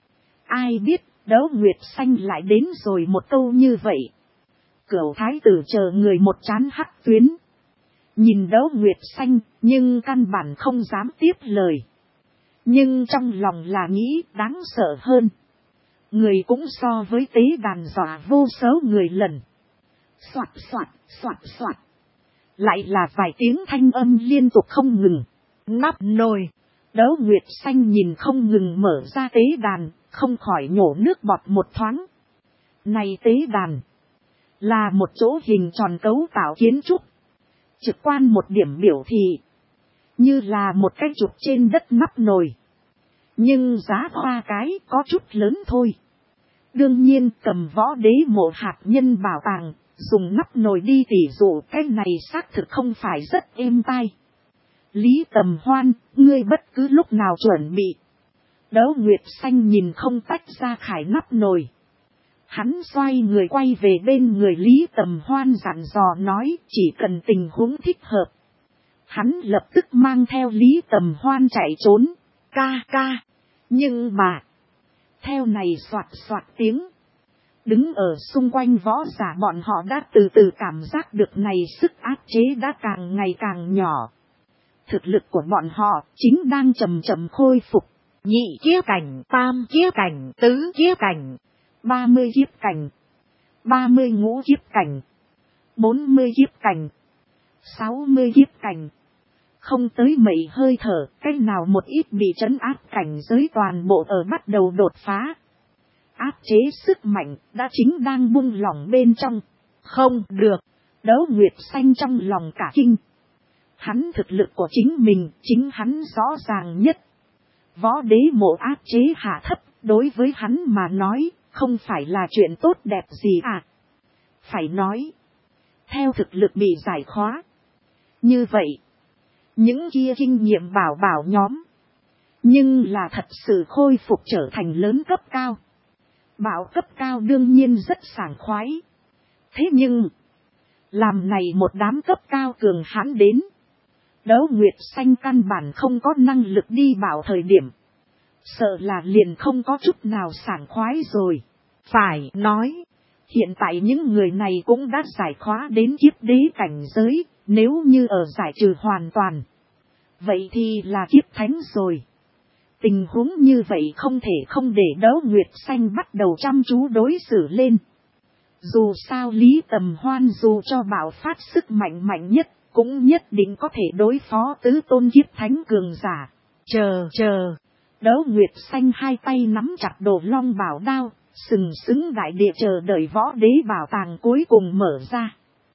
Ai biết, Đấu Nguyệt Xanh lại đến rồi một câu như vậy. Cửu thái tử chờ người một chán hắc tuyến. Nhìn Đấu Nguyệt Xanh, nhưng căn bản không dám tiếp lời. Nhưng trong lòng là nghĩ đáng sợ hơn. Người cũng so với tế đàn dọa vô số người lần. Soạt soạt, soạt soạt. Lại là vài tiếng thanh âm liên tục không ngừng. Nắp nồi. Đấu Nguyệt Xanh nhìn không ngừng mở ra tế đàn, không khỏi nhổ nước bọt một thoáng. Này tế đàn. Là một chỗ hình tròn cấu tạo kiến trúc. Trực quan một điểm biểu thị. Như là một cái trục trên đất nắp nồi. Nhưng giá hoa cái có chút lớn thôi. Đương nhiên cầm võ đế mộ hạt nhân bảo tàng. Dùng nắp nồi đi tỉ dụ cái này xác thực không phải rất êm tai. Lý Tầm Hoan, ngươi bất cứ lúc nào chuẩn bị. Đấu Nguyệt Xanh nhìn không tách ra khải nắp nồi. Hắn xoay người quay về bên người Lý Tầm Hoan dặn dò nói chỉ cần tình huống thích hợp. Hắn lập tức mang theo Lý Tầm Hoan chạy trốn. Ca ca. Nhưng mà. Theo này soạt soạt tiếng. Đứng ở xung quanh võ giả bọn họ đã từ từ cảm giác được này sức áp chế đã càng ngày càng nhỏ. Thực lực của bọn họ chính đang chậm chậm khôi phục. Nhị kiếp cảnh, tam kiếp cảnh, tứ kiếp cảnh, ba mươi kiếp cảnh, ba mươi ngũ kiếp cảnh, bốn mươi kiếp cảnh, sáu mươi kiếp cảnh. Không tới mấy hơi thở, cách nào một ít bị trấn áp cảnh giới toàn bộ ở bắt đầu đột phá. Áp chế sức mạnh đã chính đang buông lỏng bên trong. Không được, Đấu Nguyệt Xanh trong lòng cả kinh. Hắn thực lực của chính mình, chính hắn rõ ràng nhất. Võ đế mộ áp chế hạ thấp, đối với hắn mà nói, không phải là chuyện tốt đẹp gì à. Phải nói, theo thực lực bị giải khóa. Như vậy, những kia kinh nghiệm bảo bảo nhóm, nhưng là thật sự khôi phục trở thành lớn cấp cao. Bảo cấp cao đương nhiên rất sảng khoái. Thế nhưng, làm này một đám cấp cao cường hãn đến. Đấu Nguyệt Xanh căn bản không có năng lực đi bảo thời điểm. Sợ là liền không có chút nào sảng khoái rồi. Phải nói, hiện tại những người này cũng đã giải khóa đến kiếp đế cảnh giới, nếu như ở giải trừ hoàn toàn. Vậy thì là kiếp thánh rồi. Tình huống như vậy không thể không để Đấu Nguyệt Xanh bắt đầu chăm chú đối xử lên. Dù sao Lý Tầm Hoan dù cho bạo phát sức mạnh mạnh nhất, cũng nhất định có thể đối phó tứ tôn kiếp thánh cường giả. Chờ, chờ. Đấu Nguyệt Xanh hai tay nắm chặt đồ long bảo đao, sừng sững đại địa chờ đợi võ đế bảo tàng cuối cùng mở ra.